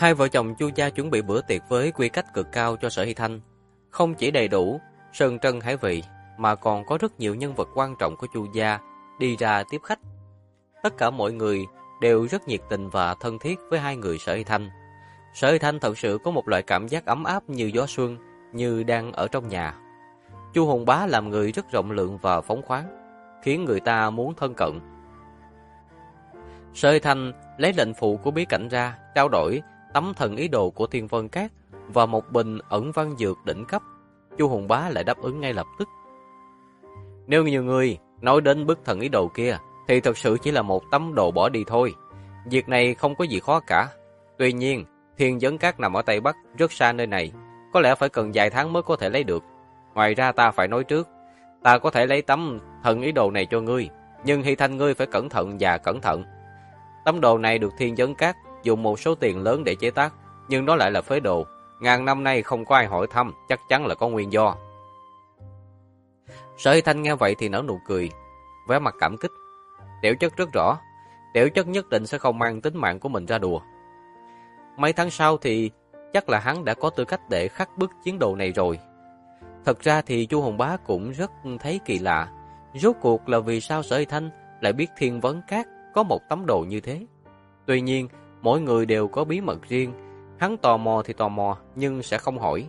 Hai vợ chồng Chu gia chuẩn bị bữa tiệc với quy cách cực cao cho Sở Hy Thanh. Không chỉ đầy đủ sơn trân hải vị, mà còn có rất nhiều nhân vật quan trọng của Chu gia đi ra tiếp khách. Tất cả mọi người đều rất nhiệt tình và thân thiết với hai người Sở Hy Thanh. Sở Hy Thanh thật sự có một loại cảm giác ấm áp như gió xuân, như đang ở trong nhà. Chu Hùng Bá làm người rất rộng lượng và phóng khoáng, khiến người ta muốn thân cận. Sở Hy Thanh lấy lệnh phụ của bí cảnh ra, trao đổi tấm thần ý đồ của Thiên Vân Các và một bình ẩn văn dược đỉnh cấp. Chu Hùng Bá lại đáp ứng ngay lập tức. Nếu nhiều người nói đến bức thần ý đồ kia, thì thật sự chỉ là một tấm đồ bỏ đi thôi. Việc này không có gì khó cả. Tuy nhiên, Thiên Vấn Các nằm ở Tây Bắc, rất xa nơi này, có lẽ phải cần vài tháng mới có thể lấy được. Ngoài ra ta phải nói trước, ta có thể lấy tấm thần ý đồ này cho ngươi, nhưng Hy Thanh ngươi phải cẩn thận và cẩn thận. Tấm đồ này được Thiên Vấn Các dùng một số tiền lớn để chế tác, nhưng đó lại là phế đồ. Ngàn năm nay không có ai hỏi thăm, chắc chắn là có nguyên do. Sở Hy Thanh nghe vậy thì nở nụ cười, vẻ mặt cảm kích. Tiểu chất rất rõ, tiểu chất nhất định sẽ không mang tính mạng của mình ra đùa. Mấy tháng sau thì chắc là hắn đã có tư cách để khắc bức chiến đồ này rồi. Thật ra thì Chu Hùng Bá cũng rất thấy kỳ lạ, rốt cuộc là vì sao Sở Hy Thanh lại biết Thiên Vấn Các có một tấm đồ như thế. Tuy nhiên, mỗi người đều có bí mật riêng, hắn tò mò thì tò mò nhưng sẽ không hỏi.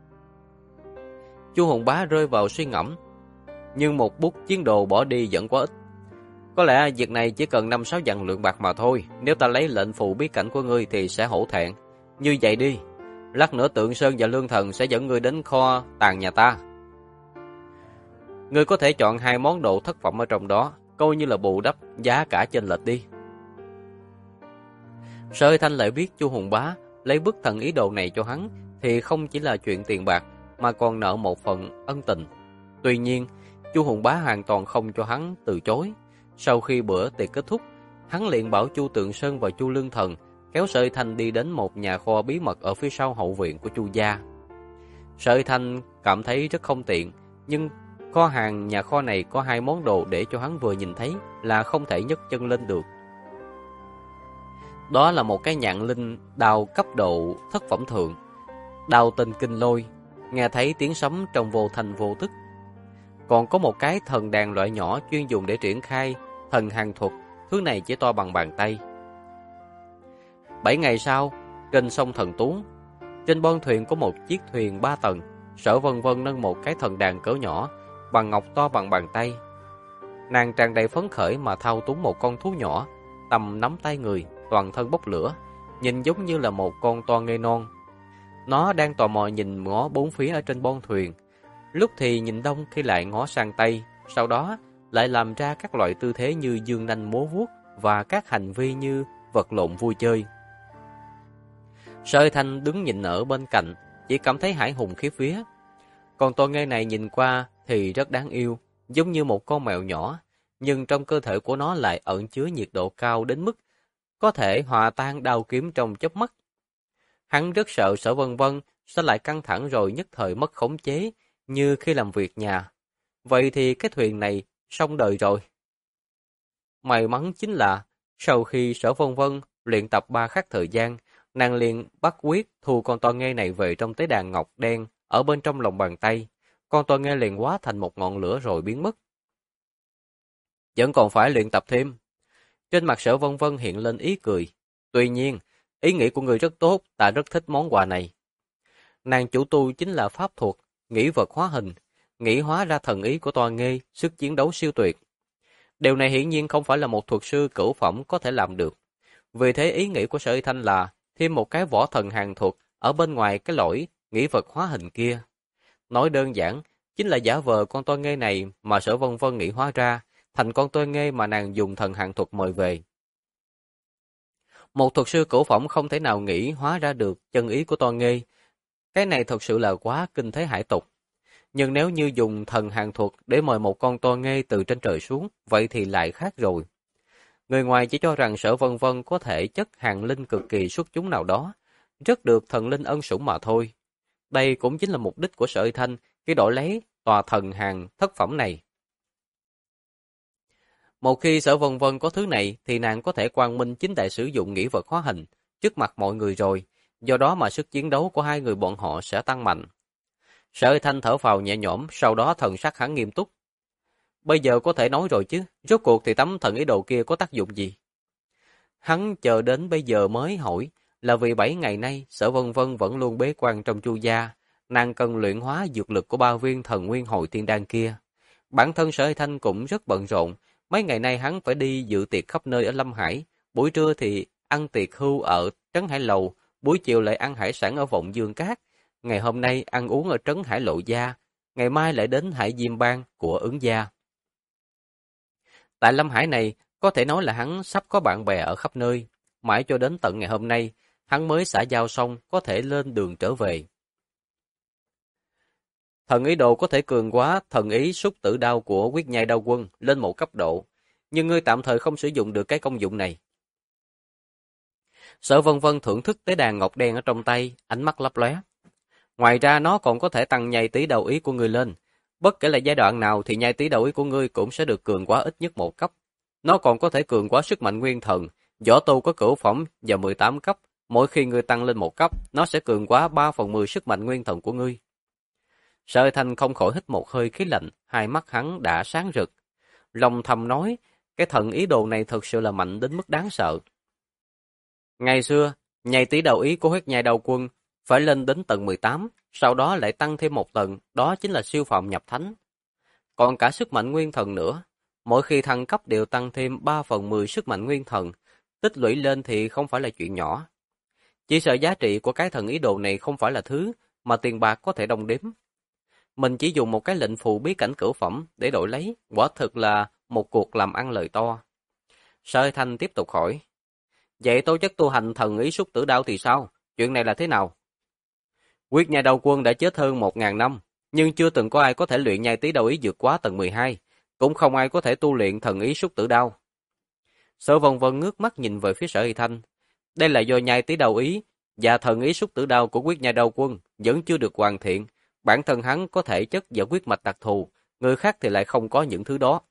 Chu Hùng Bá rơi vào suy ngẫm, nhưng một bút chiến đồ bỏ đi vẫn quá ít. Có lẽ việc này chỉ cần 5-6 vạn lượng bạc mà thôi, nếu ta lấy lệnh phụ bí cảnh của ngươi thì sẽ hổ thẹn. Như vậy đi, lát nữa Tượng Sơn và Lương Thần sẽ dẫn ngươi đến kho tàng nhà ta. Ngươi có thể chọn 2 món đồ thất phẩm ở trong đó, coi như là bù đắp giá cả chênh lệch đi. Sở Hy Thanh lại biết Chu Hùng Bá lấy bức thần ý đồ này cho hắn thì không chỉ là chuyện tiền bạc, mà còn nợ một phần ân tình. Tuy nhiên, Chu Hùng Bá hoàn toàn không cho hắn từ chối. Sau khi bữa tiệc kết thúc, hắn liền bảo Chu Tượng Sơn và Chu Lương Thần kéo Sở Hy Thanh đi đến một nhà kho bí mật ở phía sau hậu viện của Chu gia. Sở Hy Thanh cảm thấy rất không tiện, nhưng kho hàng nhà kho này có 2 món đồ để cho hắn vừa nhìn thấy là không thể nhấc chân lên được. Đó là một cái nhạn linh đao cấp độ thất phẩm thượng, đao tên Kinh Lôi, nghe thấy tiếng sấm trong vô thanh vô tức. Còn có một cái thần đàn loại nhỏ chuyên dùng để triển khai thần hàng thuật, thứ này chỉ to bằng bàn tay. 7 ngày sau, trên sông Thần Tú, trên bon thuyền có một chiếc thuyền 3 tầng, Sở Vân Vân nâng một cái thần đàn cỡ nhỏ, bằng ngọc to bằng bàn tay. Nàng tràn đầy phấn khởi mà thao túng một con thú nhỏ, tầm nắm tay người, toàn thân bốc lửa, nhìn giống như là một con toa nghê non. Nó đang tò mò nhìn ngó bốn phía ở trên bon thuyền, lúc thì nhìn đông khi lại ngó sang tây, sau đó lại làm ra các loại tư thế như dương nanh múa vuốt và các hành vi như vật lộn vui chơi. Sở Hy Thanh đứng nhìn ở bên cạnh, chỉ cảm thấy hãi hùng khiếp vía. Còn toa nghê này nhìn qua thì rất đáng yêu, giống như một con mèo nhỏ, nhưng trong cơ thể của nó lại ẩn chứa nhiệt độ cao đến mức có thể hòa tan đao kiếm trong chớp mắt. Hắn rất sợ Sở Vân Vân sẽ lại căng thẳng rồi nhất thời mất khống chế, như khi làm việc nhà. Vậy thì cái thuyền này xong đời rồi. May mắn chính là, sau khi Sở Vân Vân luyện tập 3 khắc thời gian, nàng liền bắt quyết thu con toa nghê này về trong tế đàn ngọc đen ở bên trong lòng bàn tay. Con toa nghê liền hóa thành một ngọn lửa rồi biến mất. Vẫn còn phải luyện tập thêm. Trên mặt Sở Vân Vân hiện lên ý cười. Tuy nhiên, ý nghĩ của người rất tốt, ta rất thích món quà này. Nàng chủ tu chính là pháp thuật, nghĩ vật hóa hình, nghĩ hóa ra thần ý của toa nghê, sức chiến đấu siêu tuyệt. Điều này hiển nhiên không phải là một thuật sư cửu phẩm có thể làm được. Vì thế ý nghĩ của Sở Hy Thanh là thêm một cái võ thần hàng thuật ở bên ngoài cái lỗi nghĩ vật hóa hình kia. Nói đơn giản, chính là giả vờ con toa nghê này mà Sở Vân Vân nghĩ hóa ra, thành con toa nghê mà nàng dùng thần hàng thuật mời về. Một thuật sư cửu phẩm không thể nào nghĩ hóa ra được chân ý của toa nghê. Cái này thật sự là quá kinh thế hải tục. Nhưng nếu như dùng thần hàng thuật để mời một con toa nghê từ trên trời xuống, vậy thì lại khác rồi. Người ngoài chỉ cho rằng Sở Vân Vân có thể chất hàng linh cực kỳ xuất chúng nào đó, rất được thần linh ân sủng mà thôi. Đây cũng chính là mục đích của Sở Hy Thanh khi đổi lấy tòa thần hàng thất phẩm này. Một khi Sở Vân Vân có thứ này thì nàng có thể quang minh chính đại sử dụng nghĩ vật hóa hình trước mặt mọi người rồi, do đó mà sức chiến đấu của hai người bọn họ sẽ tăng mạnh. Sở Huy Thanh thở phào nhẹ nhõm, sau đó thần sắc hắn nghiêm túc. Bây giờ có thể nói rồi chứ, rốt cuộc thì tấm thần ý đồ kia có tác dụng gì? Hắn chờ đến bây giờ mới hỏi, là vì 7 ngày nay Sở Vân Vân vẫn luôn bế quan trong Chu gia, nàng cần luyện hóa dược lực của 3 viên thần nguyên hồi tiên đan kia. Bản thân Sở Huy Thanh cũng rất bận rộn, mấy ngày nay hắn phải đi dự tiệc khắp nơi ở Lâm Hải, buổi trưa thì ăn tiệc hưu ở Trấn Hải Lầu, buổi chiều lại ăn hải sản ở Vọng Dương Cát, ngày hôm nay ăn uống ở Trấn Hải Lộ Gia, ngày mai lại đến Hải Diêm Bang của Ứng Gia. Tại Lâm Hải này, có thể nói là hắn sắp có bạn bè ở khắp nơi, mãi cho đến tận ngày hôm nay, hắn mới xã giao xong có thể lên đường trở về. Thần ý đồ có thể cường hóa thần ý xúc tử đao của Quyết Nhai Đao Quân lên một cấp độ, nhưng ngươi tạm thời không sử dụng được cái công dụng này. Sở Vân Vân thưởng thức tế đàn ngọc đen ở trong tay, ánh mắt lấp lóe. Ngoài ra nó còn có thể tăng nhai tí đầu ý của ngươi lên. Bất kể là giai đoạn nào thì nhai tí đầu ý của ngươi cũng sẽ được cường hóa ít nhất một cấp. Nó còn có thể cường hóa sức mạnh nguyên thần, võ tu có cửu phẩm và 18 cấp. Mỗi khi ngươi tăng lên một cấp, nó sẽ cường hóa 3/10 sức mạnh nguyên thần của ngươi. Sở Thanh không khỏi hít một hơi khí lạnh, hai mắt hắn đã sáng rực. Lòng thầm nói, cái thần ý đồ này thật sự là mạnh đến mức đáng sợ. Ngày xưa, nhai tí đầu ý của Huyết Nhai Đao Quân phải lên đến tầng 18, sau đó lại tăng thêm một tầng, đó chính là siêu phàm nhập thánh. Còn cả sức mạnh nguyên thần nữa, mỗi khi thăng cấp đều tăng thêm 3/10 sức mạnh nguyên thần, tích lũy lên thì không phải là chuyện nhỏ. Chỉ sợ giá trị của cái thần ý đồ này không phải là thứ mà tiền bạc có thể đong đếm. Mình chỉ dùng một cái lệnh phù bí cảnh cửu phẩm để đổi lấy, quả thực là một cuộc làm ăn lời to. Sở Thanh tiếp tục hỏi, vậy tố chất tu hành thần ý xúc tử đao thì sao? Chuyện này là thế nào? Quyết Nhai Đao Quân đã chết hơn 1000 năm, nhưng chưa từng có ai có thể luyện nhai tí đao ý vượt quá tầng 12, cũng không ai có thể tu luyện thần ý xúc tử đao. Sở Vân Vân ngước mắt nhìn về phía Sở Huy Thanh. Đây là do nhai tí đao ý và thần ý xúc tử đao của Quyết Nhai Đao Quân vẫn chưa được hoàn thiện. Bản thân hắn có thể chất và huyết mạch đặc thù, người khác thì lại không có những thứ đó.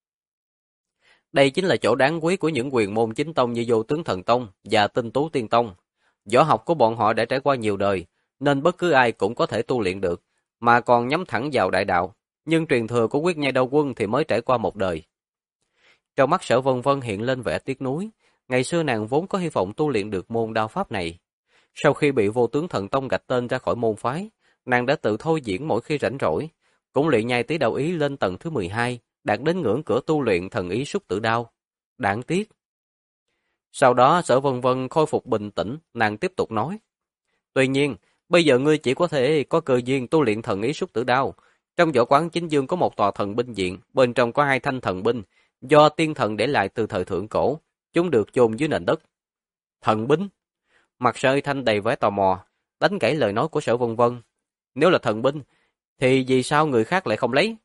Đây chính là chỗ đáng quý của những quyền môn chính tông như Vô Tướng Thần Tông và Tinh Tú Tiên Tông. Võ học của bọn họ đã trải qua nhiều đời, nên bất cứ ai cũng có thể tu luyện được, mà còn nhắm thẳng vào đại đạo. Nhưng truyền thừa của Quyết Nhai Đao Quân thì mới trải qua một đời. Trong mắt Sở Vân Vân hiện lên vẻ tiếc nuối. Ngày xưa nàng vốn có hy vọng tu luyện được môn đao pháp này. Sau khi bị Vô Tướng Thần Tông gạch tên ra khỏi môn phái, nàng đã tự thôi diễn mỗi khi rảnh rỗi, cũng luyện nhai tí đao ý lên tầng thứ 12, đạt đến ngưỡng cửa tu luyện thần ý xúc tử đao. Đáng tiếc. Sau đó Sở Vân Vân khôi phục bình tĩnh, nàng tiếp tục nói. Tuy nhiên, bây giờ ngươi chỉ có thể có cơ duyên tu luyện thần ý xúc tử đao. Trong võ quán chính dương có một tòa thần binh viện, bên trong có 2 thanh thần binh, do tiên thần để lại từ thời thượng cổ, chúng được chôn dưới nền đất. Thần binh? Mặt Sở Thanh đầy vẻ tò mò, đánh gãy lời nói của Sở Vân Vân. Nếu là thần binh, thì vì sao người khác lại không lấy?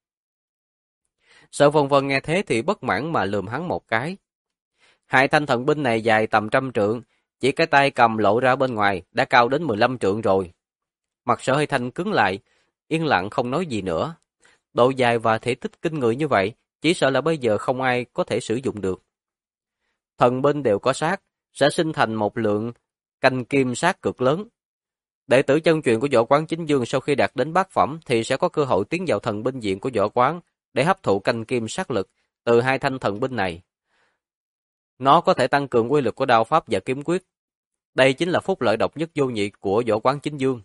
Sở Vân Vân nghe thế thì bất mãn mà lườm hắn một cái. 2 thanh thần binh này dài tầm 100 trượng, chỉ cái tay cầm lộ ra bên ngoài đã cao đến 15 trượng rồi. Mặt Sở Thanh cứng lại, yên lặng không nói gì nữa. Độ dài và thể tích kinh người như vậy, chỉ sợ là bây giờ không ai có thể sử dụng được. Thần binh đều có sát, sẽ sinh thành một lượng canh kim sát cực lớn. Đệ tử chân truyền của võ quán chính dương sau khi đạt đến bát phẩm thì sẽ có cơ hội tiến vào thần binh viện của võ quán để hấp thụ canh kim sát lực từ 2 thanh thần binh này. Nó có thể tăng cường uy lực của đao pháp và kiếm quyết. Đây chính là phúc lợi độc nhất vô nhị của võ quán chính dương.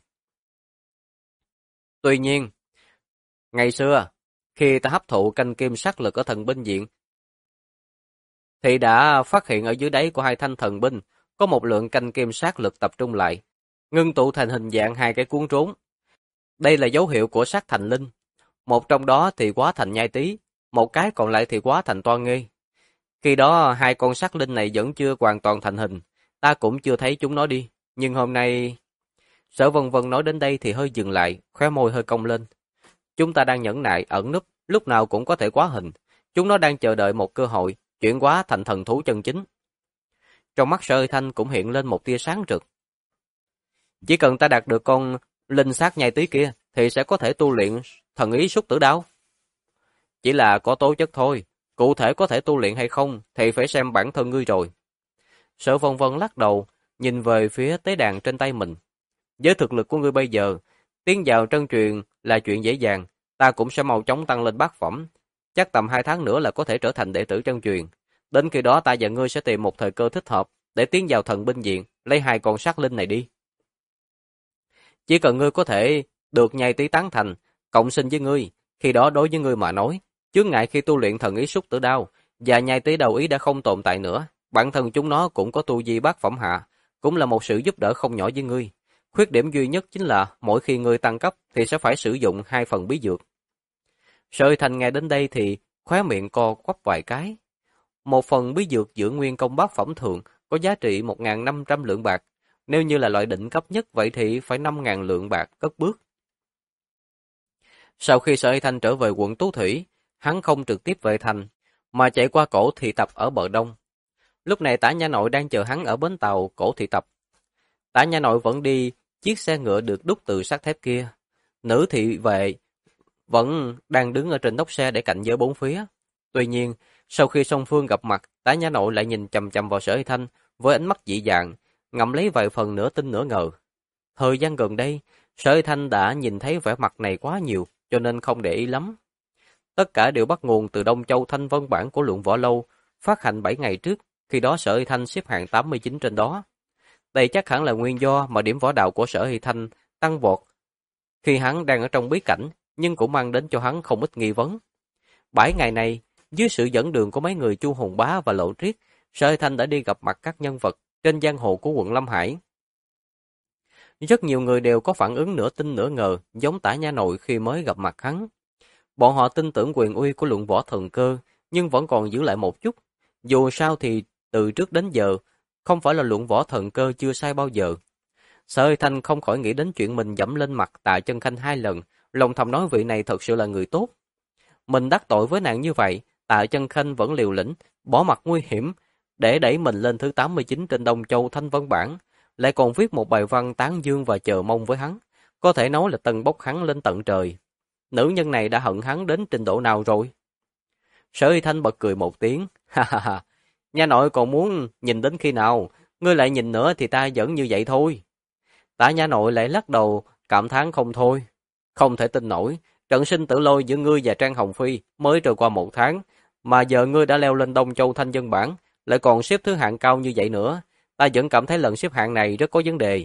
Tuy nhiên, ngày xưa, khi ta hấp thụ canh kim sát lực ở thần binh viện, thì đã phát hiện ở dưới đáy của 2 thanh thần binh có một lượng canh kim sát lực tập trung lại, ngưng tụ thành hình dạng 2 cái cuốn trốn. Đây là dấu hiệu của sát thành linh. Một trong đó thì hóa thành nhai tí, một cái còn lại thì hóa thành toan nghê. Khi đó 2 con sát linh này vẫn chưa hoàn toàn thành hình, ta cũng chưa thấy chúng nó đi. Nhưng hôm nay... Sở Vân Vân nói đến đây thì hơi dừng lại, khóe môi hơi cong lên. Chúng ta đang nhẫn nại, ẩn núp, lúc nào cũng có thể hóa hình. Chúng nó đang chờ đợi một cơ hội, chuyển hóa thành thần thú chân chính. Trong mắt Sở Thanh cũng hiện lên một tia sáng rực. Chỉ cần ta đạt được con linh sát nhai tí kia, thì sẽ có thể tu luyện thần ý xúc tử đao. Chỉ là có tố chất thôi, cụ thể có thể tu luyện hay không thì phải xem bản thân ngươi rồi. Sở Vân Vân lắc đầu, nhìn về phía tế đàn trên tay mình. Với thực lực của ngươi bây giờ, tiến vào trân truyền là chuyện dễ dàng, ta cũng sẽ mau chóng tăng lên bát phẩm. Chắc tầm 2 tháng nữa là có thể trở thành đệ tử trân truyền. Đến khi đó ta và ngươi sẽ tìm một thời cơ thích hợp để tiến vào thần binh viện, lấy 2 con sát linh này đi. Chỉ cần ngươi có thể được nhai tí tán thành, cộng sinh với ngươi, khi đó đối với ngươi mà nói, chướng ngại khi tu luyện thần ý xúc tử đao và nhai tí đầu ý đã không tồn tại nữa. Bản thân chúng nó cũng có tu vi bát phẩm hạ, cũng là một sự giúp đỡ không nhỏ với ngươi. Khuyết điểm duy nhất chính là mỗi khi ngươi tăng cấp thì sẽ phải sử dụng 2 phần bí dược. Sợi Thành nghe đến đây thì khóe miệng co quắp vài cái. Một phần bí dược giữ nguyên công bát phẩm thường có giá trị 1.500 lượng bạc. Nếu như là loại đỉnh cấp nhất vậy thì phải 5.000 lượng bạc cất bước. Sau khi Sợi Thanh trở về quận Tú Thủy, hắn không trực tiếp về thành, mà chạy qua cổ thị tập ở bờ đông. Lúc này Tả Nha Nội đang chờ hắn ở bến tàu cổ thị tập. Tả Nha Nội vẫn đi chiếc xe ngựa được đúc từ sắt thép kia. Nữ thị vệ vẫn đang đứng ở trên nóc xe để cạnh giới bốn phía. Tuy nhiên, sau khi song phương gặp mặt, Tả Nha Nội lại nhìn chằm chằm vào Sợi Thanh với ánh mắt dị dạng, ngậm lấy vài phần nửa tin nửa ngờ. Thời gian gần đây, Sợi Thanh đã nhìn thấy vẻ mặt này quá nhiều, cho nên không để ý lắm. Tất cả đều bắt nguồn từ Đông Châu Thanh Vân bản của Luận Võ Lâu, phát hành 7 ngày trước, khi đó Sợi Thanh xếp hạng 89 trên đó. Đây chắc hẳn là nguyên do mà điểm võ đạo của Sợi Thanh tăng vọt khi hắn đang ở trong bí cảnh, nhưng cũng mang đến cho hắn không ít nghi vấn. 7 ngày này, dưới sự dẫn đường của mấy người Chu Hùng Bá và Lộ Triết, Sợi Thanh đã đi gặp mặt các nhân vật trên giang hồ của quận Lâm Hải. Rất nhiều người đều có phản ứng nửa tin nửa ngờ, giống Tả Nha Nội khi mới gặp mặt hắn. Bọn họ tin tưởng quyền uy của Luận Võ Thần Cơ, nhưng vẫn còn giữ lại một chút. Dù sao thì từ trước đến giờ, không phải là Luận Võ Thần Cơ chưa sai bao giờ. Sợi Thanh không khỏi nghĩ đến chuyện mình dẫm lên mặt Tạ Chân Khanh 2 lần, lòng thầm nói vị này thật sự là người tốt. Mình đắc tội với nàng như vậy, Tạ Chân Khanh vẫn liều lĩnh, bỏ mặt nguy hiểm, để đẩy mình lên thứ 89 trên Đông Châu Thanh Vân Bảng, lại còn viết một bài văn tán dương và chờ mong với hắn, có thể nói là tâng bốc hắn lên tận trời. Nữ nhân này đã hận hắn đến trình độ nào rồi? Sợi Thanh bật cười một tiếng, ha ha ha, nha nội còn muốn nhìn đến khi nào, ngươi lại nhìn nữa thì ta vẫn như vậy thôi. Tả Nha Nội lại lắc đầu, cảm thán không thôi. Không thể tin nổi, trận sinh tử lôi giữa ngươi và Trang Hồng Phi mới trôi qua 1 tháng, mà giờ ngươi đã leo lên Đông Châu Thanh Dân Bảng, lại còn xếp thứ hạng cao như vậy nữa. Ta vẫn cảm thấy lần xếp hạng này rất có vấn đề.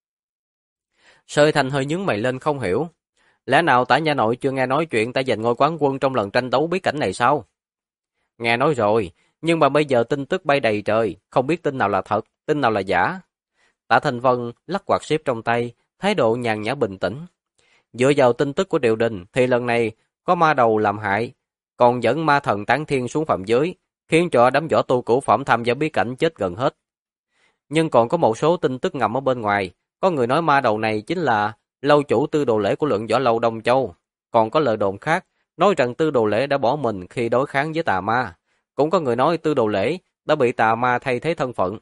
Sợi Thanh hơi nhướng mày lên không hiểu. Lẽ nào Tả Nha Nội chưa nghe nói chuyện ta giành ngôi quán quân trong lần tranh đấu bí cảnh này sao? Nghe nói rồi, nhưng mà bây giờ tin tức bay đầy trời, không biết tin nào là thật, tin nào là giả. Tả Thanh Vân lắc quạt xếp trong tay, thái độ nhàn nhã bình tĩnh. Dựa vào tin tức của triều đình thì lần này có ma đầu làm hại, còn dẫn ma thần tán thiên xuống phạm giới, khiến cho đám võ tu cửu phẩm tham gia bí cảnh chết gần hết. Nhưng còn có một số tin tức ngầm ở bên ngoài, có người nói ma đầu này chính là lâu chủ Tư Đồ Lễ của Luận Võ Lâu Đông Châu, còn có lời đồn khác nói rằng Tư Đồ Lễ đã bỏ mình khi đối kháng với tà ma, cũng có người nói Tư Đồ Lễ đã bị tà ma thay thế thân phận.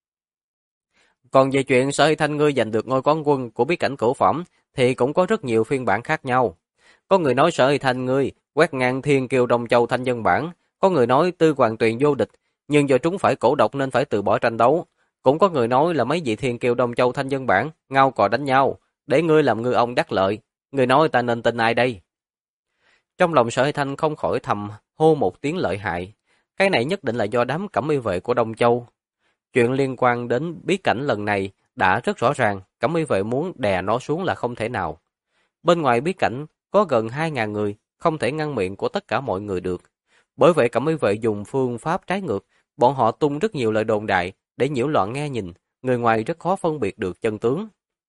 Còn về chuyện Sợi Thanh ngươi giành được ngôi quán quân của bí cảnh cửu phẩm thì cũng có rất nhiều phiên bản khác nhau. Có người nói Sợi Thanh ngươi quét ngang thiên kiêu Đông Châu Thanh Dân Bảng, có người nói Tư Hoàng Tuyền vô địch, nhưng do trúng phải cổ độc nên phải từ bỏ tranh đấu. Cũng có người nói là mấy vị thiên kiêu Đông Châu Thanh Dân Bảng ngao cò đánh nhau, để ngươi làm ngư ông đắc lợi. Người nói ta nên tin ai đây? Trong lòng Sợi Thanh không khỏi thầm hô một tiếng lợi hại. Cái này nhất định là do đám cẩm y vệ của Đông Châu. Chuyện liên quan đến bí cảnh lần này đã rất rõ ràng, cẩm y vệ muốn đè nó xuống là không thể nào. Bên ngoài bí cảnh có gần 2.000 người, không thể ngăn miệng của tất cả mọi người được. Bởi vậy cẩm y vệ dùng phương pháp trái ngược, bọn họ tung rất nhiều lời đồn đại để nhiễu loạn nghe nhìn, người ngoài rất khó phân biệt được chân tướng.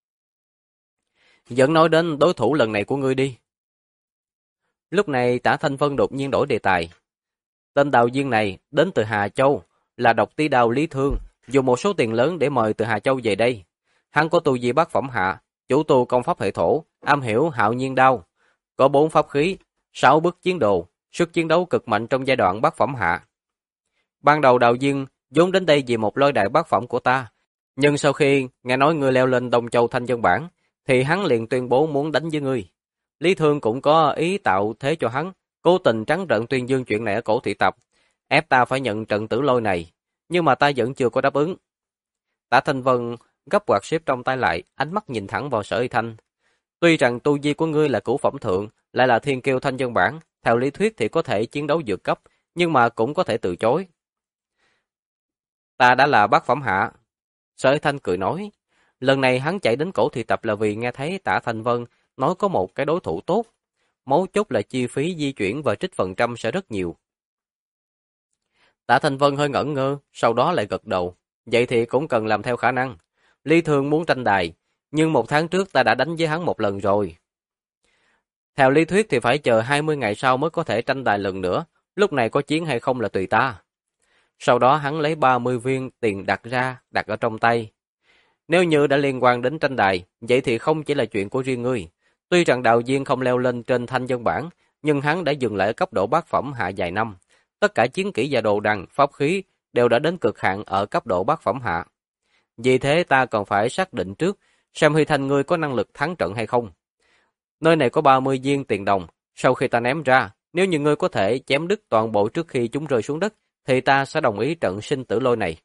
Vẫn nói đến đối thủ lần này của ngươi đi. Lúc này Tả Thanh Vân đột nhiên đổi đề tài. Tên đạo viên này đến từ Hà Châu, là độc tí đao Lý Thương, dùng một số tiền lớn để mời từ Hà Châu về đây. Hắn có tu vi bát phẩm hạ, chủ tu công pháp hệ thổ, am hiểu hạo nhiên đao, có 4 pháp khí, 6 bức chiến đồ, sức chiến đấu cực mạnh trong giai đoạn bát phẩm hạ. Ban đầu đạo viên vốn đến đây vì một lôi đại bát phẩm của ta, nhưng sau khi nghe nói ngươi leo lên Đông Châu Thanh Dân Bảng, thì hắn liền tuyên bố muốn đánh với ngươi. Lý Thương cũng có ý tạo thế cho hắn, cố tình trắng trợn tuyên dương chuyện này ở cổ thị tập, ép ta phải nhận trận tử lôi này, nhưng mà ta vẫn chưa có đáp ứng. Tạ Thanh Vân gấp quạt xếp trong tay lại, ánh mắt nhìn thẳng vào Sở Hy Thanh. Tuy rằng tu vi của ngươi là cửu phẩm thượng, lại là thiên kiêu thanh dân bản, theo lý thuyết thì có thể chiến đấu vượt cấp, nhưng mà cũng có thể từ chối. Ta đã là bát phẩm hạ. Sở Hy Thanh cười nói. Lần này hắn chạy đến cổ thị tập là vì nghe thấy Tạ Thanh Vân nói có một cái đối thủ tốt. Mấu chốt là chi phí di chuyển và trích phần trăm sẽ rất nhiều. Tạ Thanh Vân hơi ngẩn ngơ, sau đó lại gật đầu. Vậy thì cũng cần làm theo khả năng. Lý Thương muốn tranh đài, nhưng 1 tháng trước ta đã đánh với hắn 1 lần rồi. Theo lý thuyết thì phải chờ 20 ngày sau mới có thể tranh đài lần nữa, lúc này có chiến hay không là tùy ta. Sau đó hắn lấy 30 viên tiền đặt ở trong tay. Nếu như đã liên quan đến tranh đài, vậy thì không chỉ là chuyện của riêng ngươi. Tuy rằng Đào Diên không leo lên trên thanh dân bản, nhưng hắn đã dừng lại ở cấp độ bát phẩm hạ vài năm. Tất cả chiến kỹ và đồ đằng, pháp khí đều đã đến cực hạn ở cấp độ bát phẩm hạ. Vì thế ta còn phải xác định trước, xem Huy Thanh ngươi có năng lực thắng trận hay không. Nơi này có 30 viên tiền đồng, sau khi ta ném ra, nếu như ngươi có thể chém đứt toàn bộ trước khi chúng rơi xuống đất, thì ta sẽ đồng ý trận sinh tử lôi này.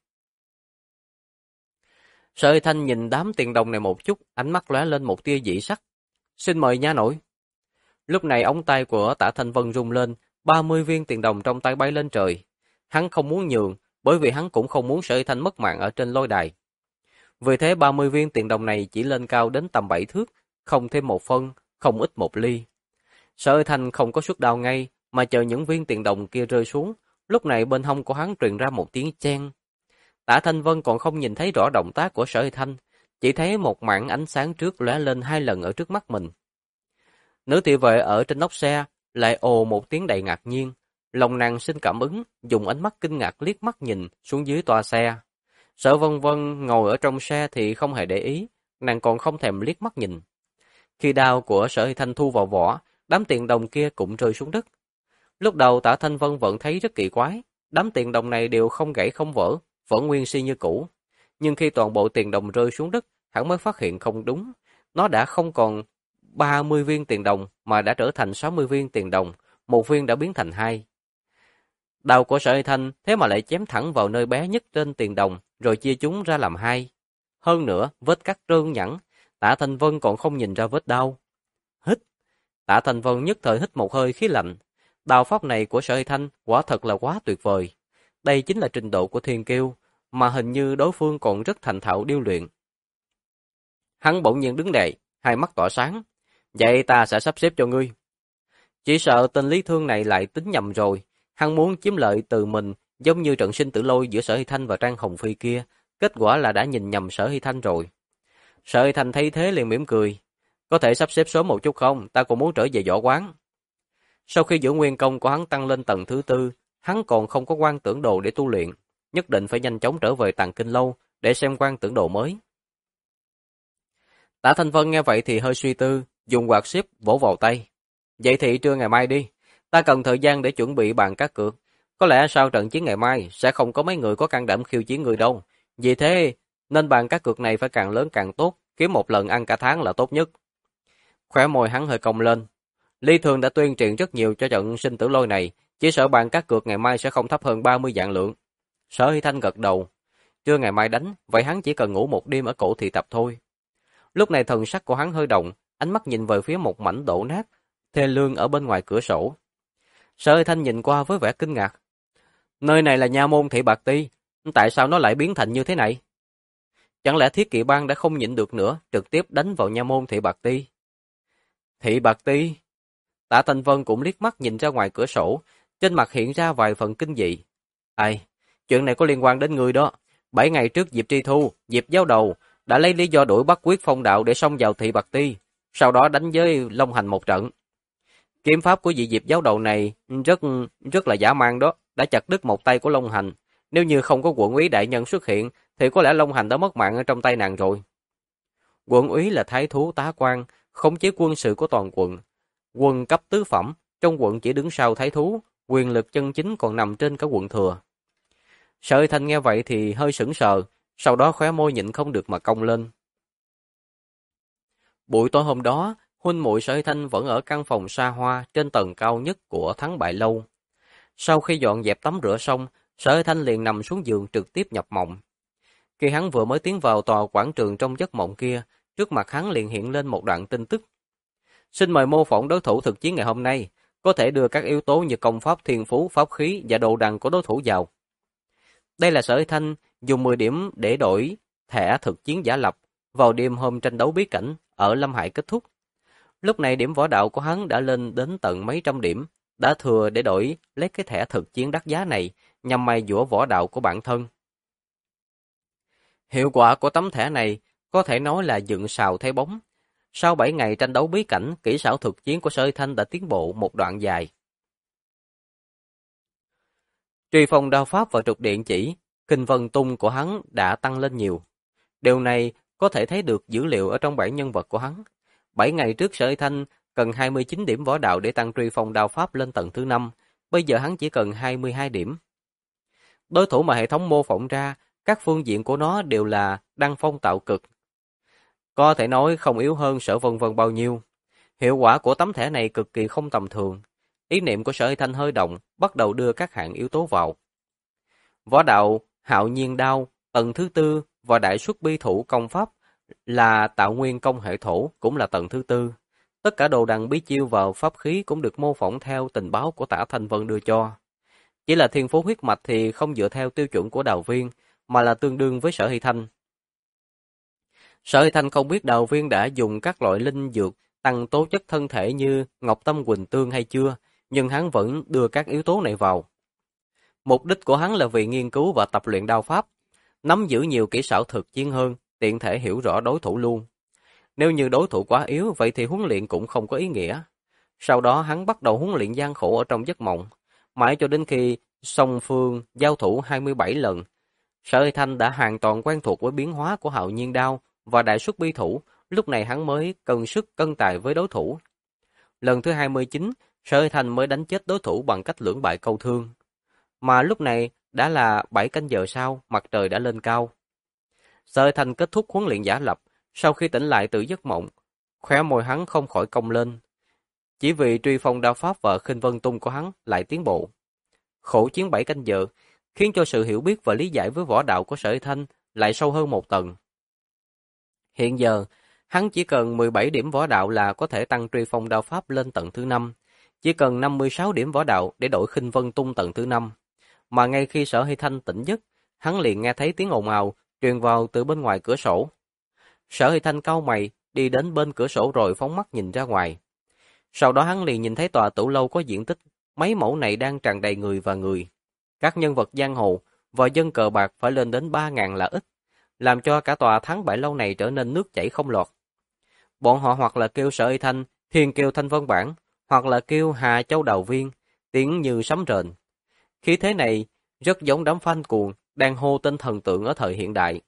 Sở Huy Thanh nhìn đám tiền đồng này một chút, ánh mắt lóe lên một tia dị sắc. Xin mời nha nội. Lúc này ống tay của Tạ Thanh Vân rung lên, 30 viên tiền đồng trong tay bay lên trời. Hắn không muốn nhường, bởi vì hắn cũng không muốn Sở Huy Thanh mất mạng ở trên lôi đài. Vì thế 30 viên tiền đồng này chỉ lên cao đến tầm 7 thước, không thêm 1 phân, không ít 1 ly. Sở Huy Thanh không có xuất đao ngay, mà chờ những viên tiền đồng kia rơi xuống. Lúc này bên hông của hắn truyền ra một tiếng chen. Tạ Thanh Vân còn không nhìn thấy rõ động tác của Sở Huy Thanh, chỉ thấy một mảng ánh sáng trước lóe lên 2 lần ở trước mắt mình. Nữ thị vệ ở trên nóc xe lại ồ một tiếng đầy ngạc nhiên, lòng nàng sinh cảm ứng, dùng ánh mắt kinh ngạc liếc mắt nhìn xuống dưới toa xe. Sở Vân Vân ngồi ở trong xe thì không hề để ý, nàng còn không thèm liếc mắt nhìn. Khi đao của Sở Huy Thanh thu vào vỏ, đám tiền đồng kia cũng rơi xuống đất. Lúc đầu Tạ Thanh Vân vẫn thấy rất kỳ quái, đám tiền đồng này đều không gãy không vỡ, vẫn nguyên si như cũ. Nhưng khi toàn bộ tiền đồng rơi xuống đất, hắn mới phát hiện không đúng. Nó đã không còn 30 viên tiền đồng mà đã trở thành 60 viên tiền đồng, 1 viên đã biến thành 2. Đầu của Sở Huy Thanh thế mà lại chém thẳng vào nơi bé nhất trên tiền đồng, rồi chia chúng ra làm 2. Hơn nữa, vết cắt trơn nhẵn, Tạ Thanh Vân còn không nhìn ra vết đau. Hít. Tạ Thanh Vân nhất thời hít một hơi khí lạnh. Đao pháp này của Sở Huy Thanh quả thật là quá tuyệt vời. Đây chính là trình độ của thiên kiêu, mà hình như đối phương còn rất thành thạo điêu luyện. Hắn bỗng nhiên đứng dậy, hai mắt tỏa sáng. Vậy ta sẽ sắp xếp cho ngươi. Chỉ sợ tên Lý Thương này lại tính nhầm rồi. Hắn muốn chiếm lợi từ mình, giống như trận sinh tử lôi giữa Sở Huy Thanh và Trang Hồng Phi kia. Kết quả là đã nhìn nhầm Sở Huy Thanh rồi. Sở Huy Thanh thấy thế liền mỉm cười. Có thể sắp xếp sớm một chút không? Ta cũng muốn trở về võ quán. Sau khi giữ nguyên công của hắn tăng lên tầng thứ 4, hắn còn không có quan tưởng đồ để tu luyện. Nhất định phải nhanh chóng trở về Tàng Kinh Lâu để xem quan tưởng đồ mới. Tạ Thanh Vân nghe vậy thì hơi suy tư, dùng quạt xếp vỗ vào tay. Vậy thì trưa ngày mai đi, ta cần thời gian để chuẩn bị bàn cá cược. Có lẽ sau trận chiến ngày mai sẽ không có mấy người có can đảm khiêu chiến người đâu. Vì thế nên bàn cá cược này phải càng lớn càng tốt, kiếm một lần ăn cả tháng là tốt nhất. Khóe môi hắn hơi cong lên. Lý Thường đã tuyên truyền rất nhiều cho trận sinh tử lôi này, chỉ sợ bàn cá cược ngày mai sẽ không thấp hơn 30 vạn lượng. Sở Hy Thanh gật đầu. Trưa ngày mai đánh, vậy hắn chỉ cần ngủ một đêm ở cổ thị tập thôi. Lúc này thần sắc của hắn hơi động, ánh mắt nhìn về phía một mảnh đổ nát, thê lương ở bên ngoài cửa sổ. Sở Hy Thanh nhìn qua với vẻ kinh ngạc. Nơi này là nha môn Thị Bạc Ti, tại sao nó lại biến thành như thế này? Chẳng lẽ Thiết Kỵ Bang đã không nhịn được nữa, trực tiếp đánh vào nha môn Thị Bạc Ti? Thị Bạc Ti? Tạ Thanh Vân cũng liếc mắt nhìn ra ngoài cửa sổ, trên mặt hiện ra vài phần kinh dị. Ai, chuyện này có liên quan đến người đó. 7 ngày trước Diệp Tri Thu, Diệp Giáo Đầu đã lấy lý do đuổi bắt Quyết Phong Đạo để xông vào Thị Bạc Ti, sau đó đánh với Long Hành một trận. Kiếm pháp của vị Diệp Giáo Đầu này rất là dã man đó, đã chặt đứt một tay của Long Hành. Nếu như không có quận úy đại nhân xuất hiện, thì có lẽ Long Hành đã mất mạng ở trong tay nàng rồi. Quận úy là thái thú tá quan, khống chế quân sự của toàn quận. Quân cấp tứ phẩm, trong quận chỉ đứng sau thái thú, quyền lực chân chính còn nằm trên cả quận thừa. Sở Huy Thanh nghe vậy thì hơi sững sờ, sau đó khóe môi nhịn không được mà cong lên. Buổi tối hôm đó, huynh muội Sở Huy Thanh vẫn ở căn phòng xa hoa trên tầng cao nhất của Thắng Bại Lâu. Sau khi dọn dẹp tắm rửa xong, Sở Huy Thanh liền nằm xuống giường trực tiếp nhập mộng. Khi hắn vừa mới tiến vào tòa quảng trường trong giấc mộng kia, trước mặt hắn liền hiện lên một đoạn tin tức. Xin mời mô phỏng đối thủ thực chiến ngày hôm nay, có thể đưa các yếu tố như công pháp, thiên phú, pháp khí và đồ đằng của đối thủ vào. Đây là Sở Hy Thanh dùng 10 điểm để đổi thẻ thực chiến giả lập vào đêm hôm tranh đấu bí cảnh ở Lâm Hải kết thúc. Lúc này điểm võ đạo của hắn đã lên đến tận mấy trăm điểm, đã thừa để đổi lấy cái thẻ thực chiến đắt giá này nhằm may dũa võ đạo của bản thân. Hiệu quả của tấm thẻ này có thể nói là dựng sào thay bóng. Sau 7 ngày tranh đấu bí cảnh, kỹ xảo thực chiến của Sở Hy Thanh đã tiến bộ một đoạn dài. Truy phong đao pháp và trục điện chỉ, kinh vân tung của hắn đã tăng lên nhiều. Điều này có thể thấy được dữ liệu ở trong bảng nhân vật của hắn. 7 ngày trước Sở Hy Thanh cần 29 điểm võ đạo để tăng truy phong đao pháp lên tầng thứ 5, bây giờ hắn chỉ cần 22 điểm. Đối thủ mà hệ thống mô phỏng ra, các phương diện của nó đều là đăng phong tạo cực. Có thể nói không yếu hơn Sở Vân Vân bao nhiêu. Hiệu quả của tấm thẻ này cực kỳ không tầm thường. Ý niệm của Sở Hy Thanh hơi động, bắt đầu đưa các hạng yếu tố vào. Võ đạo, hạo nhiên đao, tầng thứ 4 và đại xuất bi thủ công pháp là tạo nguyên công hệ thổ, cũng là tầng thứ 4. Tất cả đồ đằng bí chiêu vào pháp khí cũng được mô phỏng theo tình báo của Tả Thanh Vân đưa cho. Chỉ là thiên phú huyết mạch thì không dựa theo tiêu chuẩn của Đào Viên, mà là tương đương với Sở Hy Thanh. Sở Hy Thanh không biết Đào Viên đã dùng các loại linh dược tăng tố chất thân thể như Ngọc Tâm Quỳnh Tương hay chưa, nhưng hắn vẫn đưa các yếu tố này vào. Mục đích của hắn là vì nghiên cứu và tập luyện đao pháp, nắm giữ nhiều kỹ xảo thực chiến hơn, tiện thể hiểu rõ đối thủ luôn. Nếu như đối thủ quá yếu, vậy thì huấn luyện cũng không có ý nghĩa. Sau đó hắn bắt đầu huấn luyện gian khổ ở trong giấc mộng, mãi cho đến khi song phương giao thủ 27 lần. Sở Hy Thanh đã hoàn toàn quen thuộc với biến hóa của hạo nhiên đao và đại xuất bi thủ, lúc này hắn mới cân sức cân tài với đối thủ. Lần thứ 29, Sở Hy Thanh mới đánh chết đối thủ bằng cách lưỡng bại câu thương. Mà lúc này đã là 7 canh giờ sau, mặt trời đã lên cao. Sở Hy Thanh kết thúc huấn luyện giả lập, sau khi tỉnh lại từ giấc mộng, khóe môi hắn không khỏi cong lên. Chỉ vì truy phong đao pháp và khinh vân tung của hắn lại tiến bộ. Khổ chiến 7 canh giờ, khiến cho sự hiểu biết và lý giải với võ đạo của Sở Hy Thanh lại sâu hơn một tầng. Hiện giờ, hắn chỉ cần 17 điểm võ đạo là có thể tăng truy phong đao pháp lên tầng thứ 5, chỉ cần 56 điểm võ đạo để đổi khinh vân tung tầng thứ 5. Mà ngay khi Sở Hy Thanh tỉnh giấc, hắn liền nghe thấy tiếng ồn ào truyền vào từ bên ngoài cửa sổ. Sở Hy Thanh cau mày, đi đến bên cửa sổ rồi phóng mắt nhìn ra ngoài. Sau đó hắn liền nhìn thấy tòa tử lâu có diện tích mấy mẫu này đang tràn đầy người và người. Các nhân vật giang hồ và dân cờ bạc phải lên đến 3.000 là ít, làm cho cả tòa thắng bại lâu này trở nên nước chảy không lọt. Bọn họ hoặc là kêu Sở Hy Thanh, Thiên Kiêu Thanh Vân Bản, hoặc là kêu Hà Châu Đào Viên, tiếng như sấm rền. Khí thế này rất giống đám fan cuồng đang hô tên thần tượng ở thời hiện đại.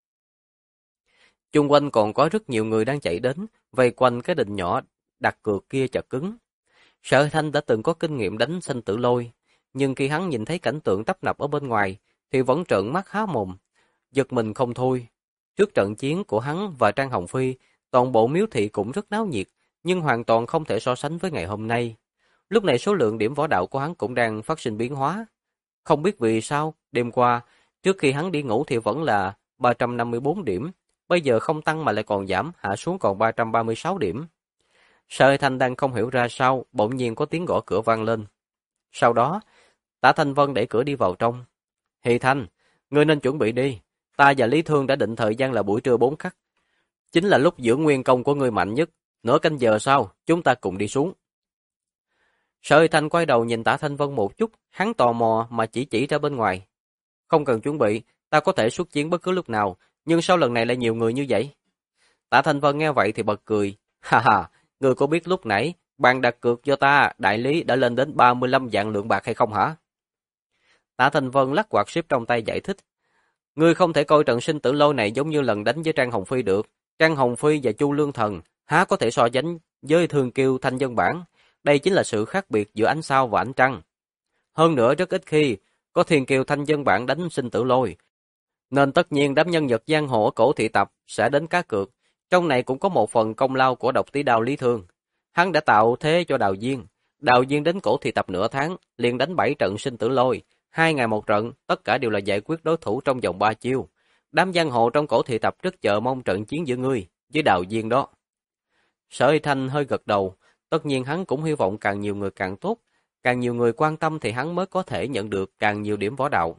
Chung quanh còn có rất nhiều người đang chạy đến, vây quanh cái đình nhỏ đặt cược kia chật cứng. Sở Hy Thanh đã từng có kinh nghiệm đánh sinh tử lôi, nhưng khi hắn nhìn thấy cảnh tượng tấp nập ở bên ngoài, thì vẫn trợn mắt há mồm, giật mình không thôi. Trước trận chiến của hắn và Trang Hồng Phi, toàn bộ miếu thị cũng rất náo nhiệt, nhưng hoàn toàn không thể so sánh với ngày hôm nay. Lúc này số lượng điểm võ đạo của hắn cũng đang phát sinh biến hóa. Không biết vì sao, đêm qua, trước khi hắn đi ngủ thì vẫn là 354 điểm, bây giờ không tăng mà lại còn giảm, hạ xuống còn 336 điểm. Sở Hy Thanh đang không hiểu ra sao, bỗng nhiên có tiếng gõ cửa vang lên. Sau đó, Tả Thanh Vân đẩy cửa đi vào trong. Hy Thanh, ngươi nên chuẩn bị đi. Ta và Lý Thương đã định thời gian là buổi trưa 4 khắc. Chính là lúc dưỡng nguyên công của ngươi mạnh nhất. Nửa canh giờ sau, chúng ta cùng đi xuống. Sở Hy Thanh quay đầu nhìn Tả Thanh Vân một chút, hắn tò mò mà chỉ ra bên ngoài. Không cần chuẩn bị, ta có thể xuất chiến bất cứ lúc nào, nhưng sao lần này lại nhiều người như vậy? Tả Thanh Vân nghe vậy thì bật cười. Ha ha, ngươi có biết lúc nãy, bàn đặt cược do ta, đại lý đã lên đến 35 vạn lượng bạc hay không hả? Tả Thanh Vân lắc quạt xếp trong tay giải thích. Ngươi không thể coi trận sinh tử lôi này giống như lần đánh với Trang Hồng Phi được. Trang Hồng Phi và Chu Lương Thần há có thể so sánh với Thường Kiêu Thanh Dân Bản. Đây chính là sự khác biệt giữa ánh sao và ánh trăng. Hơn nữa rất ít khi có Thiên Kiêu Thanh Dân Bản đánh sinh tử lôi. Nên tất nhiên đám nhân vật giang hồ ở cổ thị tập sẽ đến cá cược. Trong này cũng có một phần công lao của độc tỷ đao Lý Thương. Hắn đã tạo thế cho Đào Diên. Đào Diên đến cổ thị tập nửa tháng, liền đánh 7 trận sinh tử lôi. 2 ngày một trận, tất cả đều là giải quyết đối thủ trong vòng 3 chiêu. Đám giang hồ trong cổ thị tập rất chờ mong trận chiến giữa ngươi với Đào Viên đó. Sở Y Thanh hơi gật đầu, tất nhiên hắn cũng hy vọng càng nhiều người càng tốt, càng nhiều người quan tâm thì hắn mới có thể nhận được càng nhiều điểm võ đạo.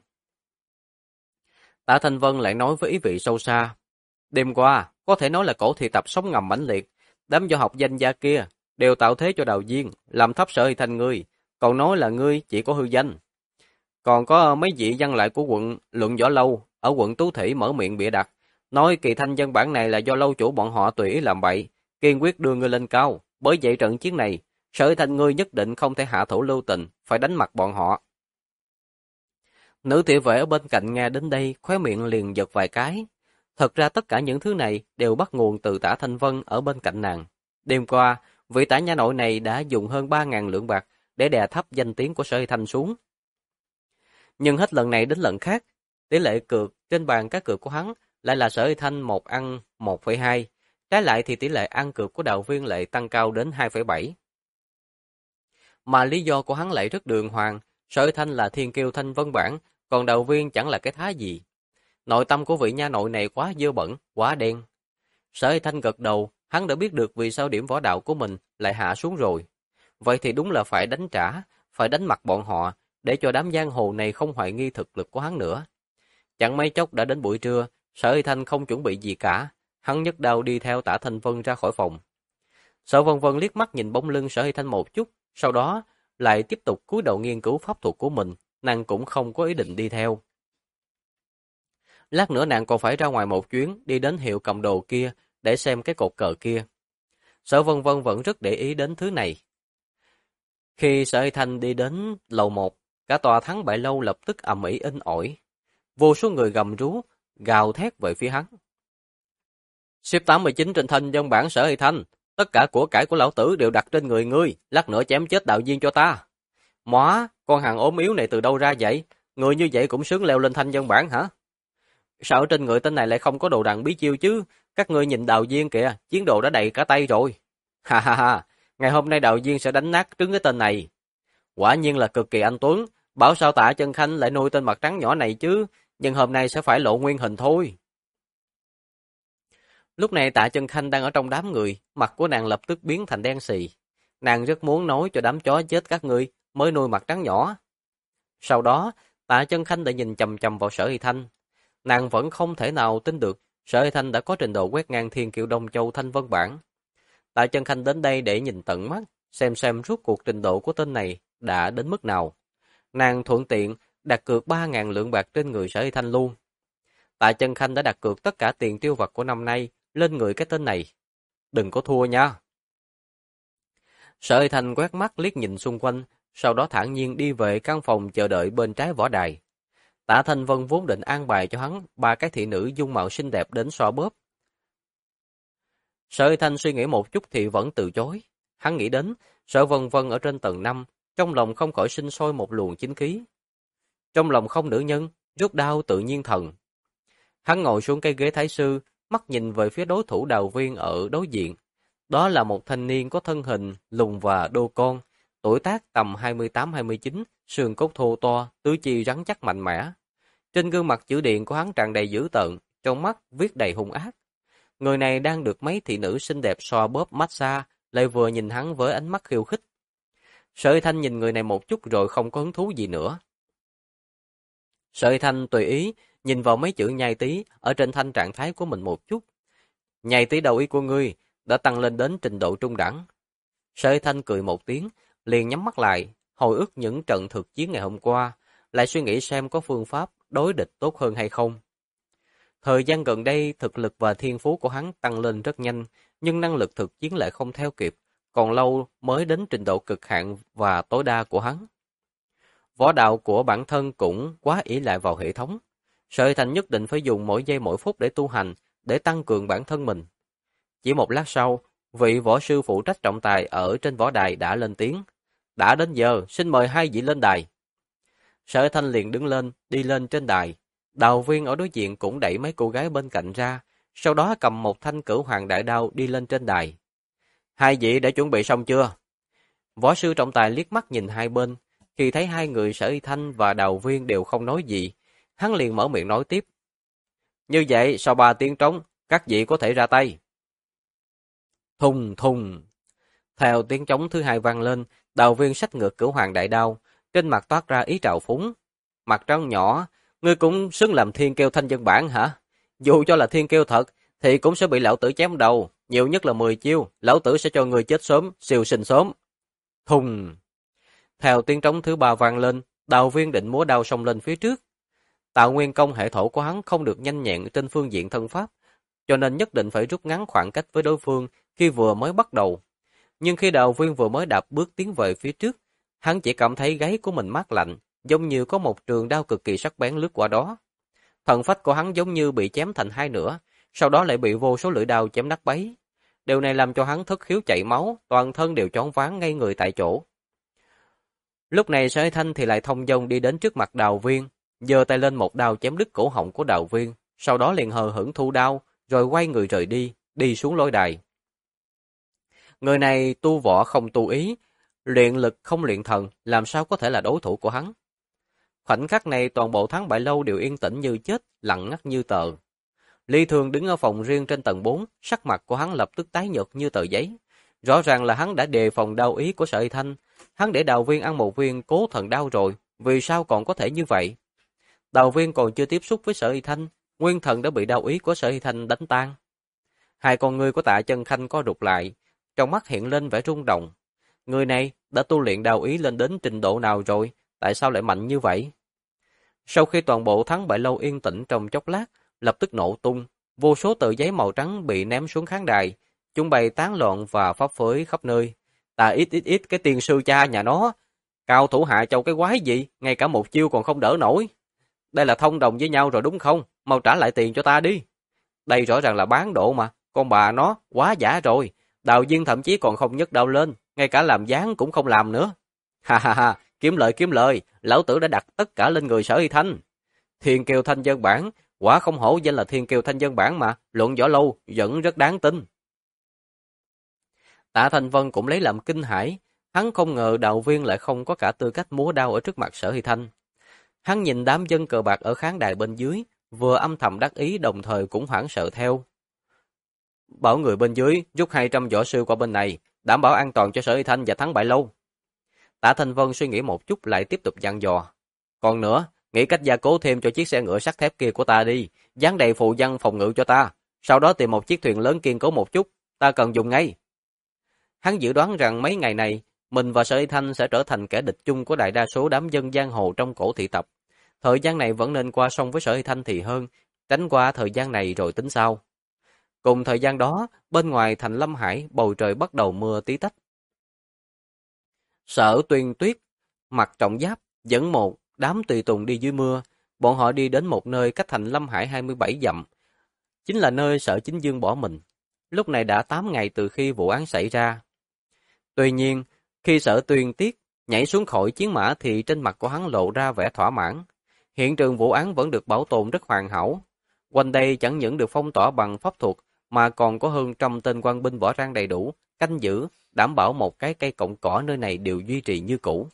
Tạ Thanh Vân lại nói với ý vị sâu xa, đêm qua, có thể nói là cổ thị tập sống ngầm mãnh liệt, đám võ học danh gia kia đều tạo thế cho Đào Viên, làm thấp Sở Y Thanh ngươi, còn nói là ngươi chỉ có hư danh. Còn có mấy vị văn lại của quận Luận Võ Lâu ở quận Tú Thủy mở miệng bịa đặt, nói kỳ thanh văn bản này là do lâu chủ bọn họ tùy ý làm bậy, kiên quyết đưa ngươi lên cao. Bởi vậy trận chiến này, Sở Thanh ngươi nhất định không thể hạ thủ lưu tình, phải đánh mặt bọn họ. Nữ thị vệ ở bên cạnh nghe đến đây, khóe miệng liền giật vài cái. Thật ra tất cả những thứ này đều bắt nguồn từ Tả Thanh Vân ở bên cạnh nàng. Đêm qua, vị tả nha nội này đã dùng hơn 3.000 lượng bạc để đè thấp danh tiếng của Sở Thanh xuống. Nhưng hết lần này đến lần khác, tỷ lệ cược trên bàn cá cược của hắn lại là Sở Thanh 1 ăn 1,2, trái lại thì tỷ lệ ăn cược của Đào Viên lại tăng cao đến 2,7. Mà lý do của hắn lại rất đường hoàng, Sở Thanh là thiên kiêu thanh vân bản, còn Đào Viên chẳng là cái thá gì. Nội tâm của vị nha nội này quá dơ bẩn, quá đen. Sở Thanh gật đầu, hắn đã biết được vì sao điểm võ đạo của mình lại hạ xuống rồi. Vậy thì đúng là phải đánh trả, phải đánh mặt bọn họ, để cho đám giang hồ này không hoài nghi thực lực của hắn nữa. Chẳng mấy chốc đã đến buổi trưa, Sở Thanh không chuẩn bị gì cả, hắn nhấc đao đi theo Tả Thanh Vân ra khỏi phòng. Sở Vân Vân liếc mắt nhìn bóng lưng Sở Thanh một chút, sau đó lại tiếp tục cúi đầu nghiên cứu pháp thuật của mình, nàng cũng không có ý định đi theo. Lát nữa nàng còn phải ra ngoài một chuyến, đi đến hiệu cầm đồ kia để xem cái cột cờ kia. Sở Vân Vân vẫn rất để ý đến thứ này. Khi Sở Thanh đi đến lầu 1, cả tòa Thắng Bại Lâu lập tức ầm ĩ inh ỏi. Vô số người gầm rú, gào thét về phía hắn. Xếp 89 trên thanh dân bản Sở Thanh, tất cả của cải của lão tử đều đặt trên người ngươi, lát nữa chém chết Đạo Viên cho ta. Móa, con hàng ốm yếu này từ đâu ra vậy? Người như vậy cũng xứng leo lên thanh dân bản hả? Sao ở trên người tên này lại không có đồ đằng bí chiêu chứ? Các ngươi nhìn Đào Viên kìa, chiến đồ đã đầy cả tay rồi. Ha ha ha, ngày hôm nay Đào Viên sẽ đánh nát trứng cái tên này. Quả nhiên là cực kỳ anh tuấn, bảo sao Tạ Chân Khanh lại nuôi tên mặt trắng nhỏ này chứ, nhưng hôm nay sẽ phải lộ nguyên hình thôi. Lúc này Tạ Chân Khanh đang ở trong đám người, mặt của nàng lập tức biến thành đen xì. Nàng rất muốn nói cho đám chó chết các ngươi mới nuôi mặt trắng nhỏ. Sau đó, Tạ Chân Khanh đã nhìn chằm chằm vào Sở Y Thanh. Nàng vẫn không thể nào tin được Sở Y Thanh đã có trình độ quét ngang thiên kiêu Đông Châu Thanh Vân bản. Tạ Chân Khanh đến đây để nhìn tận mắt, xem rốt cuộc trình độ của tên này đã đến mức nào. Nàng thuận tiện đặt cược 3.000 lượng bạc trên người Sở Y Thanh luôn. Tạ Chân Khanh đã đặt cược tất cả tiền tiêu vặt của năm nay lên người cái tên này. Đừng có thua nha. Sở Y Thanh quét mắt liếc nhìn xung quanh, sau đó thản nhiên đi về căn phòng chờ đợi bên trái võ đài. Tạ Thanh Vân vốn định an bài cho hắn 3 cái thị nữ dung mạo xinh đẹp đến xoa bóp. Sở Y Thanh suy nghĩ một chút thì vẫn từ chối. Hắn nghĩ đến Sở Vân Vân ở trên tầng 5, trong lòng không khỏi sinh sôi một luồng chính khí. Trong lòng không nữ nhân, rút đao tự nhiên thần. Hắn ngồi xuống cây ghế thái sư, mắt nhìn về phía đối thủ Đào Viên ở đối diện. Đó là một thanh niên có thân hình lùn và đô con, tuổi tác tầm 28-29, xương cốt thô to, tứ chi rắn chắc mạnh mẽ. Trên gương mặt chữ điền của hắn tràn đầy dữ tợn, trong mắt viết đầy hung ác. Người này đang được mấy thị nữ xinh đẹp xoa bóp massage, lại vừa nhìn hắn với ánh mắt khiêu khích. Sở Thanh nhìn người này một chút rồi không có hứng thú gì nữa. Sở Thanh tùy ý nhìn vào mấy chữ nhai tí ở trên thanh trạng thái của mình một chút. Nhai tí đầu ý của ngươi đã tăng lên đến trình độ trung đẳng. Sở Thanh cười một tiếng, liền nhắm mắt lại, hồi ức những trận thực chiến ngày hôm qua, lại suy nghĩ xem có phương pháp đối địch tốt hơn hay không. Thời gian gần đây, thực lực và thiên phú của hắn tăng lên rất nhanh, nhưng năng lực thực chiến lại không theo kịp, còn lâu mới đến trình độ cực hạn và tối đa của hắn. Võ đạo của bản thân cũng quá ỷ lại vào hệ thống. Sở Thanh nhất định phải dùng mỗi giây mỗi phút để tu hành, để tăng cường bản thân mình. Chỉ một lát sau, vị võ sư phụ trách trọng tài ở trên võ đài đã lên tiếng. Đã đến giờ, xin mời hai vị lên đài. Sở Thanh liền đứng lên, đi lên trên đài. Đào Viên ở đối diện cũng đẩy mấy cô gái bên cạnh ra, sau đó cầm một thanh Cửu Hoàng đại đao đi lên trên đài. Hai vị đã chuẩn bị xong chưa? Võ sư trọng tài liếc mắt nhìn hai bên, khi thấy hai người Sở Y Thanh và Đào Viên đều không nói gì, hắn liền mở miệng nói tiếp. Như vậy, sau 3 tiếng trống, các vị có thể ra tay. Thùng thùng. Theo tiếng trống thứ hai vang lên, Đào Viên xách ngược Cửu Hoàng đại đao, trên mặt toát ra ý trào phúng. Mặt trăng nhỏ, ngươi cũng xứng làm thiên kiêu thanh dân bản hả? Dù cho là thiên kiêu thật, thì cũng sẽ bị lão tử chém đầu, nhiều nhất là 10 chiêu, lão tử sẽ cho ngươi chết sớm, siêu sinh sớm. Thùng. Theo tiếng trống thứ ba vang lên, Đào Viên định múa đao xông lên phía trước. Tạo Nguyên công hệ thổ của hắn không được nhanh nhẹn trên phương diện thân pháp, cho nên nhất định phải rút ngắn khoảng cách với đối phương khi vừa mới bắt đầu. Nhưng khi Đào Viên vừa mới đạp bước tiến về phía trước, hắn chỉ cảm thấy gáy của mình mát lạnh, giống như có một trường đao cực kỳ sắc bén lướt qua đó. Thần phách của hắn giống như bị chém thành hai nửa, sau đó lại bị vô số lưỡi đao chém nát bấy. Điều này làm cho hắn thất khiếu chảy máu, toàn thân đều choáng váng ngay người tại chỗ. Lúc này Sở Thanh thì lại thông dong đi đến trước mặt Đào Viên, giơ tay lên một đao chém đứt cổ họng của Đào Viên, sau đó liền hờ hững thu đao, rồi quay người rời đi, đi xuống lôi đài. Người này tu võ không tu ý, luyện lực không luyện thần, làm sao có thể là đối thủ của hắn. Khoảnh khắc này toàn bộ Thắng Bại Lâu đều yên tĩnh như chết, lặng ngắt như tờ. Lý Thường đứng ở phòng riêng trên tầng 4, sắc mặt của hắn lập tức tái nhợt như tờ giấy. Rõ ràng là hắn đã đề phòng đao ý của Sở Thanh, hắn để Đào Viên ăn một viên cố thần đao rồi, vì sao còn có thể như vậy? Đào Viên còn chưa tiếp xúc với Sở Thanh, nguyên thần đã bị đao ý của Sở Thanh đánh tan. Hai con ngươi của Tạ Chân Khanh co rụt lại, trong mắt hiện lên vẻ rung động. Người này đã tu luyện đao ý lên đến trình độ nào rồi, tại sao lại mạnh như vậy? Sau khi toàn bộ Thắng Bại Lâu yên tĩnh trong chốc lát, lập tức nổ tung, vô số tờ giấy màu trắng bị ném xuống khán đài, chúng bày tán loạn và phấp phới khắp nơi. Ta ít cái tiên sư cha nhà nó, cao thủ Hạ Châu cái quái gì, ngay cả một chiêu còn không đỡ nổi. Đây là thông đồng với nhau rồi đúng không? Mau trả lại tiền cho ta đi. Đây rõ ràng là bán độ mà, con bà nó quá giả rồi. Đào Viên thậm chí còn không nhấc đao lên, ngay cả làm dáng cũng không làm nữa. Ha ha ha, kiếm lời, lão tử đã đặt tất cả lên người Sở Hy Thanh. Thiên kiêu thanh dân bản, quả không hổ danh là thiên kiêu thanh dân bản mà, luận võ lâu vẫn rất đáng tin. Tạ Thành Vân cũng lấy làm kinh hãi, hắn không ngờ Đào Viên lại không có cả tư cách múa đao ở trước mặt Sở Hy Thanh. Hắn nhìn đám dân cờ bạc ở khán đài bên dưới, vừa âm thầm đắc ý đồng thời cũng hoảng sợ theo. Bảo người bên dưới rút 200 võ sư qua bên này, đảm bảo an toàn cho Sở Hy Thanh và Thắng Bại Lâu. Tạ Thành Vân suy nghĩ một chút lại tiếp tục dặn dò. Còn nữa, nghĩ cách gia cố thêm cho chiếc xe ngựa sắt thép kia của ta đi, dán đầy phù văn phòng ngự cho ta, sau đó tìm một chiếc thuyền lớn kiên cố một chút, ta cần dùng ngay. Hắn dự đoán rằng mấy ngày này, mình và Sở Hy Thanh sẽ trở thành kẻ địch chung của đại đa số đám dân giang hồ trong cổ thị tập. Thời gian này vẫn nên qua sông với Sở Hy Thanh thì hơn, tránh qua thời gian này rồi tính sau. Cùng thời gian đó, bên ngoài thành Lâm Hải, bầu trời bắt đầu mưa tí tách. Sở Tuyên Tuyết, mặc trọng giáp, dẫn một đám tùy tùng đi dưới mưa, bọn họ đi đến một nơi cách thành Lâm Hải 27 dặm, chính là nơi Sở Chính Dương bỏ mình. Lúc này đã 8 ngày từ khi vụ án xảy ra. Tuy nhiên, khi Sở Tuyên Tuyết nhảy xuống khỏi chiến mã thì trên mặt của hắn lộ ra vẻ thỏa mãn. Hiện trường vụ án vẫn được bảo tồn rất hoàn hảo. Quanh đây chẳng những được phong tỏa bằng pháp thuật, mà còn có hơn 100 tên quan binh võ trang đầy đủ, canh giữ, đảm bảo một cái cây cọng cỏ nơi này đều duy trì như cũ.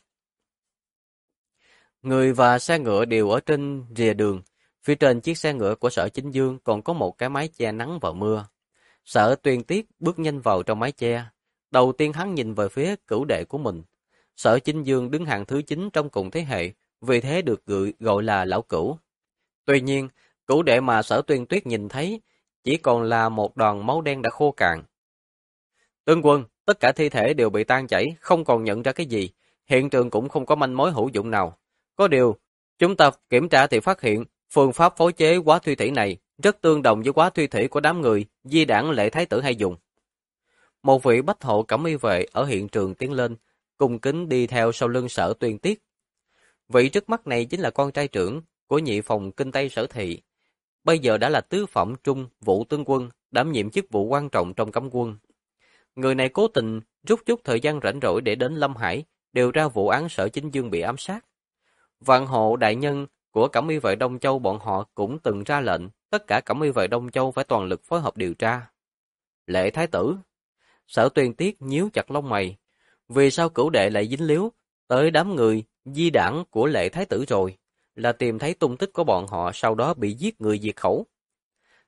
Người và xe ngựa đều ở trên rìa đường, phía trên chiếc xe ngựa của Sở Chính Dương còn có một cái mái che nắng và mưa. Sở Tuyên Tiết bước nhanh vào trong mái che, đầu tiên hắn nhìn về phía cửu đệ của mình. Sở Chính Dương đứng hàng thứ 9 trong cùng thế hệ, vì thế được gọi là lão cửu. Tuy nhiên, cửu đệ mà Sở Tuyên Tuyết nhìn thấy chỉ còn là một đoàn máu đen đã khô cạn. Tướng quân, tất cả thi thể đều bị tan chảy, không còn nhận ra cái gì, hiện trường cũng không có manh mối hữu dụng nào. Có điều, chúng ta kiểm tra thì phát hiện phương pháp phối chế quá thuy thủy này rất tương đồng với quá thuy thủy của đám người di đảng Lệ Thái Tử hay dùng. Một vị bách hộ cẩm y vệ ở hiện trường tiến lên, cung kính đi theo sau lưng Sở Tuyên Tiết. Vị trước mắt này chính là con trai trưởng của nhị phòng kinh Tây Sở Thị. Bây giờ đã là tứ phẩm trung vũ tướng quân, đảm nhiệm chức vụ quan trọng trong cấm quân. Người này cố tình rút chút thời gian rảnh rỗi để đến Lâm Hải, điều tra vụ án Sở Chính Dương bị ám sát. Vạn hộ đại nhân của Cẩm y vệ Đông Châu bọn họ cũng từng ra lệnh, tất cả Cẩm y vệ Đông Châu phải toàn lực phối hợp điều tra. Lệ Thái Tử. Sở Tuyên Tiết nhíu chặt lông mày. Vì sao cửu đệ lại dính líu tới đám người di đảng của Lệ Thái Tử rồi? Là tìm thấy tung tích của bọn họ sau đó bị giết người diệt khẩu.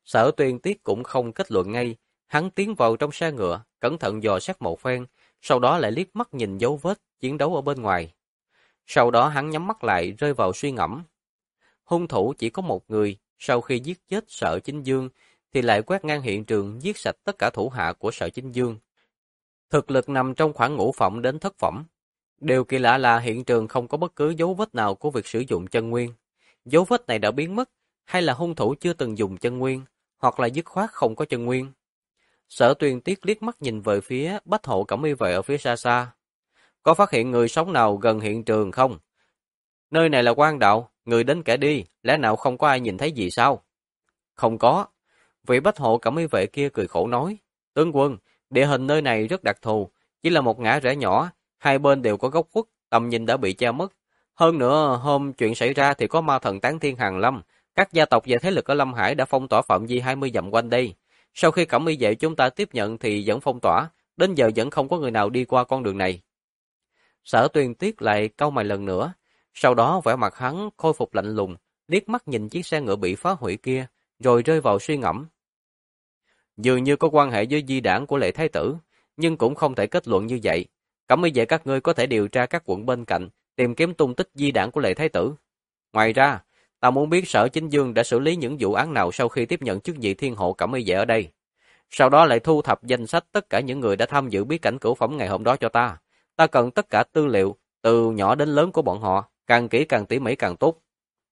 Sở Tuyên Tiết cũng không kết luận ngay, hắn tiến vào trong xe ngựa, cẩn thận dò xét một phen, sau đó lại liếc mắt nhìn dấu vết chiến đấu ở bên ngoài. Sau đó hắn nhắm mắt lại rơi vào suy ngẫm. Hung thủ chỉ có một người, sau khi giết chết Sở Chính Dương thì lại quét ngang hiện trường giết sạch tất cả thủ hạ của Sở Chính Dương. Thực lực nằm trong khoảng ngũ phẩm đến thất phẩm. Điều kỳ lạ là hiện trường không có bất cứ dấu vết nào của việc sử dụng chân nguyên. Dấu vết này đã biến mất, hay là hung thủ chưa từng dùng chân nguyên, hoặc là dứt khoát không có chân nguyên. Sở Tuyên Tiết liếc mắt nhìn về phía Bách Hộ Cẩm Y Vệ ở phía xa xa. Có phát hiện người sống nào gần hiện trường không? Nơi này là quan đạo, người đến kẻ đi, lẽ nào không có ai nhìn thấy gì sao? Không có. Vị Bách Hộ Cẩm Y Vệ kia cười khổ nói. Tướng quân, địa hình nơi này rất đặc thù, chỉ là một ngã rẽ nhỏ, hai bên đều có góc khuất, tầm nhìn đã bị che mất. Hơn nữa, hôm chuyện xảy ra thì có ma thần tán thiên hàng lâm, các gia tộc và thế lực ở Lâm Hải đã phong tỏa phạm vi 20 dặm quanh đây. Sau khi Cẩm Y Vệ chúng ta tiếp nhận thì vẫn phong tỏa, đến giờ vẫn không có người nào đi qua con đường này. Sở Tuyên Tiết lại cau mày lần nữa, sau đó vẻ mặt hắn khôi phục lạnh lùng, liếc mắt nhìn chiếc xe ngựa bị phá hủy kia, rồi rơi vào suy ngẫm. Dường như có quan hệ với di đảng của Lệ Thái Tử, nhưng cũng không thể kết luận như vậy. Cẩm Y Vệ các ngươi có thể điều tra các quận bên cạnh, tìm kiếm tung tích di đảng của Lệ Thái Tử. Ngoài ra, ta muốn biết Sở Chính Dương đã xử lý những vụ án nào sau khi tiếp nhận chức vị thiên hộ Cẩm Y Vệ ở đây. Sau đó lại thu thập danh sách tất cả những người đã tham dự bí cảnh cửu phẩm ngày hôm đó cho ta. Ta cần tất cả tư liệu, từ nhỏ đến lớn của bọn họ, càng kỹ càng tỉ mỉ càng tốt.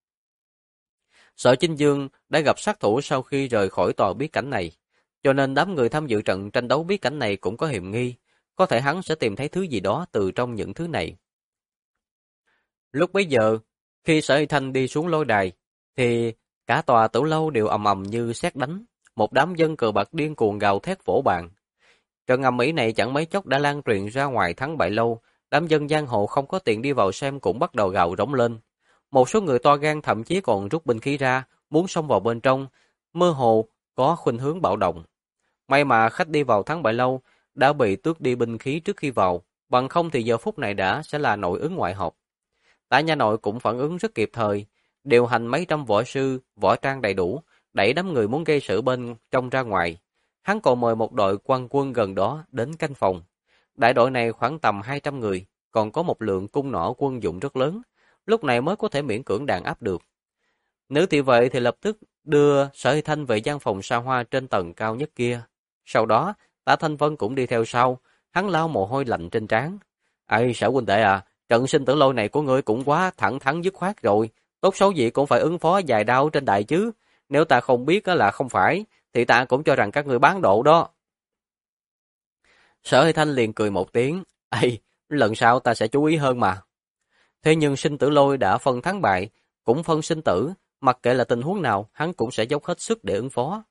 Sở Chính Dương đã gặp sát thủ sau khi rời khỏi tòa bí cảnh này, cho nên đám người tham dự trận tranh đấu bí cảnh này cũng có hiềm nghi, có thể hắn sẽ tìm thấy thứ gì đó từ trong những thứ này. Lúc bấy giờ, khi Sở Hy Thanh đi xuống lôi đài, thì cả tòa tử lâu đều ầm ầm như sét đánh, một đám dân cờ bạc điên cuồng gào thét vỗ bàn. Trận ầm ĩ này chẳng mấy chốc đã lan truyền ra ngoài Thắng Bại Lâu, đám dân giang hồ không có tiền đi vào xem cũng bắt đầu gào rống lên. Một số người to gan thậm chí còn rút binh khí ra, muốn xông vào bên trong, mơ hồ có khuynh hướng bạo động. May mà khách đi vào Thắng Bại Lâu đã bị tước đi binh khí trước khi vào, bằng không thì giờ phút này đã sẽ là nội ứng ngoại hợp. Tả Nha Nội cũng phản ứng rất kịp thời, điều hành mấy trăm võ sư, võ trang đầy đủ, đẩy đám người muốn gây sự bên trong ra ngoài. Hắn còn mời một đội quan quân gần đó đến canh phòng. Đại đội này khoảng tầm 200 người, còn có một lượng cung nỏ quân dụng rất lớn, lúc này mới có thể miễn cưỡng đàn áp được. Nữ thị vệ thì lập tức đưa Sở Hy Thanh về gian phòng xa hoa trên tầng cao nhất kia. Sau đó, Tả Thanh Vân cũng đi theo sau, hắn lau mồ hôi lạnh trên trán. Ây, Sở huynh đệ à, trận sinh tử lôi này của ngươi cũng quá thẳng thắn dứt khoát rồi, tốt xấu gì cũng phải ứng phó vài đao trên đại chứ. Nếu ta không biết là không phải, thì ta cũng cho rằng các ngươi bán độ đó. Sở Hy Thanh liền cười một tiếng, ây, lần sau ta sẽ chú ý hơn mà. Thế nhưng sinh tử lôi đã phân thắng bại, cũng phân sinh tử, mặc kệ là tình huống nào, hắn cũng sẽ dốc hết sức để ứng phó.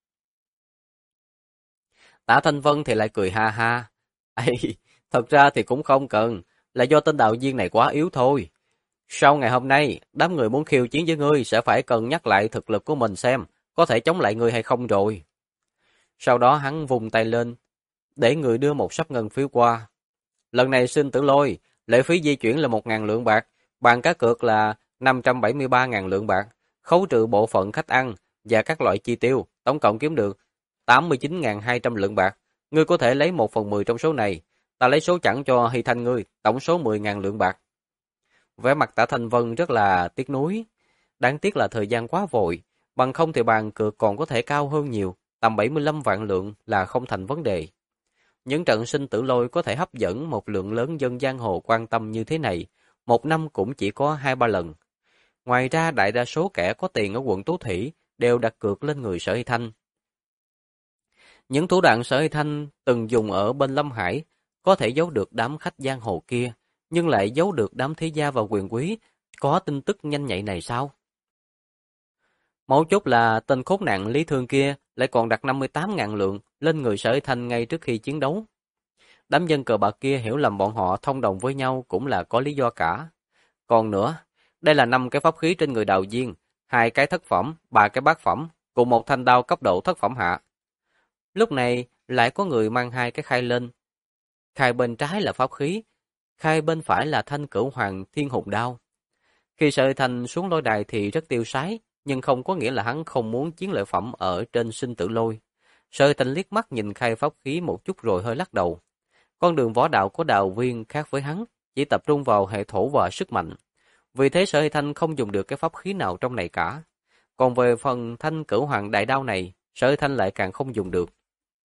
Tả Thanh Vân thì lại cười ha ha. Ây, thật ra thì cũng không cần, là do tên đạo viên này quá yếu thôi. Sau ngày hôm nay, đám người muốn khiêu chiến với ngươi sẽ phải cân nhắc lại thực lực của mình xem, có thể chống lại ngươi hay không rồi. Sau đó hắn vùng tay lên, để người đưa một sấp ngân phiếu qua. Lần này sinh tử lôi, lệ phí di chuyển là 1.000 lượng bạc, bàn cá cược là 573.000 lượng bạc, khấu trừ bộ phận khách ăn và các loại chi tiêu, tổng cộng kiếm được 89.200 lượng bạc. Ngươi có thể lấy 1/10 trong số này, ta lấy số chẵn cho Hy Thanh ngươi, tổng số 10.000 lượng bạc. Vẻ mặt Tả Thanh Vân rất là tiếc nuối, đáng tiếc là thời gian quá vội, bằng không thì bàn cược còn có thể cao hơn nhiều, tầm 75 vạn lượng là không thành vấn đề. Những trận sinh tử lôi có thể hấp dẫn một lượng lớn dân giang hồ quan tâm như thế này, một năm cũng chỉ có 2-3 lần. Ngoài ra đại đa số kẻ có tiền ở quận Tú Thủy đều đặt cược lên người Sở Hy Thanh. Những thủ đoạn Sở Hy Thanh từng dùng ở bên Lâm Hải có thể giấu được đám khách giang hồ kia, nhưng lại giấu được đám thế gia và quyền quý có tin tức nhanh nhạy này sao? Mấu chốt là tên khốn nạn Lý Thương kia lại còn đặt 58.000 lượng lên người Sở Hy Thanh ngay trước khi chiến đấu. Đám dân cờ bạc kia hiểu lầm bọn họ thông đồng với nhau cũng là có lý do cả. Còn nữa, đây là 5 cái pháp khí trên người Đào Viên, 2 cái thất phẩm, 3 cái bát phẩm, cùng một thanh đao cấp độ thất phẩm hạ. Lúc này lại có người mang 2 cái khai lên. Khai bên trái là pháp khí, khai bên phải là thanh Cửu Hoàng Thiên Hùng Đao. Khi Sở Hy Thanh xuống lôi đài thì rất tiêu sái, nhưng không có nghĩa là hắn không muốn chiến lợi phẩm ở trên sinh tử lôi. Sở Huy Thanh liếc mắt nhìn khai pháp khí một chút rồi hơi lắc đầu. Con đường võ đạo của Đào Viên khác với hắn, chỉ tập trung vào hệ thổ và sức mạnh. Vì thế Sở Huy Thanh không dùng được cái pháp khí nào trong này cả. Còn về phần Thanh Cửu Hoàng đại đao này, Sở Huy Thanh lại càng không dùng được.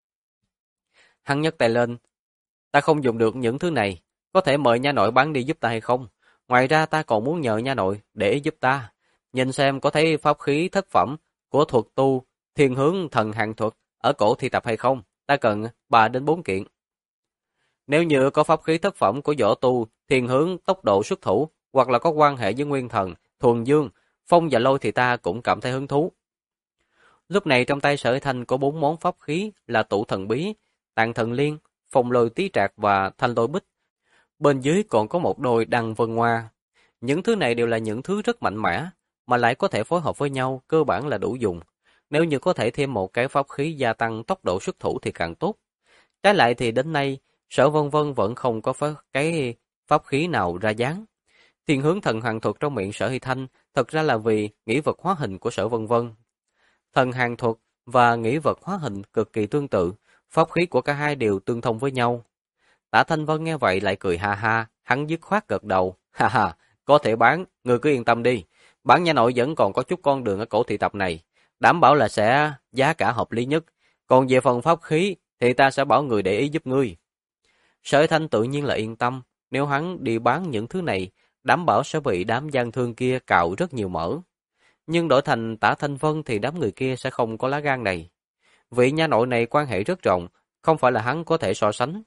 Hắn nhấc tay lên. Ta không dùng được những thứ này, có thể mời nha nội bán đi giúp ta hay không? Ngoài ra ta còn muốn nhờ nha nội để giúp ta. Nhìn xem có thấy pháp khí thất phẩm của thuật tu thiên hướng thần hàng thuật ở cổ thi tập hay không? Ta cần 3 đến 4 kiện. Nếu như có pháp khí thất phẩm của võ tu thiên hướng tốc độ xuất thủ hoặc là có quan hệ với nguyên thần, thuần dương, phong và lôi thì ta cũng cảm thấy hứng thú. Lúc này trong tay Sở Huy Thanh có 4 món pháp khí là tụ thần bí, tạng thần liên, phong lôi tí trạc và thanh lôi bích. Bên dưới còn có một đôi đăng vân hoa. Những thứ này đều là những thứ rất mạnh mẽ, mà lại có thể phối hợp với nhau, cơ bản là đủ dùng. Nếu như có thể thêm một cái pháp khí gia tăng tốc độ xuất thủ thì càng tốt. Trái lại thì đến nay, Sở Vân Vân vẫn không có cái pháp khí nào ra dáng. Thiên hướng thần hàng thuật trong miệng Sở Huy Thanh thật ra là vì nghĩ vật hóa hình của Sở Vân Vân. Thần hàng thuật và nghĩ vật hóa hình cực kỳ tương tự, pháp khí của cả hai đều tương thông với nhau. Tả Thanh Vân nghe vậy lại cười ha ha, hắn dứt khoát gật đầu. Ha ha, có thể bán, ngươi cứ yên tâm đi. Bán nha nội vẫn còn có chút con đường ở cổ thị tập này, đảm bảo là sẽ giá cả hợp lý nhất. Còn về phần pháp khí thì ta sẽ bảo người để ý giúp ngươi. Sở Thanh tự nhiên là yên tâm, nếu hắn đi bán những thứ này, đảm bảo sẽ bị đám gian thương kia cạo rất nhiều mỡ. Nhưng đổi thành Tả Thanh Vân thì đám người kia sẽ không có lá gan này. Vị nha nội này quan hệ rất rộng, không phải là hắn có thể so sánh.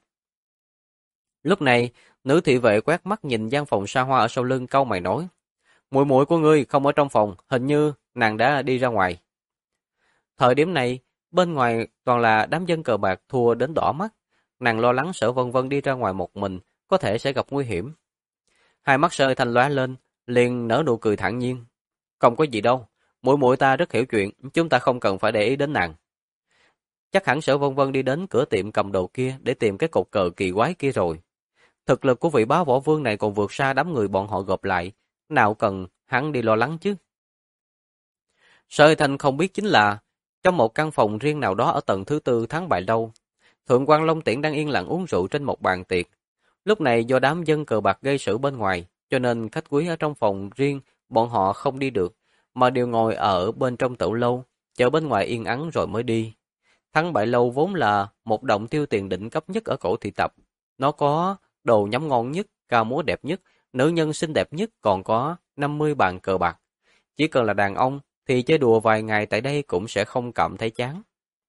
Lúc này, nữ thị vệ quét mắt nhìn gian phòng xa hoa ở sau lưng, cau mày nói: "Muội muội của ngươi không ở trong phòng, hình như nàng đã đi ra ngoài." Thời điểm này, bên ngoài toàn là đám dân cờ bạc thua đến đỏ mắt, nàng lo lắng Sở Vân Vân đi ra ngoài một mình, có thể sẽ gặp nguy hiểm. Hai mắt Sở Thanh lóe lên, liền nở nụ cười thản nhiên: "Không có gì đâu, muội muội ta rất hiểu chuyện, chúng ta không cần phải để ý đến nàng." Chắc hẳn Sở Vân Vân đi đến cửa tiệm cầm đồ kia để tìm cái cột cờ kỳ quái kia rồi. Thực lực của vị bá võ vương này còn vượt xa đám người bọn họ gộp lại, nào cần hắn đi lo lắng chứ. Sở Thanh không biết chính là, trong một căn phòng riêng nào đó ở tầng thứ 4 tháng Bài Lâu, Thượng quan Long Tiễn đang yên lặng uống rượu trên một bàn tiệc. Lúc này do đám dân cờ bạc gây sự bên ngoài, cho nên khách quý ở trong phòng riêng bọn họ không đi được, mà đều ngồi ở bên trong tiểu lâu, chờ bên ngoài yên ắng rồi mới đi. Thắng Bại Lâu vốn là một động tiêu tiền đỉnh cấp nhất ở cổ thị tập. Nó có đồ nhắm ngon nhất, ca múa đẹp nhất, nữ nhân xinh đẹp nhất, còn có 50 bàn cờ bạc. Chỉ cần là đàn ông thì chơi đùa vài ngày tại đây cũng sẽ không cảm thấy chán.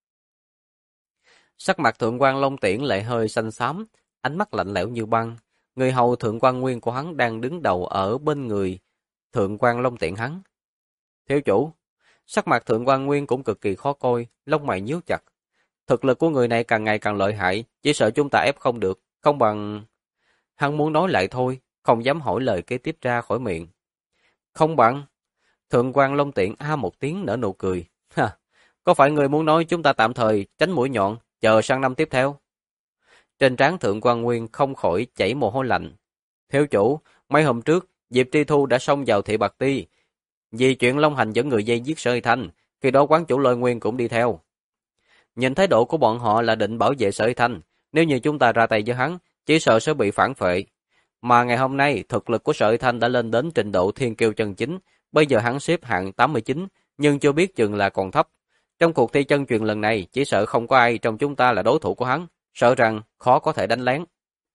Sắc mặt Thượng quan Long Tiễn lại hơi xanh xám, ánh mắt lạnh lẽo như băng. Người hầu Thượng quan Nguyên của hắn đang đứng đầu ở bên người Thượng quan Long Tiễn hắn. Thiếu chủ, sắc mặt Thượng quan Nguyên cũng cực kỳ khó coi, lông mày nhíu chặt. Thực lực của người này càng ngày càng lợi hại, chỉ sợ chúng ta ép không được, không bằng... Hắn muốn nói lại thôi, không dám hỏi lời kế tiếp ra khỏi miệng. Không bằng... Thượng quan Long Tiễn một tiếng nở nụ cười. Ha, có phải người muốn nói chúng ta tạm thời tránh mũi nhọn, chờ sang năm tiếp theo? Trên trán Thượng quan Nguyên không khỏi chảy mồ hôi lạnh. Thiếu chủ, mấy hôm trước, Diệp Tri Thu đã xông vào thị Bạc Ti. Vì chuyện Long Hành dẫn người dây giết Sở Huy Thanh, khi đó quán chủ Lôi Nguyên cũng đi theo. Nhìn thái độ của bọn họ là định bảo vệ Sở Huy Thanh, nếu như chúng ta ra tay với hắn, chỉ sợ sẽ bị phản phệ. Mà ngày hôm nay, thực lực của Sở Huy Thanh đã lên đến trình độ thiên kiêu chân chính, bây giờ hắn xếp hạng 89, nhưng chưa biết chừng là còn thấp. Trong cuộc thi chân truyền lần này, chỉ sợ không có ai trong chúng ta là đối thủ của hắn, sợ rằng khó có thể đánh lén.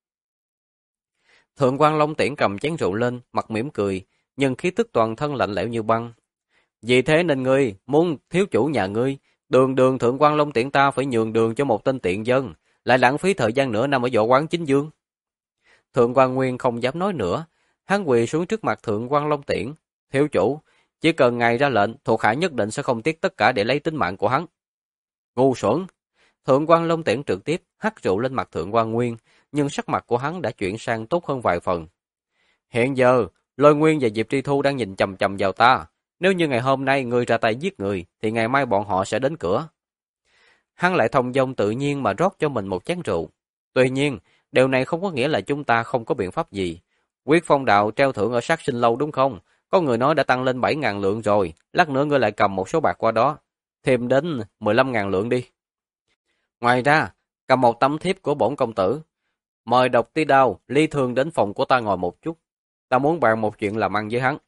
Thượng quan Long Tiễn cầm chén rượu lên, mặt mỉm cười, nhưng khí tức toàn thân lạnh lẽo như băng. Vì thế nên ngươi muốn thiếu chủ nhà ngươi, đường đường Thượng quan Long Tiễn ta phải nhường đường cho một tên tiện dân, lại lãng phí thời gian nửa năm ở võ quán chính dương. Thượng quan Nguyên không dám nói nữa, hắn quỳ xuống trước mặt Thượng quan Long Tiễn. Thiếu chủ, chỉ cần ngài ra lệnh, thuộc hạ nhất định sẽ không tiếc tất cả để lấy tính mạng của hắn. Ngu xuẩn! Thượng quan Long Tiễn trực tiếp hắt rượu lên mặt Thượng quan Nguyên, nhưng sắc mặt của hắn đã chuyển sang tốt hơn vài phần. Hiện giờ, Lôi Nguyên và Diệp Tri Thu đang nhìn chằm chằm vào ta. Nếu như ngày hôm nay ngươi ra tay giết người, thì ngày mai bọn họ sẽ đến cửa. Hắn lại thông dong tự nhiên mà rót cho mình một chén rượu. Tuy nhiên, điều này không có nghĩa là chúng ta không có biện pháp gì. Quyết Phong đạo treo thưởng ở sát sinh lâu đúng không? Có người nói đã tăng lên 7.000 lượng rồi, lát nữa ngươi lại cầm một số bạc qua đó, thêm đến 15.000 lượng đi. Ngoài ra, cầm một tấm thiếp của bổn công tử. Mời Độc Tí Đao, Ly Thương đến phòng của ta ngồi một chút. Ta muốn bàn một chuyện làm ăn với hắn.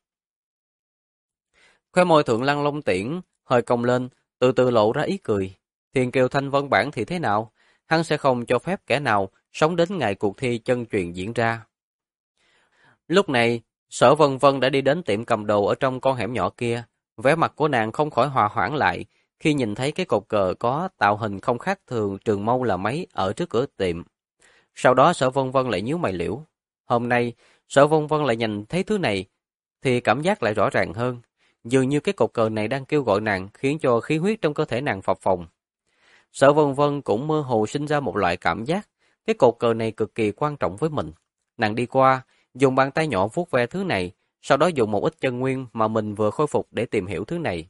Khóe môi Thượng Lăng Long Tiễn hơi cong lên, từ từ lộ ra ý cười. Thiên Kiều Thanh Vân Bản thì thế nào? Hắn sẽ không cho phép kẻ nào sống đến ngày cuộc thi chân truyền diễn ra. Lúc này, Sở Vân Vân đã đi đến tiệm cầm đồ ở trong con hẻm nhỏ kia. Vẻ mặt của nàng không khỏi hòa hoãn lại khi nhìn thấy cái cột cờ có tạo hình không khác thường trường mâu là mấy ở trước cửa tiệm. Sau đó Sở Vân Vân lại nhíu mày liễu. Hôm nay, Sở Vân Vân lại nhìn thấy thứ này thì cảm giác lại rõ ràng hơn. Dường như cái cột cờ này đang kêu gọi nàng, khiến cho khí huyết trong cơ thể nàng phập phồng. Sở Vân Vân cũng mơ hồ sinh ra một loại cảm giác, cái cột cờ này cực kỳ quan trọng với mình. Nàng đi qua, dùng bàn tay nhỏ vuốt ve thứ này, sau đó dùng một ít chân nguyên mà mình vừa khôi phục để tìm hiểu thứ này.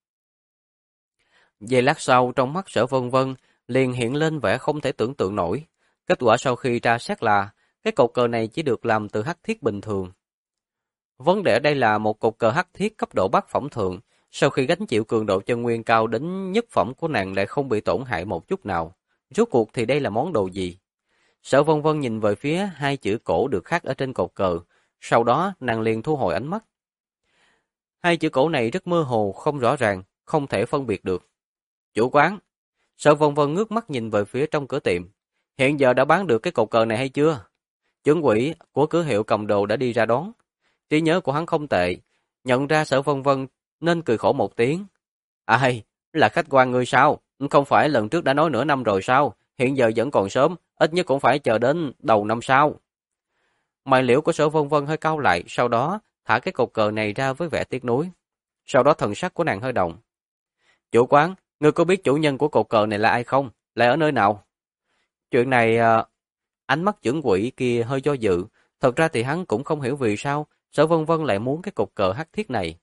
Giây lát sau, trong mắt Sở Vân Vân liền hiện lên vẻ không thể tưởng tượng nổi. Kết quả sau khi tra xét là, cái cột cờ này chỉ được làm từ hắc thiết bình thường. Vấn đề ở đây là một cột cờ hắc thiết cấp độ bát phẩm thượng, sau khi gánh chịu cường độ chân nguyên cao đến nhất phẩm của nàng lại không bị tổn hại một chút nào. Rốt cuộc thì đây là món đồ gì? Sở Vân Vân nhìn về phía hai chữ cổ được khắc ở trên cột cờ, sau đó nàng liền thu hồi ánh mắt. Hai chữ cổ này rất mơ hồ, không rõ ràng, không thể phân biệt được. Chủ quán, Sở Vân Vân ngước mắt nhìn về phía trong cửa tiệm. Hiện giờ đã bán được cái cột cờ này hay chưa? Trưởng quỹ của cửa hiệu cầm đồ đã đi ra đón. Trí nhớ của hắn không tệ, nhận ra Sở Vân Vân nên cười khổ một tiếng. Ai, là khách quan ngươi sao? Không phải lần trước đã nói nửa năm rồi sao? Hiện giờ vẫn còn sớm, ít nhất cũng phải chờ đến đầu năm sau. Mày liễu của Sở Vân Vân hơi cau lại, sau đó thả cái cột cờ này ra với vẻ tiếc nuối. Sau đó thần sắc của nàng hơi động. Chủ quán, ngươi có biết chủ nhân của cột cờ này là ai không? Lại ở nơi nào? Chuyện này, ánh mắt trưởng quỹ kia hơi do dự. Thật ra thì hắn cũng không hiểu vì sao Sở Vân Vân lại muốn cái cột cờ hắc thiết này.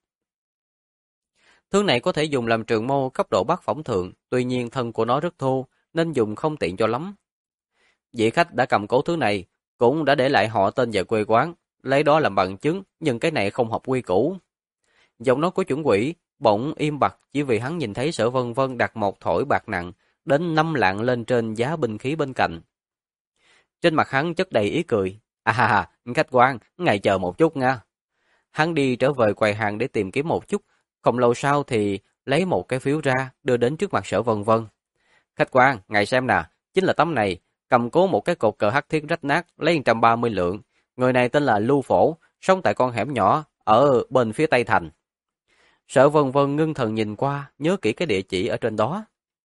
Thứ này có thể dùng làm trường mâu cấp độ bát phẩm thượng, tuy nhiên thân của nó rất thô, nên dùng không tiện cho lắm. Vị khách đã cầm cố thứ này, cũng đã để lại họ tên và quê quán, lấy đó làm bằng chứng, nhưng cái này không hợp quy củ. Giọng nói của chuẩn quỷ bỗng im bặt chỉ vì hắn nhìn thấy Sở Vân Vân đặt một thỏi bạc nặng đến 5 lạng lên trên giá binh khí bên cạnh. Trên mặt hắn chất đầy ý cười. Khách quan, ngài chờ một chút nha. Hắn đi trở về quầy hàng để tìm kiếm một chút, không lâu sau thì lấy một cái phiếu ra, đưa đến trước mặt Sở Vân Vân. Khách quan, ngài xem nè, chính là tấm này, cầm cố một cái cột cờ hắc thiết rách nát, lấy 130 lượng. Người này tên là Lưu Phổ, sống tại con hẻm nhỏ, ở bên phía Tây Thành. Sở Vân Vân ngưng thần nhìn qua, nhớ kỹ cái địa chỉ ở trên đó.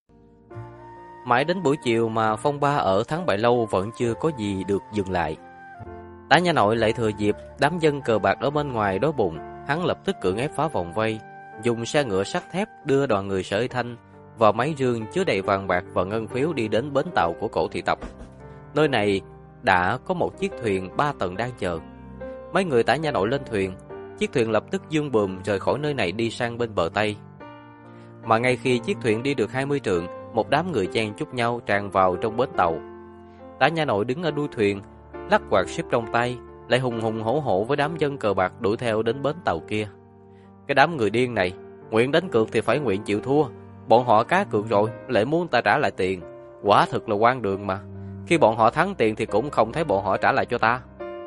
Mãi đến buổi chiều mà phong ba ở Thắng Bại Lâu vẫn chưa có gì được dừng lại. Tả Nha Nội lại thừa dịp đám dân cờ bạc ở bên ngoài đói bụng, hắn lập tức cưỡng ép phá vòng vây, dùng xe ngựa sắt thép đưa đoàn người Sở Thanh vào máy rương chứa đầy vàng bạc và ngân phiếu đi đến bến tàu của Cổ Thị Tập. Nơi này đã có một chiếc thuyền 3 tầng đang chờ. Mấy người Tả Nha Nội lên thuyền, chiếc thuyền lập tức dương bùm rời khỏi nơi này đi sang bên bờ Tây. Mà ngay khi chiếc thuyền đi được 20 trượng, một đám người chen chúc nhau tràn vào trong bến tàu. Tả Nha Nội đứng ở đuôi thuyền, lắc quạt xếp trong tay, lại hùng hùng hổ hổ với đám dân cờ bạc đuổi theo đến bến tàu kia. Cái đám người điên này, nguyện đánh cược thì phải nguyện chịu thua. Bọn họ cá cược rồi, lại muốn ta trả lại tiền. Quả thực là hoang đường mà. Khi bọn họ thắng tiền thì cũng không thấy bọn họ trả lại cho ta.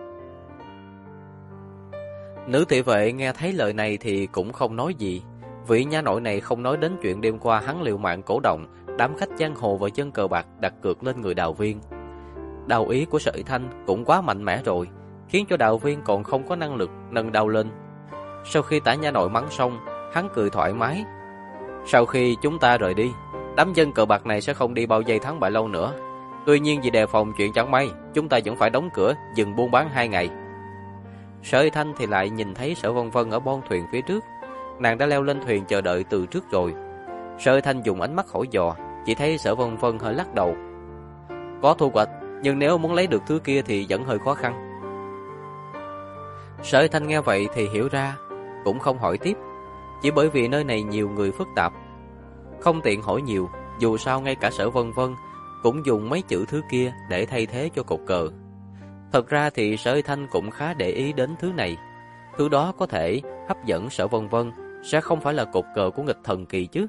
Nữ thị vệ nghe thấy lời này thì cũng không nói gì. Vị nha nội này không nói đến chuyện đêm qua hắn liều mạng cổ động đám khách giang hồ và dân cờ bạc đặt cược lên người Đào Viên. Đào ý của Sợi Thanh cũng quá mạnh mẽ rồi, khiến cho Đào Viên còn không có năng lực nâng đao lên. Sau khi Tả Nha Nội mắng xong, hắn cười thoải mái. Sau khi chúng ta rời đi, đám dân cờ bạc này sẽ không đi bao giây Thắng Bại Lâu nữa. Tuy nhiên vì đề phòng chuyện chẳng may, chúng ta vẫn phải đóng cửa, dừng buôn bán 2 ngày. Sợi Thanh thì lại nhìn thấy Sở Vân Vân ở bon thuyền phía trước. Nàng đã leo lên thuyền chờ đợi từ trước rồi. Sợi Thanh dùng ánh mắt hỏi dò, chỉ thấy Sở Vân Vân hơi lắc đầu. Có thu hoạch, nhưng nếu muốn lấy được thứ kia thì vẫn hơi khó khăn. Sợi Thanh nghe vậy thì hiểu ra, cũng không hỏi tiếp. Chỉ bởi vì nơi này nhiều người phức tạp, không tiện hỏi nhiều. Dù sao ngay cả Sở Vân Vân cũng dùng mấy chữ thứ kia để thay thế cho cột cờ. Thật ra thì Sợi Thanh cũng khá để ý đến thứ này. thứ đó có thể hấp dẫn Sở Vân Vân, sẽ không phải là cột cờ của nghịch thần kỳ chứ.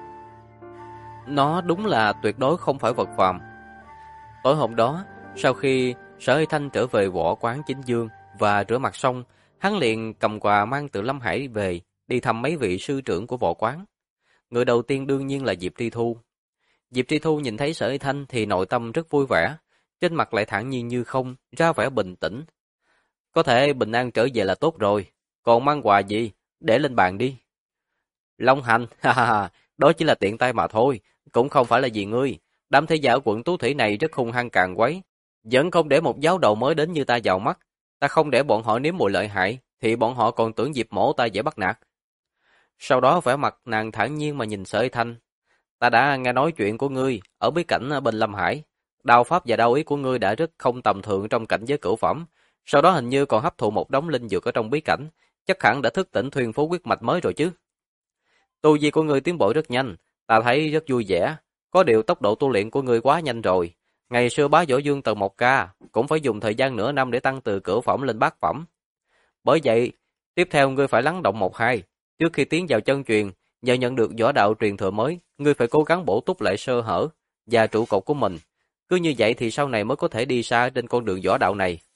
Nó đúng là tuyệt đối không phải vật phàm. Tối hôm đó, sau khi Sở Hy Thanh trở về võ quán Chính Dương và rửa mặt xong, hắn liền cầm quà mang từ Lâm Hải về, đi thăm mấy vị sư trưởng của võ quán. Người đầu tiên đương nhiên là Diệp Tri Thu. Diệp Tri Thu nhìn thấy Sở Hy Thanh thì nội tâm rất vui vẻ, trên mặt lại thản nhiên như không, ra vẻ bình tĩnh. Có thể bình an trở về là tốt rồi, còn mang quà gì, để lên bàn đi. Long hành, ha ha ha, đó chỉ là tiện tay mà thôi, cũng không phải là gì ngươi. Đám thế giả ở quận Tú Thủy này rất hung hăng càng quấy, vẫn không để một giáo đầu mới đến như ta vào mắt. Ta không để bọn họ nếm mùi lợi hại, thì bọn họ còn tưởng Diệp Mỗ ta dễ bắt nạt. Sau đó vẻ mặt nàng thản nhiên mà nhìn Sở Hy Thanh. Ta đã nghe nói chuyện của ngươi ở bí cảnh bên Lâm Hải. Đao pháp và đao ý của ngươi đã rất không tầm thường trong cảnh giới cửu phẩm. Sau đó hình như còn hấp thụ một đống linh dược ở trong bí cảnh, chắc hẳn đã thức tỉnh Thuyền Phú huyết mạch mới rồi chứ. Tu vi của ngươi tiến bộ rất nhanh, ta thấy rất vui vẻ. Có điều tốc độ tu luyện của ngươi quá nhanh rồi. Ngày xưa bá võ dương tầng 1K cũng phải dùng thời gian nửa năm để tăng từ cửu phẩm lên bát phẩm. Bởi vậy, tiếp theo ngươi phải lắng động 1-2. Trước khi tiến vào chân truyền và nhận được võ đạo truyền thừa mới, ngươi phải cố gắng bổ túc lại sơ hở và trụ cột của mình. Cứ như vậy thì sau này mới có thể đi xa trên con đường võ đạo này.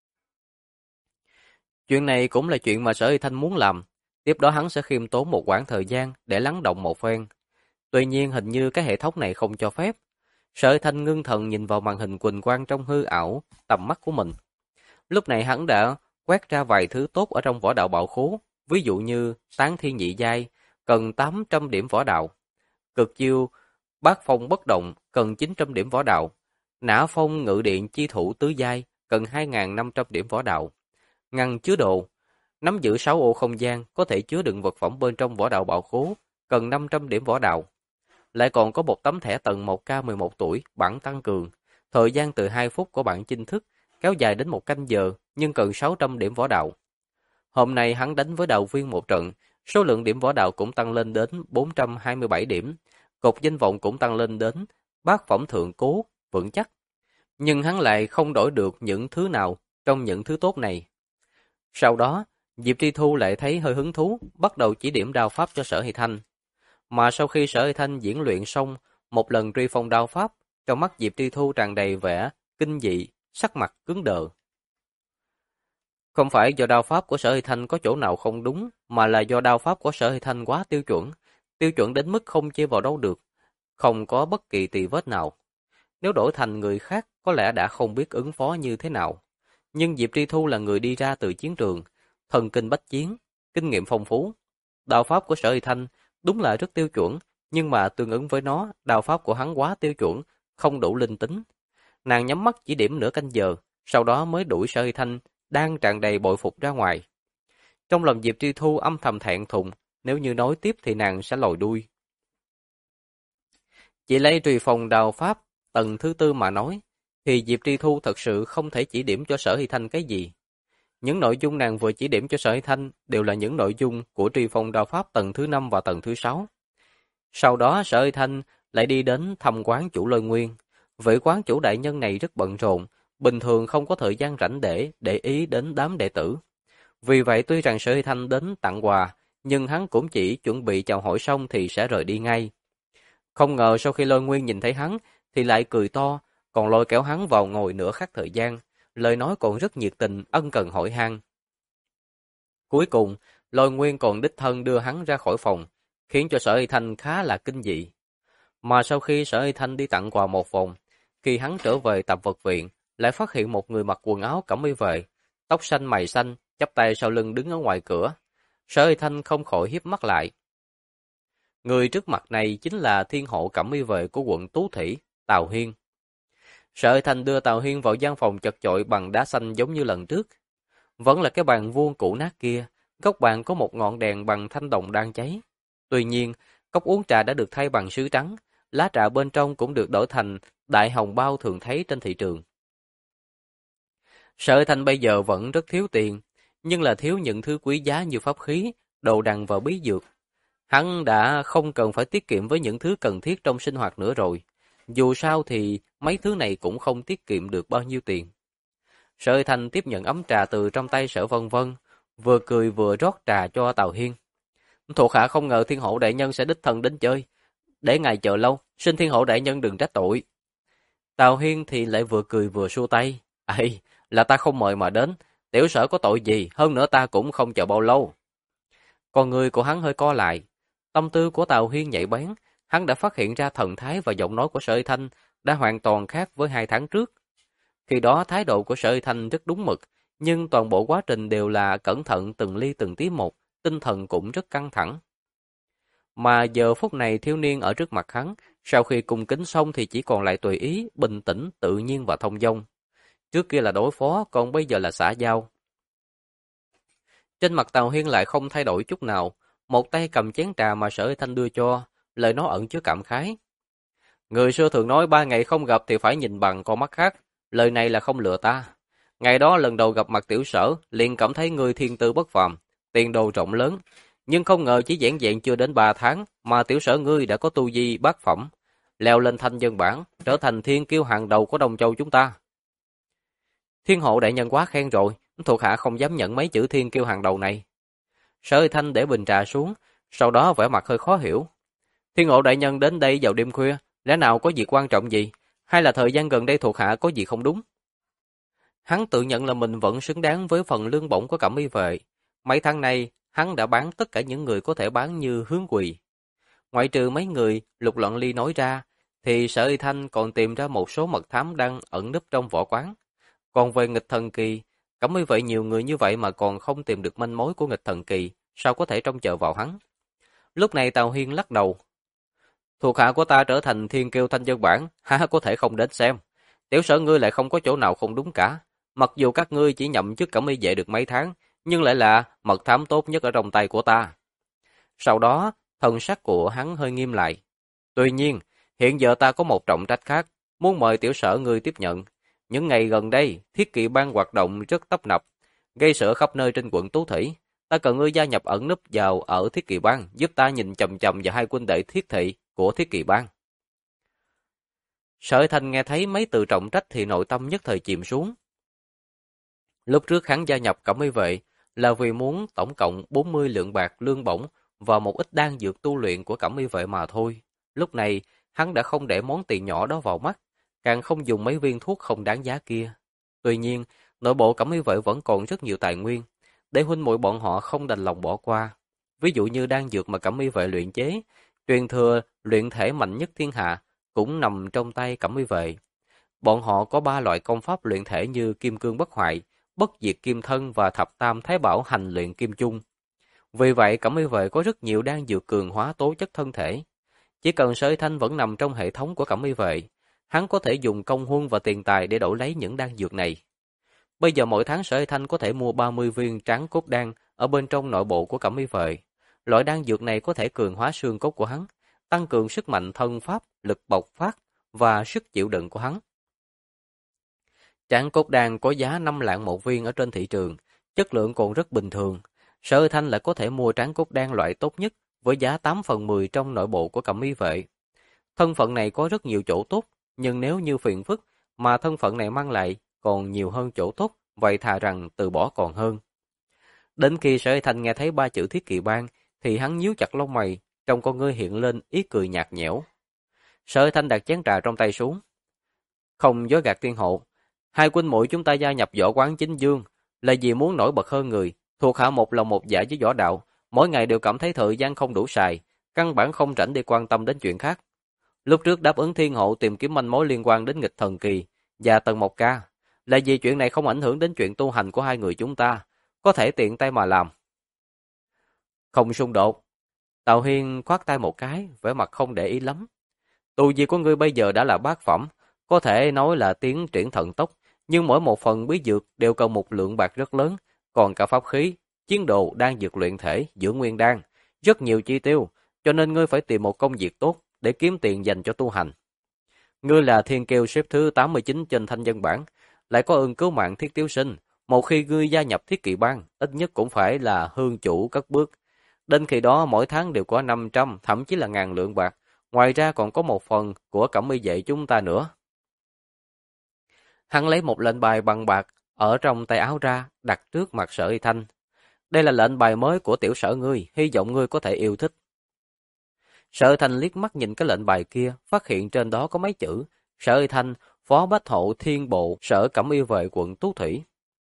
Chuyện này cũng là chuyện mà Sở Hy Thanh muốn làm. Tiếp đó hắn sẽ khiêm tốn một quãng thời gian để lắng động một phen. Tuy nhiên hình như cái hệ thống này không cho phép. Sở Hy Thanh ngưng thần nhìn vào màn hình quỳnh quang trong hư ảo, tầm mắt của mình. Lúc này hắn đã quét ra vài thứ tốt ở trong võ đạo bảo khố, ví dụ như tán thiên nhị giai, cần 800 điểm võ đạo. Cực chiêu, bát phong bất động, cần 900 điểm võ đạo. Nã phong ngự điện chi thủ tứ giai, cần 2.500 điểm võ đạo. Ngăn chứa đồ, nắm giữ 6 ô không gian, có thể chứa đựng vật phẩm bên trong võ đạo bảo khố, cần 500 điểm võ đạo. Lại còn có một tấm thẻ tầng 1K 11 tuổi, bản tăng cường. Thời gian từ 2 phút của bản chính thức, kéo dài đến 1 canh giờ, nhưng cần 600 điểm võ đạo. Hôm nay hắn đánh với đạo viên một trận, số lượng điểm võ đạo cũng tăng lên đến 427 điểm. Cột danh vọng cũng tăng lên đến bát phẩm thượng cố, vững chắc. Nhưng hắn lại không đổi được những thứ nào trong những thứ tốt này. Sau đó, Diệp Tri Thu lại thấy hơi hứng thú, bắt đầu chỉ điểm đao pháp cho Sở Hy Thanh. Mà sau khi Sở Hy Thanh diễn luyện xong một lần truy phong đao pháp, trong mắt Diệp Tri Thu tràn đầy vẻ kinh dị, sắc mặt cứng đờ. Không phải do đao pháp của Sở Hy Thanh có chỗ nào không đúng, mà là do đao pháp của Sở Hy Thanh quá tiêu chuẩn đến mức không chê vào đâu được, không có bất kỳ tì vết nào. Nếu đổi thành người khác, có lẽ đã không biết ứng phó như thế nào. Nhưng Diệp Tri Thu là người đi ra từ chiến trường, thần kinh bách chiến, kinh nghiệm phong phú. Đao pháp của Sở Hy Thanh đúng là rất tiêu chuẩn, nhưng mà tương ứng với nó, đao pháp của hắn quá tiêu chuẩn, không đủ linh tính. Nàng nhắm mắt chỉ điểm nửa canh giờ, sau đó mới đuổi Sở Hy Thanh đang tràn đầy bội phục ra ngoài. Trong lòng Diệp Tri Thu âm thầm thẹn thùng, nếu như nói tiếp thì nàng sẽ lòi đuôi. Chỉ lấy truy phong đao pháp tầng thứ 4 mà nói, thì Diệp Tri Thu thật sự không thể chỉ điểm cho Sở Hy Thanh cái gì. Những nội dung nàng vừa chỉ điểm cho Sở Hy Thanh đều là những nội dung của truy phong đao pháp tầng thứ 5 và tầng thứ 6. Sau đó Sở Hy Thanh lại đi đến thăm quán chủ Lôi Nguyên. Vị quán chủ đại nhân này rất bận rộn, bình thường không có thời gian rảnh để ý đến đám đệ tử. Vì vậy tuy rằng Sở Hy Thanh đến tặng quà, nhưng hắn cũng chỉ chuẩn bị chào hỏi xong thì sẽ rời đi ngay. Không ngờ sau khi Lôi Nguyên nhìn thấy hắn thì lại cười to, còn lôi kéo hắn vào ngồi nửa khắc thời gian, lời nói còn rất nhiệt tình, ân cần hỏi han. Cuối cùng, Lôi Nguyên còn đích thân đưa hắn ra khỏi phòng, khiến cho Sở Hy Thanh khá là kinh dị. Mà sau khi Sở Hy Thanh đi tặng quà một vòng, khi hắn trở về tập vật viện, lại phát hiện một người mặc quần áo cẩm y vệ, tóc xanh mày xanh, chắp tay sau lưng đứng ở ngoài cửa. Sở Hy Thanh không khỏi híp mắt lại. Người trước mặt này chính là thiên hộ cẩm y vệ của quận Tú Thủy, Tào Hiên. Sở Hy Thanh đưa Tào Hiên vào gian phòng chật chội bằng đá xanh giống như lần trước. Vẫn là cái bàn vuông cũ nát kia, góc bàn có một ngọn đèn bằng thanh đồng đang cháy. Tuy nhiên, cốc uống trà đã được thay bằng sứ trắng, lá trà bên trong cũng được đổi thành đại hồng bao thường thấy trên thị trường. Sở Hy Thanh bây giờ vẫn rất thiếu tiền, nhưng là thiếu những thứ quý giá như pháp khí, đồ đằng và bí dược. Hắn đã không cần phải tiết kiệm với những thứ cần thiết trong sinh hoạt nữa rồi. Dù sao thì mấy thứ này cũng không tiết kiệm được bao nhiêu tiền. Sở Hy Thanh tiếp nhận ấm trà từ trong tay Sở Vân Vân, vừa cười vừa rót trà cho Tào Hiên. Thuộc hạ không ngờ Thiên Hậu đại nhân sẽ đích thân đến chơi, để ngài chờ lâu, xin Thiên Hậu đại nhân đừng trách tội. Tào Hiên thì lại vừa cười vừa xua tay. Ây, là ta không mời mà đến, tiểu sở có tội gì, hơn nữa ta cũng không chờ bao lâu. Con người của hắn hơi co lại. Tâm tư của Tào Hiên nhạy bén, hắn đã phát hiện ra thần thái và giọng nói của Sở Y Thanh đã hoàn toàn khác với 2 tháng trước. Khi đó thái độ của Sở Y Thanh rất đúng mực, nhưng toàn bộ quá trình đều là cẩn thận từng ly từng tí một, tinh thần cũng rất căng thẳng. Mà giờ phút này thiếu niên ở trước mặt hắn, sau khi cung kính xong thì chỉ còn lại tùy ý, bình tĩnh, tự nhiên và thông dong. Trước kia là đối phó, còn bây giờ là xã giao. Trên mặt Tào Hiên lại không thay đổi chút nào, một tay cầm chén trà mà Sở Y Thanh đưa cho, lời nói ẩn chứa cảm khái. Người xưa thường nói 3 ngày không gặp thì phải nhìn bằng con mắt khác, lời này là không lừa ta. Ngày đó lần đầu gặp mặt tiểu sở, liền cảm thấy người thiên tư bất phàm, tiền đồ rộng lớn, nhưng không ngờ chỉ vẻn vẹn chưa đến 3 tháng mà tiểu sở ngươi đã có tu vi bát phẩm, leo lên thanh dân bảng, trở thành thiên kiêu hàng đầu của Đông Châu chúng ta. Thiên hộ đại nhân quá khen rồi, thuộc hạ không dám nhận mấy chữ thiên kiêu hàng đầu này. Sở Y Thanh để bình trà xuống, sau đó vẻ mặt hơi khó hiểu. Thiên hộ đại nhân đến đây vào đêm khuya, lẽ nào có việc quan trọng gì, hay là thời gian gần đây thuộc hạ có gì không đúng? Hắn tự nhận là mình vẫn xứng đáng với phần lương bổng của Cẩm Y vệ. Mấy tháng nay, hắn đã bán tất cả những người có thể bán như Hướng Quỳ. Ngoại trừ mấy người Lục Loạn Ly nói ra, thì Sở Y Thanh còn tìm ra một số mật thám đang ẩn núp trong võ quán. Còn về nghịch thần kỳ, Cẩm Y vệ nhiều người như vậy mà còn không tìm được manh mối của nghịch thần kỳ, sao có thể trông chờ vào hắn? Lúc này Tào Hiên lắc đầu. Thuộc hạ của ta trở thành thiên kiêu thanh dân bản, há có thể không đến xem. Tiểu sở ngươi lại không có chỗ nào không đúng cả. Mặc dù các ngươi chỉ nhậm chức Cẩm Y vệ được mấy tháng, nhưng lại là mật thám tốt nhất ở trong tay của ta. Sau đó, thần sắc của hắn hơi nghiêm lại. Tuy nhiên, hiện giờ ta có một trọng trách khác, muốn mời tiểu sở ngươi tiếp nhận. Những ngày gần đây, thiết kỵ bang hoạt động rất tấp nập, gây sợ khắp nơi trên quận Tú Thủy. Ta cần ngươi gia nhập ẩn núp vào ở thiết kỵ bang, giúp ta nhìn chằm chằm vào 2 huynh đệ thiết thị của thiết kỵ bang. Sở Thanh nghe thấy mấy từ trọng trách thì nội tâm nhất thời chìm xuống. Lúc trước hắn gia nhập Cẩm Y vệ là vì muốn tổng cộng 40 lượng bạc lương bổng và một ít đan dược tu luyện của Cẩm Y vệ mà thôi. Lúc này, hắn đã không để món tiền nhỏ đó vào mắt, càng không dùng mấy viên thuốc không đáng giá kia. Tuy nhiên, nội bộ Cẩm Y vệ vẫn còn rất nhiều tài nguyên, để huynh muội bọn họ không đành lòng bỏ qua. Ví dụ như đan dược mà Cẩm Y vệ luyện chế, truyền thừa luyện thể mạnh nhất thiên hạ cũng nằm trong tay Cẩm Y vệ. Bọn họ có 3 loại công pháp luyện thể như Kim Cương Bất Hoại, Bất Diệt Kim Thân và Thập Tam Thái Bảo Hành Luyện Kim Chung. Vì vậy, Cẩm Y vệ có rất nhiều đan dược cường hóa tố chất thân thể. Chỉ cần Sở Thanh vẫn nằm trong hệ thống của Cẩm Y vệ, hắn có thể dùng công huân và tiền tài để đổi lấy những đan dược này. Bây giờ mỗi tháng Sở Thanh có thể mua 30 viên tráng cốt đan ở bên trong nội bộ của Cẩm Y vệ. Loại đan dược này có thể cường hóa xương cốt của hắn, tăng cường sức mạnh thân pháp, lực bộc phát và sức chịu đựng của hắn. Tráng cốt đan có giá 5 lạng một viên ở trên thị trường, chất lượng còn rất bình thường. Sở Thanh lại có thể mua tráng cốt đan loại tốt nhất với giá 8/10 trong nội bộ của Cẩm Y vệ. Thân phận này có rất nhiều chỗ tốt, nhưng nếu như phiền phức mà thân phận này mang lại còn nhiều hơn chỗ tốt, vậy thà rằng từ bỏ còn hơn. Đến khi Sở Thanh nghe thấy 3 chữ thiết kỵ bang, thì hắn nhíu chặt lông mày, trong con ngươi hiện lên ý cười nhạt nhẽo. Sở Thanh đặt chén trà trong tay xuống. Không dối gạt Thiên Hộ, 2 huynh muội chúng ta gia nhập võ quán Chính Dương là vì muốn nổi bật hơn người, thuộc hạ một lòng một dạ với võ đạo, mỗi ngày đều cảm thấy thời gian không đủ xài, căn bản không rảnh để quan tâm đến chuyện khác. Lúc trước đáp ứng Thiên Hộ tìm kiếm manh mối liên quan đến nghịch thần kỳ và Tần Mộc Ca, là vì chuyện này không ảnh hưởng đến chuyện tu hành của 2 người chúng ta, có thể tiện tay mà làm. Không xung đột. Tào Hiên khoát tay một cái, vẻ mặt không để ý lắm. Tu vi của ngươi bây giờ đã là bát phẩm, có thể nói là tiến triển thần tốc, nhưng mỗi một phần bí dược đều cần một lượng bạc rất lớn, còn cả pháp khí, chiến đồ, đan dược luyện thể, dưỡng nguyên đan, rất nhiều chi tiêu, cho nên ngươi phải tìm một công việc tốt để kiếm tiền dành cho tu hành. Ngươi là thiên kiêu xếp thứ 89 trên thanh dân bảng, lại có ơn cứu mạng Thiết Tiếu Sinh, một khi ngươi gia nhập thiết kỵ bang, ít nhất cũng phải là hương chủ cất bước. Đến khi đó mỗi tháng đều có 500, thậm chí là 1000 lượng bạc, ngoài ra còn có một phần của Cẩm Y vệ chúng ta nữa. Hắn lấy một lệnh bài bằng bạc ở trong tay áo ra, đặt trước mặt Sở Y Thanh. Đây là lệnh bài mới của tiểu sở ngươi, hy vọng ngươi có thể yêu thích. Sở Thanh liếc mắt nhìn cái lệnh bài kia, phát hiện trên đó có mấy chữ: Sở Thanh, Phó Bách Hộ Thiên Bộ, Sở Cẩm Yêu Vệ quận Tú Thủy.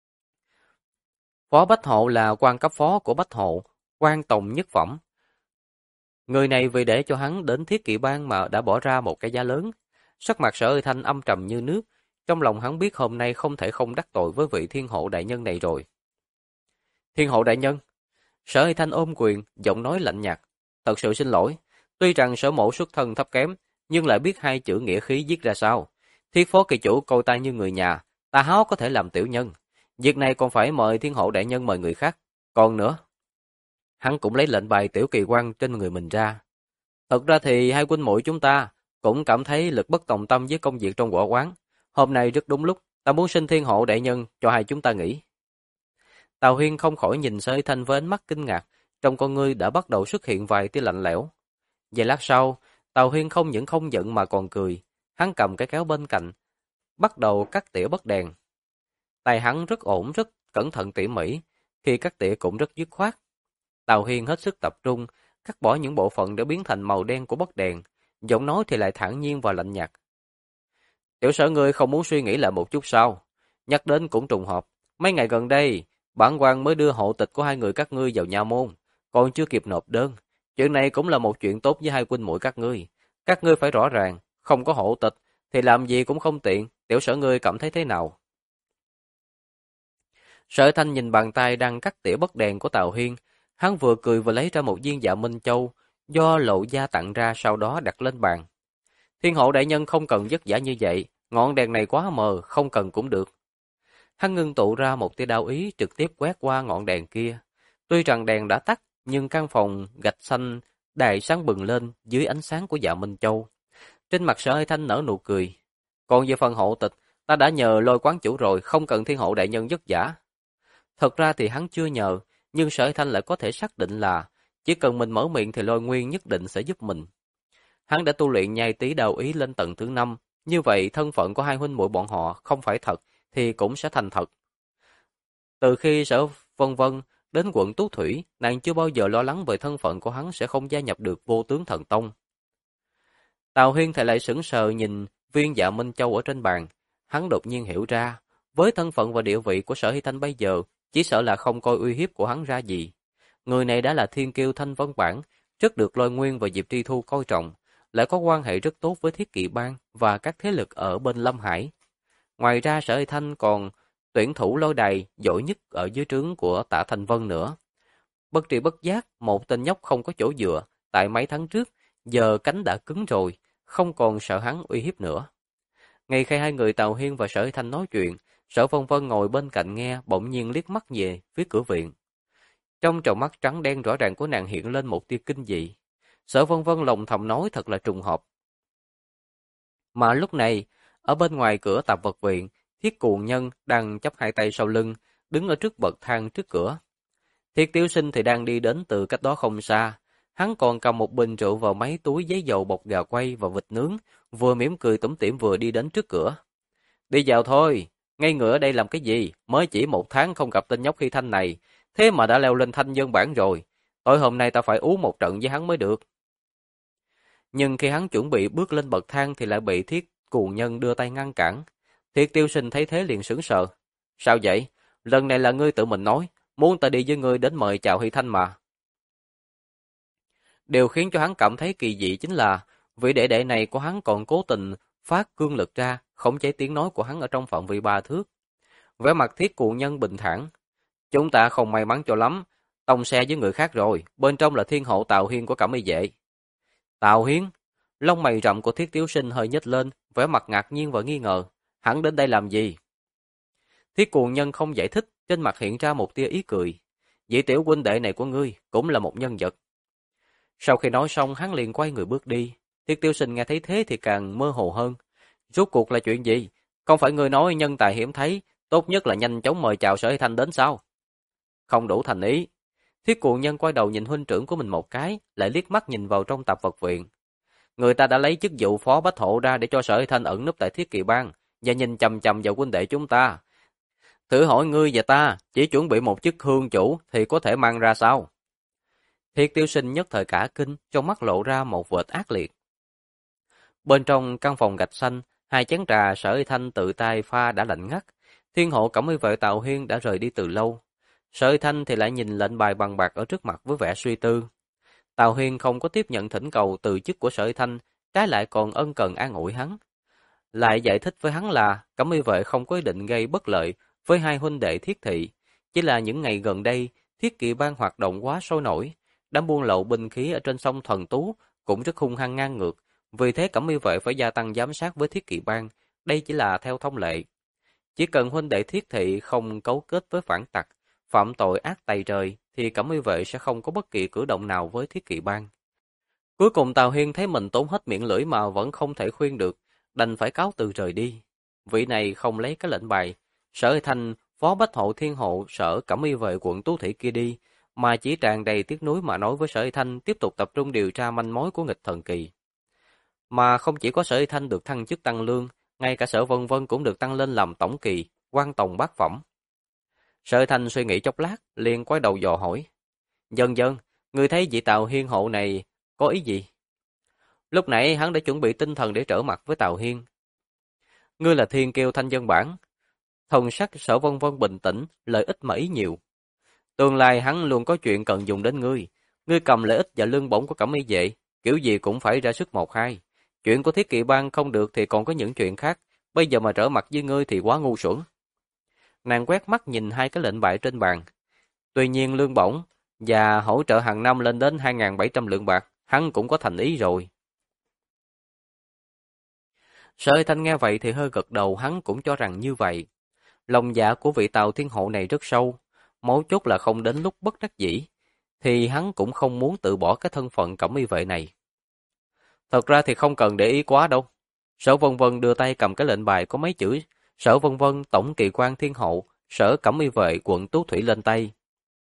Phó Bách Hộ là quan cấp phó của Bách Hộ, quan tòng nhất phẩm. Người này vì để cho hắn đến Thiết Kỵ Bang mà đã bỏ ra một cái giá lớn. Sắc mặt Sở Thanh âm trầm như nước, trong lòng hắn biết hôm nay không thể không đắc tội với vị Thiên Hộ đại nhân này rồi. Thiên Hộ đại nhân. Sở Thanh ôm quyền, giọng nói lạnh nhạt. Thật sự xin lỗi, tuy rằng Sở mộ xuất thân thấp kém, nhưng lại biết hai chữ nghĩa khí viết ra sao. Thiết phó kỳ chủ coi ta như người nhà, ta háo có thể làm tiểu nhân. Việc này còn phải mời Thiên Hộ đại nhân mời người khác. Còn nữa, hắn cũng lấy lệnh bài tiểu kỳ quan trên người mình ra. Thật ra thì hai huynh muội chúng ta cũng cảm thấy lực bất tòng tâm với công việc trong võ quán. Hôm nay rất đúng lúc, ta muốn xin Thiên Hộ đại nhân cho hai chúng ta nghỉ. Tào Huyên không khỏi nhìn Sở Thanh với ánh mắt kinh ngạc, trong con ngươi đã bắt đầu xuất hiện vài tia lạnh lẽo. Vài lát sau, Tào Huyên không những không giận mà còn cười, hắn cầm cái kéo bên cạnh, bắt đầu cắt tỉa bất đèn. Tay hắn rất ổn, rất cẩn thận tỉ mỉ, khi cắt tỉa cũng rất dứt khoát. Tào Huyên hết sức tập trung, cắt bỏ những bộ phận để biến thành màu đen của bất đèn, giọng nói thì lại thản nhiên và lạnh nhạt. Tiểu Sở ngươi không muốn suy nghĩ lại một chút sao? Nhắc đến cũng trùng hợp, mấy ngày gần đây, bản quan mới đưa hộ tịch của hai người các ngươi vào nha môn, còn chưa kịp nộp đơn. Chuyện này cũng là một chuyện tốt với hai huynh muội các ngươi. Các ngươi phải rõ ràng, không có hộ tịch thì làm gì cũng không tiện, Tiểu Sở ngươi cảm thấy thế nào? Sở Thanh nhìn bàn tay đang cắt tỉa bất đèn của Tào Huyên, hắn vừa cười vừa lấy ra một viên Dạ Minh Châu do Lộ gia tặng ra, sau đó đặt lên bàn. Thiên Hộ đại nhân không cần vất vả như vậy, ngọn đèn này quá mờ, không cần cũng được. Hắn ngưng tụ ra một tia đao ý trực tiếp quét qua ngọn đèn kia. Tuy rằng đèn đã tắt, nhưng căn phòng gạch xanh đài sáng bừng lên dưới ánh sáng của Dạ Minh Châu. Trên mặt Sở Thanh nở nụ cười. Còn về phần hộ tịch, ta đã nhờ Lôi quán chủ rồi, không cần Thiên Hộ đại nhân vất vả. Thật ra thì hắn chưa nhờ, nhưng Sở Thanh lại có thể xác định là chỉ cần mình mở miệng thì Lôi Nguyên nhất định sẽ giúp mình. Hắn đã tu luyện nhai tí đao ý lên tầng thứ 5, như vậy thân phận của hai huynh muội bọn họ không phải thật thì cũng sẽ thành thật. Từ khi Sở Vân Vân đến quận Tú Thủy, nàng chưa bao giờ lo lắng về thân phận của hắn sẽ không gia nhập được Vô Tướng Thần Tông. Tào Huyên thì lại sững sờ nhìn viên Dạ Minh Châu ở trên bàn, hắn đột nhiên hiểu ra, với thân phận và địa vị của Sở Hy Thanh bây giờ, chỉ sợ là không coi uy hiếp của hắn ra gì. Người này đã là thiên kiêu Thanh Vân Bản, rất được Lôi Nguyên và Diệp Tri Thu coi trọng, lại có quan hệ rất tốt với Thiết Kỵ Bang và các thế lực ở bên Lâm Hải. Ngoài ra Sở Hy Thanh còn tuyển thủ lôi đài giỏi nhất ở dưới trướng của Tạ Thành Vân nữa. Bất tri bất giác, một tên nhóc không có chỗ dựa, tại mấy tháng trước, giờ cánh đã cứng rồi, không còn sợ hắn uy hiếp nữa. Ngay khi hai người Tào Hiên và Sở Hy Thanh nói chuyện, Sở Vân Vân ngồi bên cạnh nghe, bỗng nhiên liếc mắt về phía cửa viện. Trong tròng mắt trắng đen rõ ràng của nàng hiện lên một tia kinh dị. Sở Vân Vân lòng thầm nói thật là trùng hợp. Mà lúc này, ở bên ngoài cửa tạp vật viện, Thiết Cuồng Nhân đang chắp hai tay sau lưng, đứng ở trước bậc thang trước cửa. Thiết Tiểu Sinh thì đang đi đến từ cách đó không xa. Hắn còn cầm một bình rượu vào mấy túi giấy dầu bọc gà quay và vịt nướng, vừa mỉm cười tủm tỉm vừa đi đến trước cửa. Đi vào thôi, ngay người ở đây làm cái gì? Mới chỉ 1 tháng không gặp tên nhóc Hy Thanh này, thế mà đã leo lên thanh dân bản rồi. Tối hôm nay ta phải uống một trận với hắn mới được. Nhưng khi hắn chuẩn bị bước lên bậc thang thì lại bị Thiết Cuồng Nhân đưa tay ngăn cản. Thiết Tiêu Sinh thấy thế liền sững sờ. Sao vậy? Lần này là ngươi tự mình nói, muốn ta đi với ngươi đến mời chào Hy Thanh mà. Điều khiến cho hắn cảm thấy kỳ dị chính là vị đệ đệ này của hắn còn cố tình phát cương lực ra, khống chế tiếng nói của hắn ở trong phạm vi 3 thước. Vẻ mặt Thiết Cuồng Nhân bình thản. Chúng ta không may mắn cho lắm, tông xe với người khác rồi, bên trong là Thiên Hộ Tào Hiên của Cẩm Y Vệ. Tào Hiên? Lông mày rậm của Thiết Tiểu Sinh hơi nhếch lên, vẻ mặt ngạc nhiên và nghi ngờ. Hắn đến đây làm gì? Thiết Cuồng Nhân không giải thích, trên mặt hiện ra một tia ý cười. Vị tiểu huynh đệ này của ngươi cũng là một nhân vật. Sau khi nói xong, hắn liền quay người bước đi. Thiết Tiểu Sinh nghe thấy thế thì càng mơ hồ hơn. Rốt cuộc là chuyện gì? Không phải ngươi nói nhân tài hiếm thấy, tốt nhất là nhanh chóng mời chào Sở Hy Thanh đến sao? Không đủ thành ý. Thiết Cuồng Nhân quay đầu nhìn huynh trưởng của mình một cái, lại liếc mắt nhìn vào trong tạp vật viện. Người ta đã lấy chức vụ phó bách hộ ra để cho Sở Hy Thanh ẩn núp tại Thiết Kỵ Bang và nhìn chằm chằm vào huynh đệ chúng ta. Thử hỏi ngươi và ta, chỉ chuẩn bị một chức hương chủ thì có thể mang ra sao? Thiết Tiêu Sinh nhất thời cả kinh, trong mắt lộ ra một vệt ác liệt. Bên trong căn phòng gạch xanh, hai chén trà Sở Y Thanh tự tay pha đã lạnh ngắt. Thiên hộ Cẩm Y vệ Tào Huyên đã rời đi từ lâu. Sở Y Thanh thì lại nhìn lệnh bài bằng bạc ở trước mặt với vẻ suy tư. Tào Huyên không có tiếp nhận thỉnh cầu từ chức của Sở Y Thanh, trái lại còn ân cần an ủi hắn. Lại giải thích với hắn là Cẩm Y vệ không có ý định gây bất lợi với hai huynh đệ Thiết thị, chỉ là những ngày gần đây Thiết Kỵ bang hoạt động quá sôi nổi, đám buôn lậu binh khí ở trên sông Thần Tú cũng rất hung hăng ngang ngược, vì thế Cẩm Y vệ phải gia tăng giám sát với Thiết Kỵ bang, đây chỉ là theo thông lệ. Chỉ cần huynh đệ Thiết thị không cấu kết với phản tặc, phạm tội ác tày trời thì Cẩm Y vệ sẽ không có bất kỳ cử động nào với Thiết Kỵ bang. Cuối cùng Tào Hiên thấy mình tốn hết miệng lưỡi mà vẫn không thể khuyên được, đành phải cáo từ rời đi. Vị này không lấy cái lệnh bài, Sở Y Thanh, phó bách hộ thiên hộ sở Cẩm Y vệ quận Tú Thị kia đi, mà chỉ tràn đầy tiếc nuối mà nói với Sở Y Thanh tiếp tục tập trung điều tra manh mối của nghịch thần kỳ. Mà không chỉ có Sở Y Thanh được thăng chức tăng lương, ngay cả Sở Vân Vân cũng được tăng lên làm tổng kỳ, quan tòng bát phẩm. Sở Y Thanh suy nghĩ chốc lát, liền quay đầu dò hỏi: "Dần dần, ngươi thấy vị Tào Hiên hộ này có ý gì?" Lúc nãy hắn đã chuẩn bị tinh thần để trở mặt với Tào Hiên. "Ngươi là thiên kiêu thanh dân bản." Thần sắc Sở Vân Vân bình tĩnh, lợi ích mà ý nhiều. "Tương lai hắn luôn có chuyện cần dùng đến ngươi. Ngươi cầm lợi ích và lương bổng của Cẩm Y vệ, kiểu gì cũng phải ra sức một hai. Chuyện của Thiết Kỵ bang không được thì còn có những chuyện khác. Bây giờ mà trở mặt với ngươi thì quá ngu xuẩn." Nàng quét mắt nhìn hai cái lệnh bài trên bàn. Tuy nhiên lương bổng và hỗ trợ hàng năm lên đến 2.700 lượng bạc, hắn cũng có thành ý rồi. Sở Y Thanh nghe vậy thì hơi gật đầu, hắn cũng cho rằng như vậy. Lòng dạ của vị Tào Thiên hộ này rất sâu, mấu chốt là không đến lúc bất đắc dĩ, thì hắn cũng không muốn từ bỏ cái thân phận Cẩm Y vệ này. Thật ra thì không cần để ý quá đâu. Sở Vân Vân đưa tay cầm cái lệnh bài có mấy chữ Sở Vân Vân tổng kỳ quan thiên hộ, sở Cẩm Y vệ quận Tú Thủy lên tay.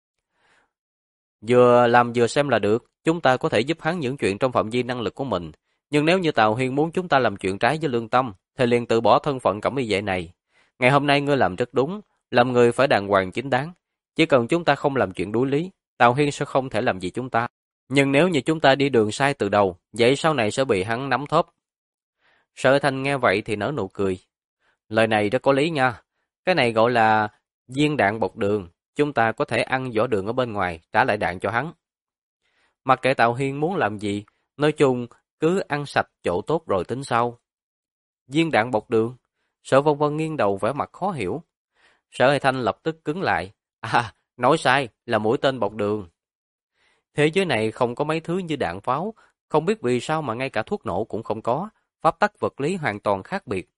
Vừa làm vừa xem là được, chúng ta có thể giúp hắn những chuyện trong phạm vi năng lực của mình. Nhưng nếu như Tào Hiên muốn chúng ta làm chuyện trái với lương tâm, thì liền từ bỏ thân phận Cẩm Y vệ này. Ngày hôm nay ngươi làm rất đúng, làm người phải đàng hoàng chính đáng. Chỉ cần chúng ta không làm chuyện đối lý, Tào Hiên sẽ không thể làm gì chúng ta. Nhưng nếu như chúng ta đi đường sai từ đầu, vậy sau này sẽ bị hắn nắm thóp. Sở Thanh nghe vậy thì nở nụ cười. Lời này rất có lý nha. Cái này gọi là viên đạn bọc đường. Chúng ta có thể ăn vỏ đường ở bên ngoài, trả lại đạn cho hắn. Mặc kệ Tào Hiên muốn làm gì, nói chung cứ ăn sạch chỗ tốt rồi tính sau. Viên đạn bọc đường. Sở Vân Vân nghiêng đầu vẻ mặt khó hiểu. Sở Hệ Thanh lập tức cứng lại. À, nói sai, là mũi tên bọc đường. Thế giới này không có mấy thứ như đạn pháo, không biết vì sao mà ngay cả thuốc nổ cũng không có, pháp tắc vật lý hoàn toàn khác biệt.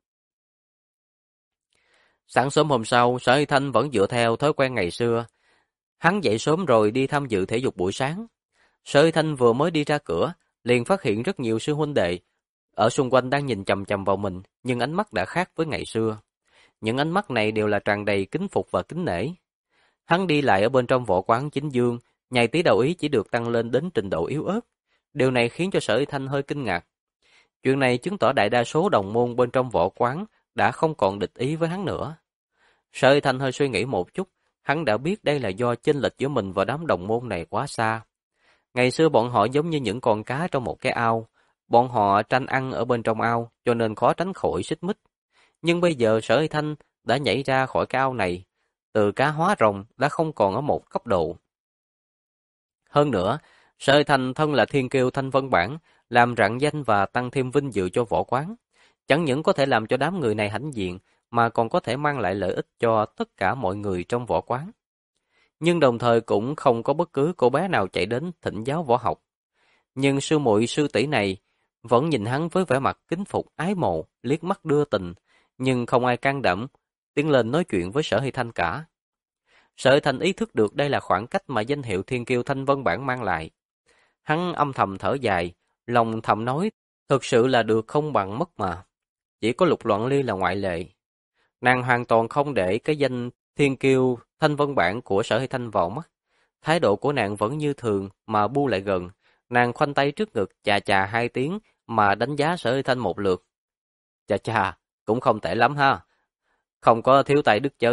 Sáng sớm hôm sau, Sở Y Thanh vẫn dựa theo thói quen ngày xưa. Hắn dậy sớm rồi đi tham dự thể dục buổi sáng. Sở Y Thanh vừa mới đi ra cửa, liền phát hiện rất nhiều sư huynh đệ ở xung quanh đang nhìn chằm chằm vào mình, nhưng ánh mắt đã khác với ngày xưa. Những ánh mắt này đều là tràn đầy kính phục và kính nể. Hắn đi lại ở bên trong võ quán chính dương, nhai tí đầu ý chỉ được tăng lên đến trình độ yếu ớt. Điều này khiến cho Sở Y Thanh hơi kinh ngạc. Chuyện này chứng tỏ đại đa số đồng môn bên trong võ quán đã không còn địch ý với hắn nữa. Sở Y Thanh hơi suy nghĩ một chút, hắn đã biết đây là do chênh lệch giữa mình và đám đồng môn này quá xa. Ngày xưa bọn họ giống như những con cá trong một cái ao, bọn họ tranh ăn ở bên trong ao, cho nên khó tránh khỏi xích mích. Nhưng bây giờ Sở Y Thanh đã nhảy ra khỏi cái ao này, từ cá hóa rồng đã không còn ở một cấp độ. Hơn nữa, Sở Y Thanh thân là thiên kiêu Thanh Vân Bản, làm rạng danh và tăng thêm vinh dự cho võ quán. Chẳng những có thể làm cho đám người này hãnh diện, mà còn có thể mang lại lợi ích cho tất cả mọi người trong võ quán. Nhưng đồng thời cũng không có bất cứ cô bé nào chạy đến thỉnh giáo võ học. Nhưng sư muội sư tỷ này vẫn nhìn hắn với vẻ mặt kính phục ái mộ, liếc mắt đưa tình, nhưng không ai can đảm tiến lên nói chuyện với Sở Hy Thanh cả. Sở Hy Thanh ý thức được đây là khoảng cách mà danh hiệu thiên kiêu Thanh Vân Bản mang lại. Hắn âm thầm thở dài, lòng thầm nói, thực sự là được không bằng mất mà. Chỉ có Lục Loạn Ly là ngoại lệ. Nàng hoàn toàn không để cái danh thiên kiêu Thanh Vân Bản của Sở Hy Thanh vào mắt. Thái độ của nàng vẫn như thường mà bu lại gần. Nàng khoanh tay trước ngực chà chà hai tiếng mà đánh giá Sở Hy Thanh một lượt. Chà chà, cũng không tệ lắm ha. Không có thiếu tay đứt chân,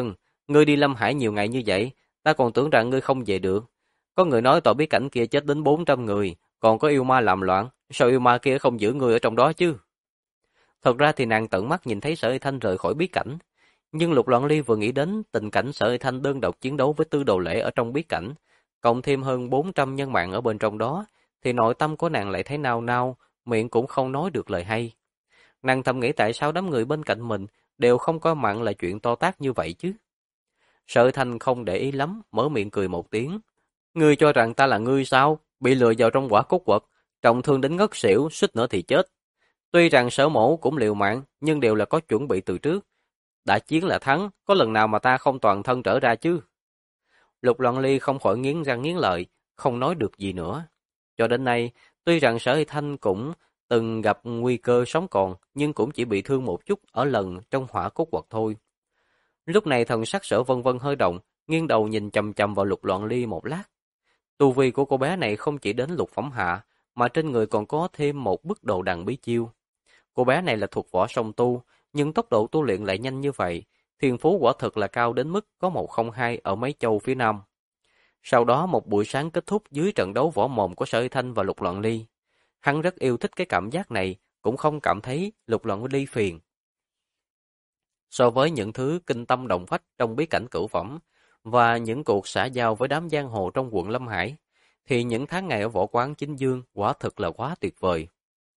Ngươi đi Lâm Hải nhiều ngày như vậy, ta còn tưởng rằng ngươi không về được. Có người nói tòa bí cảnh kia chết đến 400 người, còn có yêu ma làm loạn, sao yêu ma kia không giữ ngươi ở trong đó chứ? Thật ra thì nàng tận mắt nhìn thấy Sở Y Thanh rời khỏi bí cảnh, nhưng Lục Loan Ly vừa nghĩ đến tình cảnh Sở Y Thanh đơn độc chiến đấu với Tư Đồ Lễ ở trong bí cảnh, cộng thêm hơn 400 nhân mạng ở bên trong đó, thì nội tâm của nàng lại thấy nao nao, miệng cũng không nói được lời hay. Nàng thầm nghĩ tại sao đám người bên cạnh mình đều không coi mặn là chuyện to tát như vậy chứ. Sở Y Thanh không để ý lắm, mở miệng cười một tiếng. Ngươi cho rằng ta là ngươi sao? Bị lừa vào trong quả cốt quật, trọng thương đến ngất xỉu, suýt nữa thì chết. Tuy rằng Sở Mổ cũng liều mạng, nhưng đều là có chuẩn bị từ trước. Đã chiến là thắng, có lần nào mà ta không toàn thân trở ra chứ? Lục Loan Ly không khỏi nghiến răng nghiến lợi, không nói được gì nữa. Cho đến nay, tuy rằng Sở Y Thanh cũng từng gặp nguy cơ sống còn, nhưng cũng chỉ bị thương một chút ở lần trong hỏa cốt quật thôi. Lúc này thần sắc Sở Vân Vân hơi động, nghiêng đầu nhìn chằm chằm vào Lục Loan Ly một lát. Tu vi của cô bé này không chỉ đến lục phẩm hạ, mà trên người còn có thêm một bức đồ đằng bí chiêu. Cô bé này là thuộc võ song tu, nhưng tốc độ tu luyện lại nhanh như vậy, thiên phú quả thực là cao đến mức có 102 ở mấy châu phía Nam. Sau đó một buổi sáng kết thúc dưới trận đấu võ mồm của Sở Y Thanh và Lục Loan Ly. Hắn rất yêu thích cái cảm giác này, cũng không cảm thấy Lục Loan Ly phiền. So với những thứ kinh tâm động phách trong bí cảnh cửu phẩm và những cuộc xã giao với đám giang hồ trong quận Lâm Hải, thì những tháng ngày ở võ quán Chính Dương quả thực là quá tuyệt vời.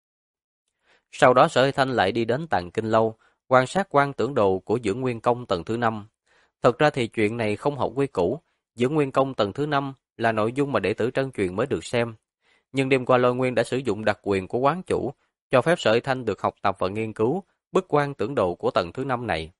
Sau đó Sở Y Thanh lại đi đến Tàng Kinh Lâu, quan sát quan tưởng đồ của Dưỡng Nguyên Công tầng thứ 5. Thật ra thì chuyện này không hợp quy củ, Dưỡng Nguyên Công tầng thứ 5 là nội dung mà đệ tử trân truyền mới được xem. Nhưng đêm qua Lôi Nguyên đã sử dụng đặc quyền của quán chủ, cho phép Sở Y Thanh được học tập và nghiên cứu bức quan tưởng đồ của tầng thứ 5 này.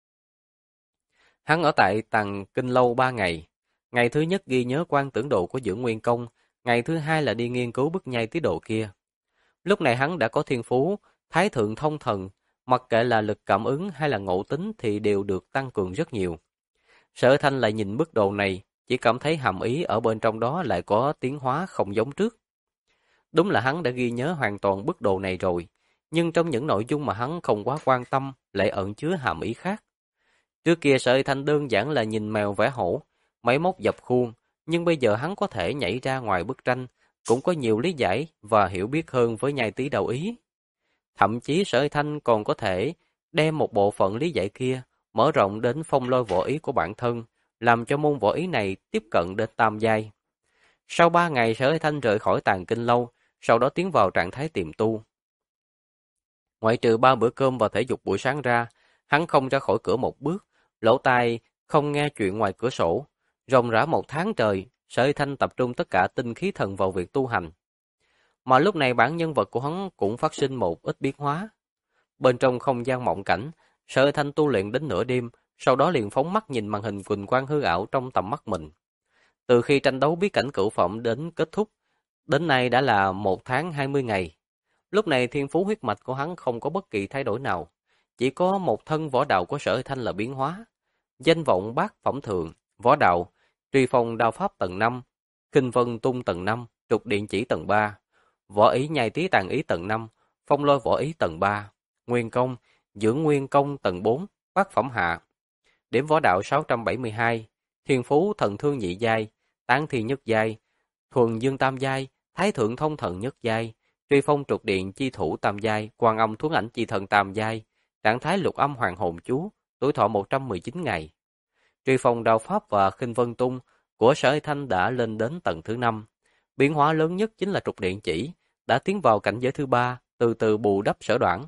Hắn ở tại Tàng Kinh Lâu 3 ngày. Ngày thứ nhất ghi nhớ quan tưởng đồ của Dưỡng Nguyên Công, ngày thứ hai là đi nghiên cứu bức nhai tí đồ kia. Lúc này hắn đã có thiên phú, thái thượng thông thần, mặc kệ là lực cảm ứng hay là ngộ tính thì đều được tăng cường rất nhiều. Sở Thanh lại nhìn bức đồ này, chỉ cảm thấy hàm ý ở bên trong đó lại có tiến hóa không giống trước. Đúng là hắn đã ghi nhớ hoàn toàn bức đồ này rồi, nhưng trong những nội dung mà hắn không quá quan tâm lại ẩn chứa hàm ý khác. Trước kia Sở Thanh đơn giản là nhìn mèo vẽ hổ, máy móc dập khuôn, nhưng bây giờ hắn có thể nhảy ra ngoài bức tranh, cũng có nhiều lý giải và hiểu biết hơn với nhai tí đầu ý. Thậm chí Sở Thanh còn có thể đem một bộ phận lý giải kia mở rộng đến phong lôi võ ý của bản thân, làm cho môn võ ý này tiếp cận đến tam giai. Sau 3 ngày Sở Thanh rời khỏi Tàng Kinh Lâu, sau đó tiến vào trạng thái tiềm tu. Ngoại trừ 3 bữa cơm và thể dục buổi sáng ra, hắn không ra khỏi cửa một bước, lỗ tai không nghe chuyện ngoài cửa sổ. Ròng rã 1 tháng trời, Sở Thanh tập trung tất cả tinh khí thần vào việc tu hành. Mà lúc này bản nhân vật của hắn cũng phát sinh một ít biến hóa. Bên trong không gian mộng cảnh, Sở Thanh tu luyện đến nửa đêm, sau đó liền phóng mắt nhìn màn hình quỳnh quang hư ảo trong tầm mắt mình. Từ khi tranh đấu bí cảnh cửu phẩm đến kết thúc, đến nay đã là 1 tháng 20 ngày. Lúc này thiên phú huyết mạch của hắn không có bất kỳ thay đổi nào, chỉ có một thân võ đạo của Sở Thanh là biến hóa. Danh vọng bát phẩm thượng, võ đạo, truy phong đao pháp tầng 5, khinh vân tung tầng 5, trục điện chỉ tầng 3, võ ý nhai tí tàn ý tầng 5, phong lôi võ ý tầng 3, nguyên công, dưỡng nguyên công tầng 4, bát phẩm hạ. Điểm võ đạo 672, thiên phú thần thương nhị giai, tán thi nhất giai, thuần dương tam giai, thái thượng thông thần nhất giai, truy phong trục điện chi thủ tam giai, quan âm thuấn ảnh chi thần tam giai, trạng thái lục âm hoàng hồn chú, tuổi thọ 119 ngày. Truy phong đao pháp và khinh vân tung của Sở Thanh đã lên đến tầng thứ 5. Biến hóa lớn nhất chính là trục điện chỉ, đã tiến vào cảnh giới thứ 3, từ từ bù đắp sở đoạn.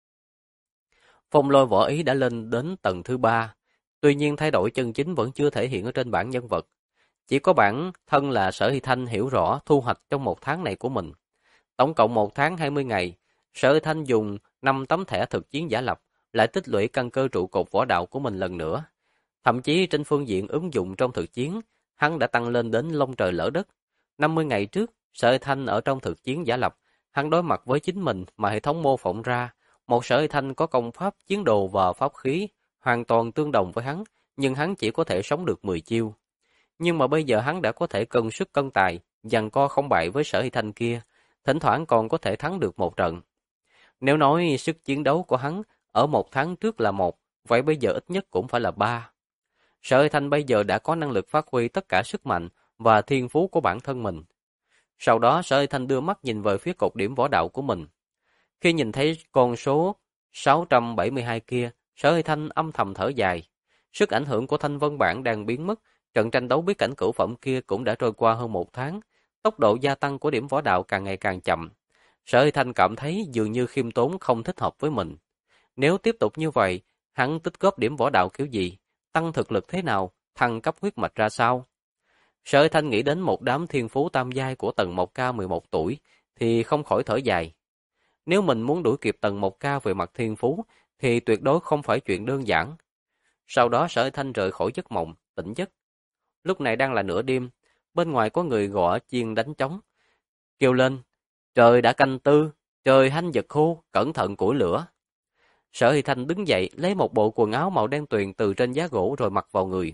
Phong lôi võ ý đã lên đến tầng thứ 3, tuy nhiên thay đổi chân chính vẫn chưa thể hiện ở trên bảng nhân vật. Chỉ có bản thân là Sở Thanh hiểu rõ thu hoạch trong 1 tháng này của mình. Tổng cộng 1 tháng 20 ngày, Sở Thanh dùng 5 tấm thẻ thực chiến giả lập, lại tích lũy căn cơ trụ cột võ đạo của mình lần nữa. Thậm chí trên phương diện ứng dụng trong thực chiến, hắn đã tăng lên đến lông trời lỡ đất. 50 ngày trước, Sở Thanh ở trong thực chiến giả lập, hắn đối mặt với chính mình mà hệ thống mô phỏng ra. Một Sở Thanh có công pháp chiến đồ và pháp khí, hoàn toàn tương đồng với hắn, nhưng hắn chỉ có thể sống được 10 chiêu. Nhưng mà bây giờ hắn đã có thể cân sức cân tài, giằng co không bại với Sở Thanh kia, thỉnh thoảng còn có thể thắng được một trận. Nếu nói sức chiến đấu của hắn ở 1 tháng trước là 1, vậy bây giờ ít nhất cũng phải là 3. Sở Hơi Thanh bây giờ đã có năng lực phát huy tất cả sức mạnh và thiên phú của bản thân mình. Sau đó Sở Hơi Thanh đưa mắt nhìn về phía cột điểm võ đạo của mình. Khi nhìn thấy con số 672 kia, Sở Hơi Thanh âm thầm thở dài. Sức ảnh hưởng của Thanh Vân Bản đang biến mất, trận tranh đấu bí cảnh cửu phẩm kia cũng đã trôi qua hơn 1 tháng. Tốc độ gia tăng của điểm võ đạo càng ngày càng chậm. Sở Hơi Thanh cảm thấy dường như khiêm tốn không thích hợp với mình. Nếu tiếp tục như vậy, hắn tích góp điểm võ đạo kiểu gì, tăng thực lực thế nào, thăng cấp huyết mạch ra sao? Sở Hơi Thanh nghĩ đến một đám thiên phú tam giai của Tần Mộc Ca 11 tuổi, thì không khỏi thở dài. Nếu mình muốn đuổi kịp Tần Mộc Ca về mặt thiên phú, thì tuyệt đối không phải chuyện đơn giản. Sau đó Sở Hơi Thanh rời khỏi giấc mộng, tỉnh giấc. Lúc này đang là nửa đêm, bên ngoài có người gõ chiên đánh trống, kêu lên, trời đã canh tư, trời hanh giật khô, cẩn thận củi lửa. Sở Hy Thanh đứng dậy, lấy một bộ quần áo màu đen tuyền từ trên giá gỗ rồi mặc vào người.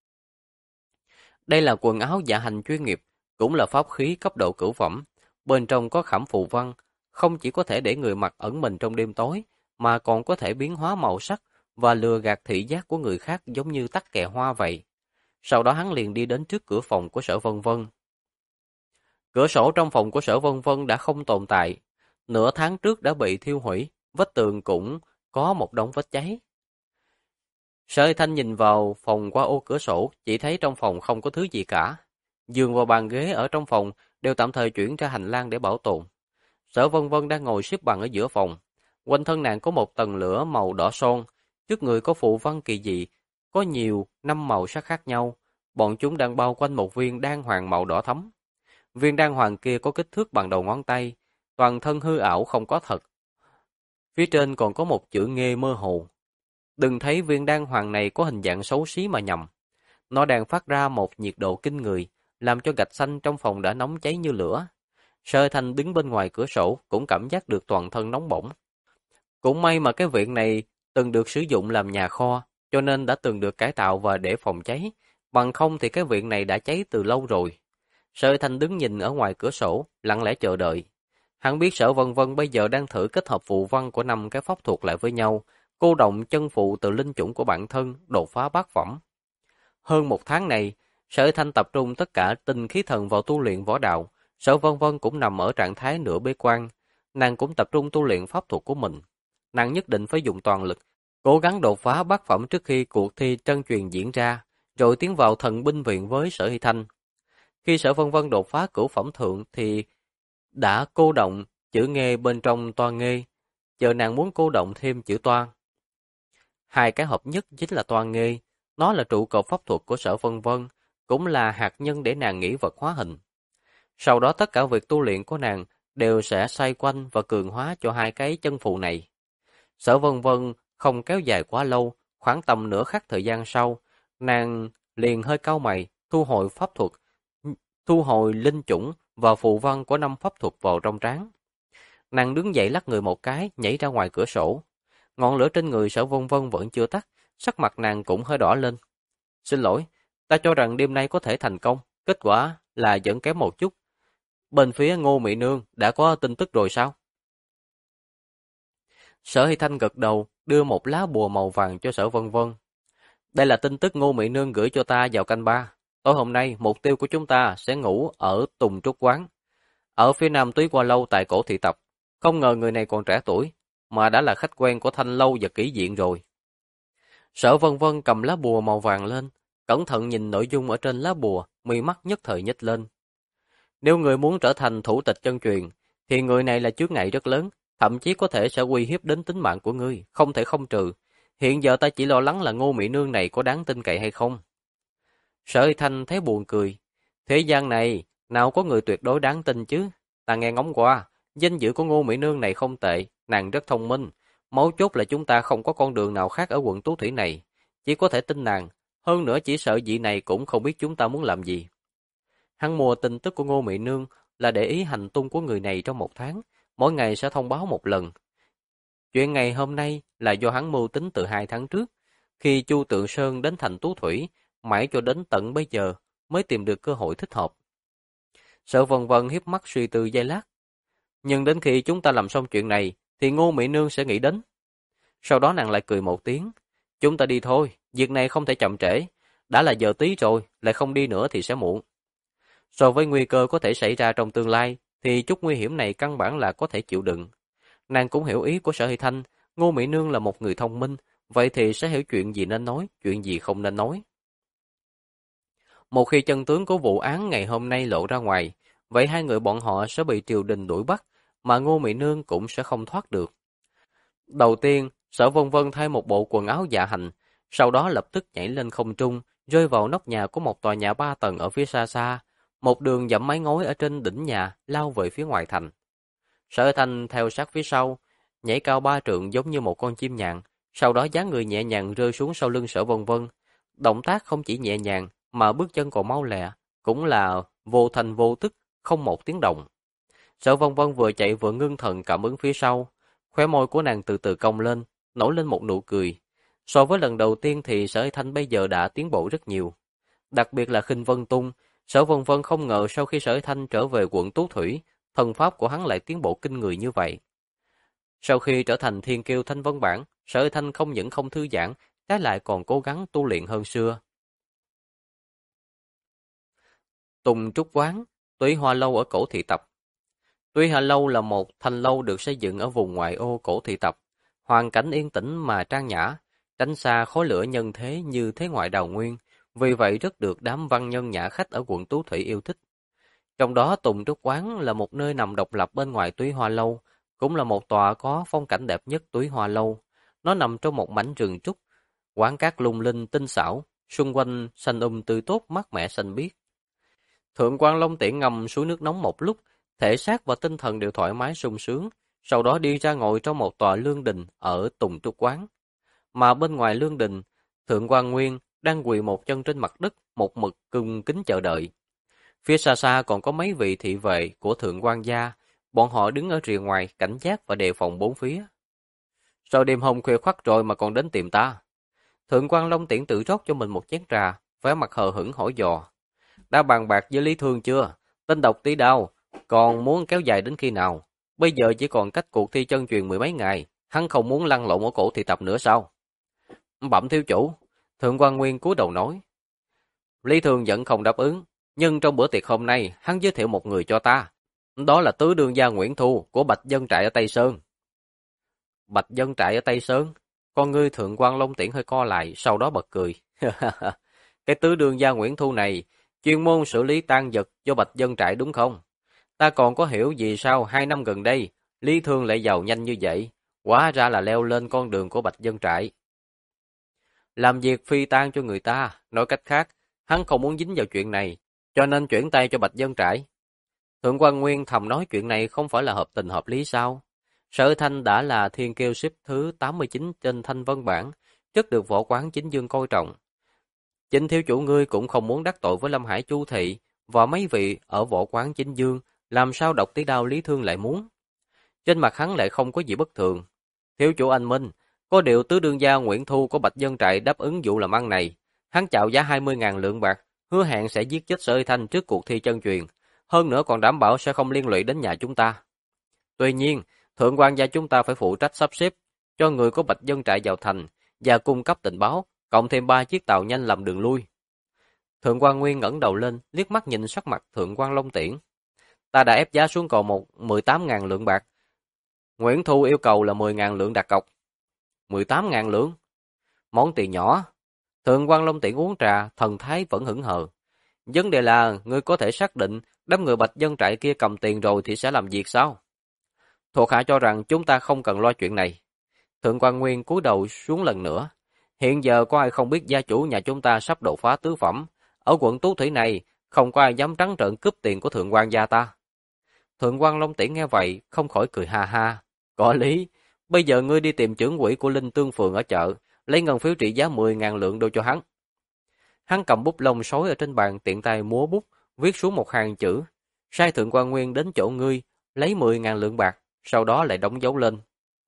Đây là quần áo dạ hành chuyên nghiệp, cũng là pháp khí cấp độ cửu phẩm. Bên trong có khảm phù văn, không chỉ có thể để người mặc ẩn mình trong đêm tối, mà còn có thể biến hóa màu sắc và lừa gạt thị giác của người khác giống như tắc kè hoa vậy. Sau đó hắn liền đi đến trước cửa phòng của Sở Vân Vân. Cửa sổ trong phòng của Sở Vân Vân đã không tồn tại. Nửa tháng trước đã bị thiêu hủy, vách tường cũng có một đống vết cháy. Sở Hơi Thanh nhìn vào phòng qua ô cửa sổ, chỉ thấy trong phòng không có thứ gì cả. Giường và bàn ghế ở trong phòng đều tạm thời chuyển ra hành lang để bảo tồn. Sở Vân Vân đang ngồi xếp bằng ở giữa phòng. Quanh thân nàng có một tầng lửa màu đỏ son, trước người có phù văn kỳ dị, có nhiều 5 màu sắc khác nhau. Bọn chúng đang bao quanh một viên đan hoàng màu đỏ thẫm. Viên đan hoàng kia có kích thước bằng đầu ngón tay, toàn thân hư ảo không có thật. Phía trên còn có một chữ Nghê mơ hồ. Đừng thấy viên đan hoàng này có hình dạng xấu xí mà nhầm. Nó đang phát ra một nhiệt độ kinh người, làm cho gạch xanh trong phòng đã nóng cháy như lửa. Sở Thanh đứng bên ngoài cửa sổ cũng cảm giác được toàn thân nóng bỏng. Cũng may mà cái viện này từng được sử dụng làm nhà kho, cho nên đã từng được cải tạo và để phòng cháy. Bằng không thì cái viện này đã cháy từ lâu rồi. Sở Thanh đứng nhìn ở ngoài cửa sổ, lặng lẽ chờ đợi. Hắn biết Sở Vân Vân bây giờ đang thử kết hợp phù văn của 5 cái pháp thuật lại với nhau, cô động chân phụ từ linh chủng của bản thân, đột phá bát phẩm. Hơn 1 tháng này, Sở Thanh tập trung tất cả tinh khí thần vào tu luyện võ đạo. Sở Vân Vân cũng nằm ở trạng thái nửa bế quan, nàng cũng tập trung tu luyện pháp thuật của mình. Nàng nhất định phải dùng toàn lực, cố gắng đột phá bát phẩm trước khi cuộc thi trân truyền diễn ra, rồi tiến vào thần binh viện với Sở Hy Thanh. Khi Sở Vân Vân đột phá cửu phẩm thượng thì đã cô động chữ Nghê bên trong toa Nghê, chờ nàng muốn cô động thêm chữ toan. Hai cái hợp nhất chính là toa Nghê, nó là trụ cột pháp thuật của Sở Vân Vân, cũng là hạt nhân để nàng nghĩ vật hóa hình. Sau đó tất cả việc tu luyện của nàng đều sẽ xoay quanh và cường hóa cho hai cái chân phụ này. Sở Vân Vân không kéo dài quá lâu, khoảng tầm nửa khắc thời gian sau, nàng liền hơi cau mày, thu hồi pháp thuật, thu hồi linh chủng và phù văn của 5 pháp thuật vào trong trán. Nàng đứng dậy lắc người một cái, nhảy ra ngoài cửa sổ. Ngọn lửa trên người Sở Vân Vân vẫn chưa tắt, sắc mặt nàng cũng hơi đỏ lên. Xin lỗi, ta cho rằng đêm nay có thể thành công, kết quả là vẫn kém một chút. Bên phía Ngô Mị Nương đã có tin tức rồi sao? Sở Hy Thanh gật đầu, đưa một lá bùa màu vàng cho Sở Vân Vân. Đây là tin tức Ngô Mị Nương gửi cho ta vào canh 3. Tối hôm nay, mục tiêu của chúng ta sẽ ngủ ở Tùng Trúc Quán, ở phía nam Túy Qua Lâu tại cổ thị tập. Không ngờ người này còn trẻ tuổi, mà đã là khách quen của Thanh Lâu và Kỷ Diện rồi. Sở Vân Vân cầm lá bùa màu vàng lên, cẩn thận nhìn nội dung ở trên lá bùa, mi mắt nhất thời nhếch lên. Nếu người muốn trở thành thủ tịch chân truyền, thì người này là chướng ngại rất lớn, thậm chí có thể sẽ uy hiếp đến tính mạng của ngươi, không thể không trừ. Hiện giờ ta chỉ lo lắng là Ngô Mị Nương này có đáng tin cậy hay không. Sở Hy Thanh thấy buồn cười. Thế gian này, nào có người tuyệt đối đáng tin chứ? Ta nghe ngóng qua, danh dự của Ngô Mị Nương này không tệ, nàng rất thông minh. Mấu chốt là chúng ta không có con đường nào khác ở quận Tú Thủy này, chỉ có thể tin nàng. Hơn nữa chỉ sợ vị này cũng không biết chúng ta muốn làm gì. Hắn mua tin tức của Ngô Mị Nương là để ý hành tung của người này trong 1 tháng, mỗi ngày sẽ thông báo một lần. Chuyện ngày hôm nay là do hắn mưu tính từ 2 tháng trước, khi Chu Tượng Sơn đến thành Tú Thủy, mãi cho đến tận bây giờ mới tìm được cơ hội thích hợp. Sở Vân Vân hiếp mắt suy tư giây lát. Nhưng đến khi chúng ta làm xong chuyện này, thì Ngô Mị Nương sẽ nghĩ đến. Sau đó nàng lại cười một tiếng. Chúng ta đi thôi, việc này không thể chậm trễ. đã là giờ tí rồi, lại không đi nữa thì sẽ muộn. So với nguy cơ có thể xảy ra trong tương lai, thì chút nguy hiểm này căn bản là có thể chịu đựng. Nàng cũng hiểu ý của Sở Hy Thanh, Ngô Mỹ Nương là một người thông minh, vậy thì sẽ hiểu chuyện gì nên nói, chuyện gì không nên nói. Một khi chân tướng của vụ án ngày hôm nay lộ ra ngoài, vậy hai người bọn họ sẽ bị triều đình đuổi bắt, mà Ngô Mỹ Nương cũng sẽ không thoát được. Đầu tiên, Sở Vân Vân thay một bộ quần áo dạ hành, sau đó lập tức nhảy lên không trung, rơi vào nóc nhà của một tòa nhà 3 tầng ở phía xa xa, một đường dẫm mái ngói ở trên đỉnh nhà, lao về phía ngoài thành. Sở Thanh theo sát phía sau, nhảy cao 3 trượng giống như một con chim nhạn, sau đó dáng người nhẹ nhàng rơi xuống sau lưng Sở Vân Vân. Động tác không chỉ nhẹ nhàng, mà bước chân còn mau lẹ, cũng là vô thành vô tức, không một tiếng động. Sở Vân Vân vừa chạy vừa ngưng thần cảm ứng phía sau, khóe môi của nàng từ từ cong lên, nổi lên một nụ cười. So với lần đầu tiên thì Sở Thanh bây giờ đã tiến bộ rất nhiều. Đặc biệt là Khinh Vân Tung, Sở Vân Vân không ngờ sau khi Sở Thanh trở về quận Tú Thủy, thần pháp của hắn lại tiến bộ kinh người như vậy. Sau khi trở thành thiên kiêu Thanh Vân Bản, Sở Thanh không những không thư giãn, trái lại còn cố gắng tu luyện hơn xưa. Tùng Trúc Quán, Túy Hoa Lâu ở cổ thị tập. Túy Hoa Lâu là một thành lâu được xây dựng ở vùng ngoại ô cổ thị tập, hoàn cảnh yên tĩnh mà trang nhã, tránh xa khói lửa nhân thế như thế ngoại đào nguyên, vì vậy rất được đám văn nhân nhã khách ở quận Tú Thủy yêu thích. Trong đó Tùng Trúc Quán là một nơi nằm độc lập bên ngoài Túy Hoa Lâu, cũng là một tòa có phong cảnh đẹp nhất Túy Hoa Lâu. Nó nằm trong một mảnh rừng trúc, quán cát lung linh tinh xảo, xung quanh xanh tươi tốt mát mẻ xanh biếc. Thượng quan Long Tiễn ngâm suối nước nóng một lúc, thể xác và tinh thần đều thoải mái sung sướng, sau đó đi ra ngồi trong một tòa lương đình ở Tùng Trúc Quán. Mà bên ngoài lương đình, Thượng quan Nguyên đang quỳ một chân trên mặt đất, một mực cung kính chờ đợi. Phía xa xa còn có mấy vị thị vệ của Thượng quan gia, bọn họ đứng ở rìa ngoài cảnh giác và đề phòng bốn phía. Sao đêm hôm khuya khoắt rồi mà còn đến tìm ta? Thượng quan Long Tiễn tự rót cho mình một chén trà, vẻ mặt hờ hững hỏi dò. Đã bàn bạc với Lý Thương chưa? Tên độc tí đao, còn muốn kéo dài đến khi nào? Bây giờ chỉ còn cách cuộc thi chân truyền 10 mấy ngày, hắn không muốn lăn lộn ở cổ thị tập nữa sao? Bẩm thiếu chủ, Thượng quan Nguyên cúi đầu nói. Lý Thương vẫn không đáp ứng, nhưng trong bữa tiệc hôm nay, hắn giới thiệu một người cho ta. Đó là tứ đương gia Nguyễn Thu của Bạch Dân Trại ở Tây Sơn. Bạch Dân Trại ở Tây Sơn? Con ngươi Thượng quan Long Tiễn hơi co lại, sau đó bật cười. Cái tứ đương gia Nguyễn Thu này, chuyên môn xử lý tang vật cho Bạch Dân Trại đúng không? Ta còn có hiểu vì sao 2 năm gần đây, Lý Thương lại giàu nhanh như vậy. Hóa ra là leo lên con đường của Bạch Dân Trại. Làm việc phi tang cho người ta, nói cách khác, hắn không muốn dính vào chuyện này, cho nên chuyển tay cho Bạch Dân Trại. Thượng quan Nguyên thầm nói chuyện này không phải là hợp tình hợp lý sao? Sở Thanh đã là thiên kiêu xếp thứ 89 trên Thanh Vân Bảng, rất được võ quán chính dương coi trọng. Chính thiếu chủ ngươi cũng không muốn đắc tội với Lâm Hải Chu Thị và mấy vị ở võ quán chính dương, làm sao độc tí đao Lý Thương lại muốn? Trên mặt hắn lại không có gì bất thường. Thiếu chủ anh Minh, có điều tứ đương gia Nguyễn Thu của Bạch Dân Trại đáp ứng vụ làm ăn này. Hắn chào giá 20.000 lượng bạc, hứa hẹn sẽ giết chết Sở Thanh trước cuộc thi chân truyền. Hơn nữa còn đảm bảo sẽ không liên lụy đến nhà chúng ta. Tuy nhiên, thượng quan gia chúng ta phải phụ trách sắp xếp cho người của Bạch Dân Trại vào thành và cung cấp tình báo, cộng thêm 3 chiếc tàu nhanh làm đường lui. Thượng quan Nguyên ngẩng đầu lên, liếc mắt nhìn sắc mặt Thượng quan Long Tiễn. Ta đã ép giá xuống còn 18.000 lượng bạc. Nguyễn Thu yêu cầu là 10.000 lượng đặt cọc. 18.000 lượng? Món tiền nhỏ. Thượng quan Long Tiễn uống trà, thần thái vẫn hững hờ. Vấn đề là, ngươi có thể xác định đám người Bạch Dân Trại kia cầm tiền rồi thì sẽ làm việc sao? Thuộc hạ cho rằng chúng ta không cần lo chuyện này. Thượng quan Nguyên cúi đầu xuống lần nữa. Hiện giờ có ai không biết gia chủ nhà chúng ta sắp đột phá tứ phẩm. Ở quận Tú Thủy này, không có ai dám trắng trợn cướp tiền của thượng quan gia ta. Thượng quan Long Tiễn nghe vậy, không khỏi cười ha ha. Có lý, bây giờ ngươi đi tìm trưởng quỹ của Linh Tương Phường ở chợ, lấy ngân phiếu trị giá 10.000 lượng đô cho hắn. Hắn cầm bút lông sói ở trên bàn, tiện tay múa bút, viết xuống một hàng chữ. Sai Thượng quan Nguyên đến chỗ ngươi, lấy 10.000 lượng bạc, sau đó lại đóng dấu lên.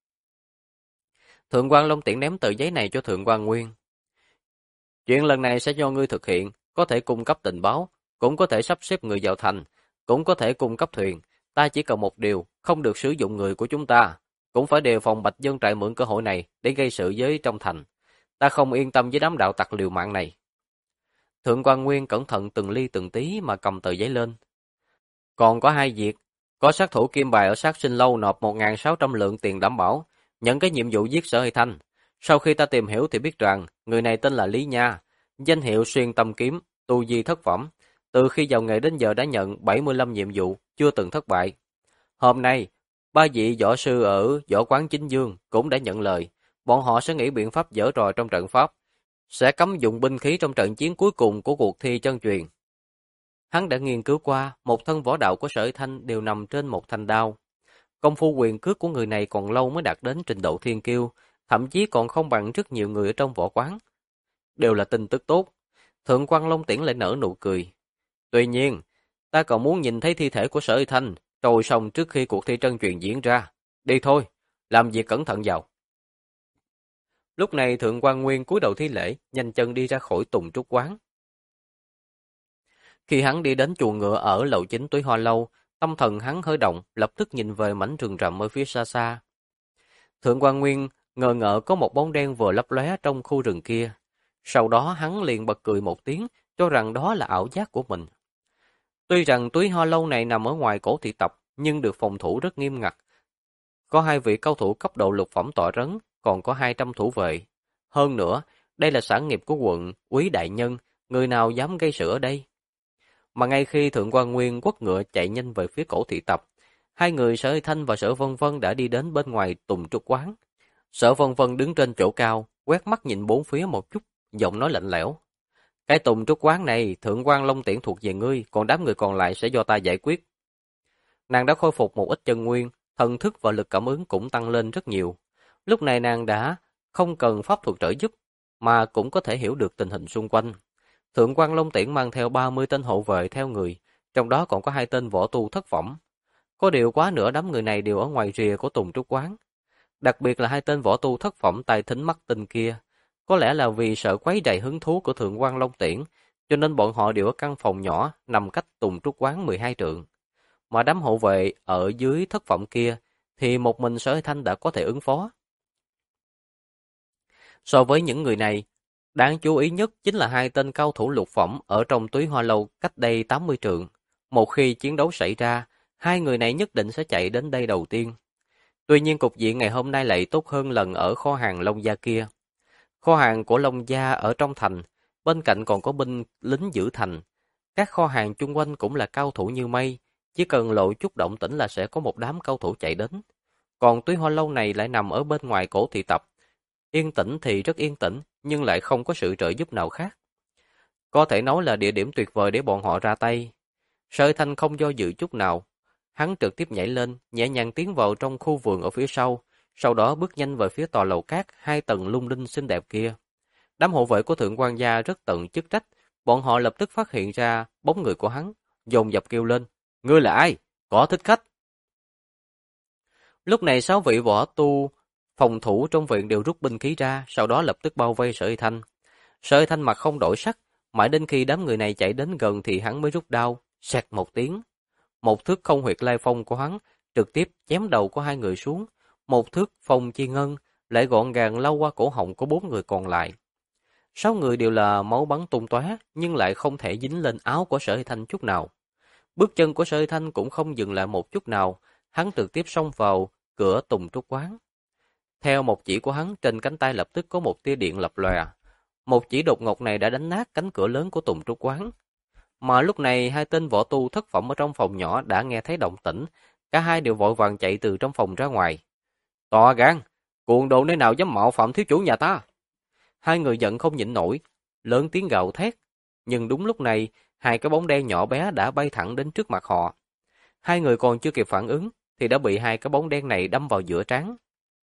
Thượng quan Long Tiễn ném tờ giấy này cho Thượng quan Nguyên. Chuyện lần này sẽ do ngươi thực hiện, có thể cung cấp tình báo, cũng có thể sắp xếp người vào thành, cũng có thể cung cấp thuyền. Ta chỉ cần một điều, không được sử dụng người của chúng ta, cũng phải đề phòng Bạch Dân Trại mượn cơ hội này để gây sự với trong thành. Ta không yên tâm với đám đạo tặc liều mạng này. Thượng quan Nguyên cẩn thận từng ly từng tí mà cầm tờ giấy lên. Còn có hai việc, có sát thủ kim bài ở sát sinh lâu nộp 1.600 lượng tiền đảm bảo, nhận cái nhiệm vụ giết Sở Hy Thanh. Sau khi ta tìm hiểu thì biết rằng, người này tên là Lý Nha, danh hiệu xuyên tâm kiếm, tu vi thất phẩm. Từ khi vào nghề đến giờ đã nhận 75 nhiệm vụ, chưa từng thất bại. Hôm nay, ba vị võ sư ở võ quán Chính Dương cũng đã nhận lời. Bọn họ sẽ nghĩ biện pháp dở trò trong trận pháp, sẽ cấm dùng binh khí trong trận chiến cuối cùng của cuộc thi chân truyền. Hắn đã nghiên cứu qua, một thân võ đạo của Sở Hy Thanh đều nằm trên một thanh đao. Công phu quyền cước của người này còn lâu mới đạt đến trình độ thiên kiêu, thậm chí còn không bằng rất nhiều người ở trong võ quán. Đều là tin tức tốt. Thượng quan Long Tiễn lại nở nụ cười. Tuy nhiên, ta còn muốn nhìn thấy thi thể của Sở Hy Thanh trôi xong trước khi cuộc thi chân truyền diễn ra. Đi thôi, làm việc cẩn thận vào. Lúc này Thượng quan Nguyên cúi đầu thi lễ, nhanh chân đi ra khỏi Tùng Trúc quán. Khi hắn đi đến chuồng ngựa ở lầu chính Túy Hoa lâu, tâm thần hắn hơi động, lập tức nhìn về mảnh rừng rậm ở phía xa xa. Thượng quan Nguyên ngờ ngợ có một bóng đen vừa lấp lóe trong khu rừng kia. Sau đó hắn liền bật cười một tiếng, cho rằng đó là ảo giác của mình. Tuy rằng Túy Hoa lâu này nằm ở ngoài cổ thị tập, nhưng được phòng thủ rất nghiêm ngặt. Có 2 vị cao thủ cấp độ lục phẩm tọa trấn, còn có 200 thủ vệ. Hơn nữa, đây là sản nghiệp của quận, Úy đại nhân, người nào dám gây sự ở đây? Mà ngay khi Thượng quan Nguyên quất ngựa chạy nhanh về phía cổ thị tập, hai người Sở Hy Thanh và Sở Vân Vân đã đi đến bên ngoài Tùng Trúc quán. Sở Vân Vân đứng trên chỗ cao, quét mắt nhìn bốn phía một chút, giọng nói lạnh lẽo. Cái Tùng Trúc quán này, Thượng quan Long Tiễn thuộc về ngươi, còn đám người còn lại sẽ do ta giải quyết. Nàng đã khôi phục một ít chân nguyên, thần thức và lực cảm ứng cũng tăng lên rất nhiều. Lúc này nàng đã không cần pháp thuật trợ giúp, mà cũng có thể hiểu được tình hình xung quanh. Thượng quan Long Tiễn mang theo 30 tên hộ vệ theo người, trong đó còn có 2 tên võ tu thất phẩm. Có điều quá nửa đám người này đều ở ngoài rìa của Tùng Trúc quán. Đặc biệt là 2 tên võ tu thất phẩm tài thính mắt tinh kia. Có lẽ là vì sợ quấy rầy hứng thú của Thượng quan Long Tiễn, cho nên bọn họ đều ở căn phòng nhỏ nằm cách Tùng Trúc quán 12 trượng. Mà đám hộ vệ ở dưới thất phẩm kia thì một mình Sở Hy Thanh đã có thể ứng phó. So với những người này, đáng chú ý nhất chính là 2 tên cao thủ lục phẩm ở trong Túy Hoa lâu cách đây 80 trượng. Một khi chiến đấu xảy ra, 2 người này nhất định sẽ chạy đến đây đầu tiên. Tuy nhiên cục diện ngày hôm nay lại tốt hơn lần ở kho hàng Long Gia kia. Kho hàng của Long Gia ở trong thành, bên cạnh còn có binh lính giữ thành. Các kho hàng chung quanh cũng là cao thủ như mây, chỉ cần lộ chút động tĩnh là sẽ có một đám cao thủ chạy đến. Còn Túy Hoa lâu này lại nằm ở bên ngoài cổ thị tập. Yên tĩnh thì rất yên tĩnh, nhưng lại không có sự trợ giúp nào khác. Có thể nói là địa điểm tuyệt vời để bọn họ ra tay. Sở Hy Thanh không do dự chút nào. Hắn trực tiếp nhảy lên, nhẹ nhàng tiến vào trong khu vườn ở phía sau đó bước nhanh về phía tòa lầu cát 2 tầng lung linh xinh đẹp kia. Đám hộ vệ của Thượng quan gia rất tận chức trách, bọn họ lập tức phát hiện ra bóng người của hắn, dồn dập kêu lên, ngươi là ai? Có thích khách. Lúc này 6 vị võ tu phòng thủ trong viện đều rút binh khí ra, sau đó lập tức bao vây Sở Hy Thanh. Sở Hy Thanh mặt không đổi sắc, mãi đến khi đám người này chạy đến gần thì hắn mới rút đao, xẹt một tiếng. Một thước không huyệt lai phong của hắn trực tiếp chém đầu của 2 người xuống, một thước phong chi ngân lại gọn gàng lau qua cổ họng của 4 người còn lại. 6 người đều là máu bắn tung tóe, nhưng lại không thể dính lên áo của Sở Hy Thanh chút nào. Bước chân của Sở Hy Thanh cũng không dừng lại một chút nào, hắn trực tiếp xông vào cửa Tùng Trúc quán. Theo một chỉ của hắn, trên cánh tay lập tức có một tia điện lập lòe. Một chỉ đột ngột này đã đánh nát cánh cửa lớn của Tùng Trúc quán. Mà lúc này 2 tên võ tu thất phẩm ở trong phòng nhỏ đã nghe thấy động tĩnh, cả hai đều vội vàng chạy từ trong phòng ra ngoài. To gan, cuồng đồ nơi nào dám mạo phạm thiếu chủ nhà ta? 2 người giận không nhịn nổi, lớn tiếng gào thét. Nhưng đúng lúc này, 2 cái bóng đen nhỏ bé đã bay thẳng đến trước mặt họ. 2 người còn chưa kịp phản ứng, thì đã bị 2 cái bóng đen này đâm vào giữa trán.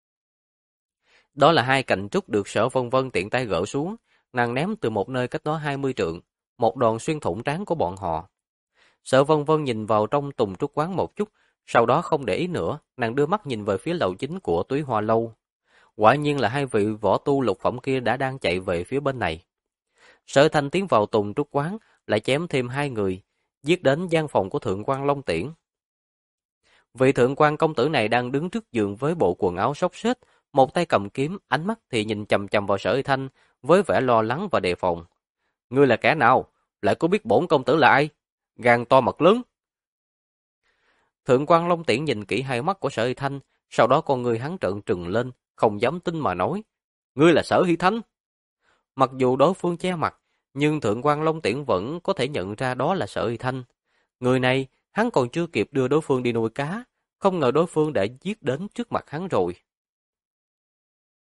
Đó là 2 cành trúc được Sở Vân Vân tiện tay gỡ xuống, nàng ném từ một nơi cách đó 20 trượng, một đòn xuyên thủng trán của bọn họ. Sở Vân Vân nhìn vào trong Tùng Trúc quán một chút, sau đó không để ý nữa, nàng đưa mắt nhìn về phía lầu chính của Túy Hoa lâu. Quả nhiên là 2 vị võ tu lục phẩm kia đã đang chạy về phía bên này. Sở Thanh tiến vào Tùng Trúc quán, lại chém thêm 2 người, giết đến gian phòng của Thượng quan Long Tiễn. Vị Thượng quan công tử này đang đứng trước giường với bộ quần áo xốc xếch, một tay cầm kiếm, ánh mắt thì nhìn chằm chằm vào Sở Thanh với vẻ lo lắng và đề phòng. Ngươi là kẻ nào? Lại có biết bổn công tử là ai? Gan to mật lớn. Thượng quan Long Tiễn nhìn kỹ hai mắt của Sở Hy Thanh, sau đó con người hắn trợn trừng lên, không dám tin mà nói. Ngươi là Sở Hy Thanh? Mặc dù đối phương che mặt, nhưng Thượng quan Long Tiễn vẫn có thể nhận ra đó là Sở Hy Thanh. Người này, hắn còn chưa kịp đưa đối phương đi nuôi cá, không ngờ đối phương đã giết đến trước mặt hắn rồi.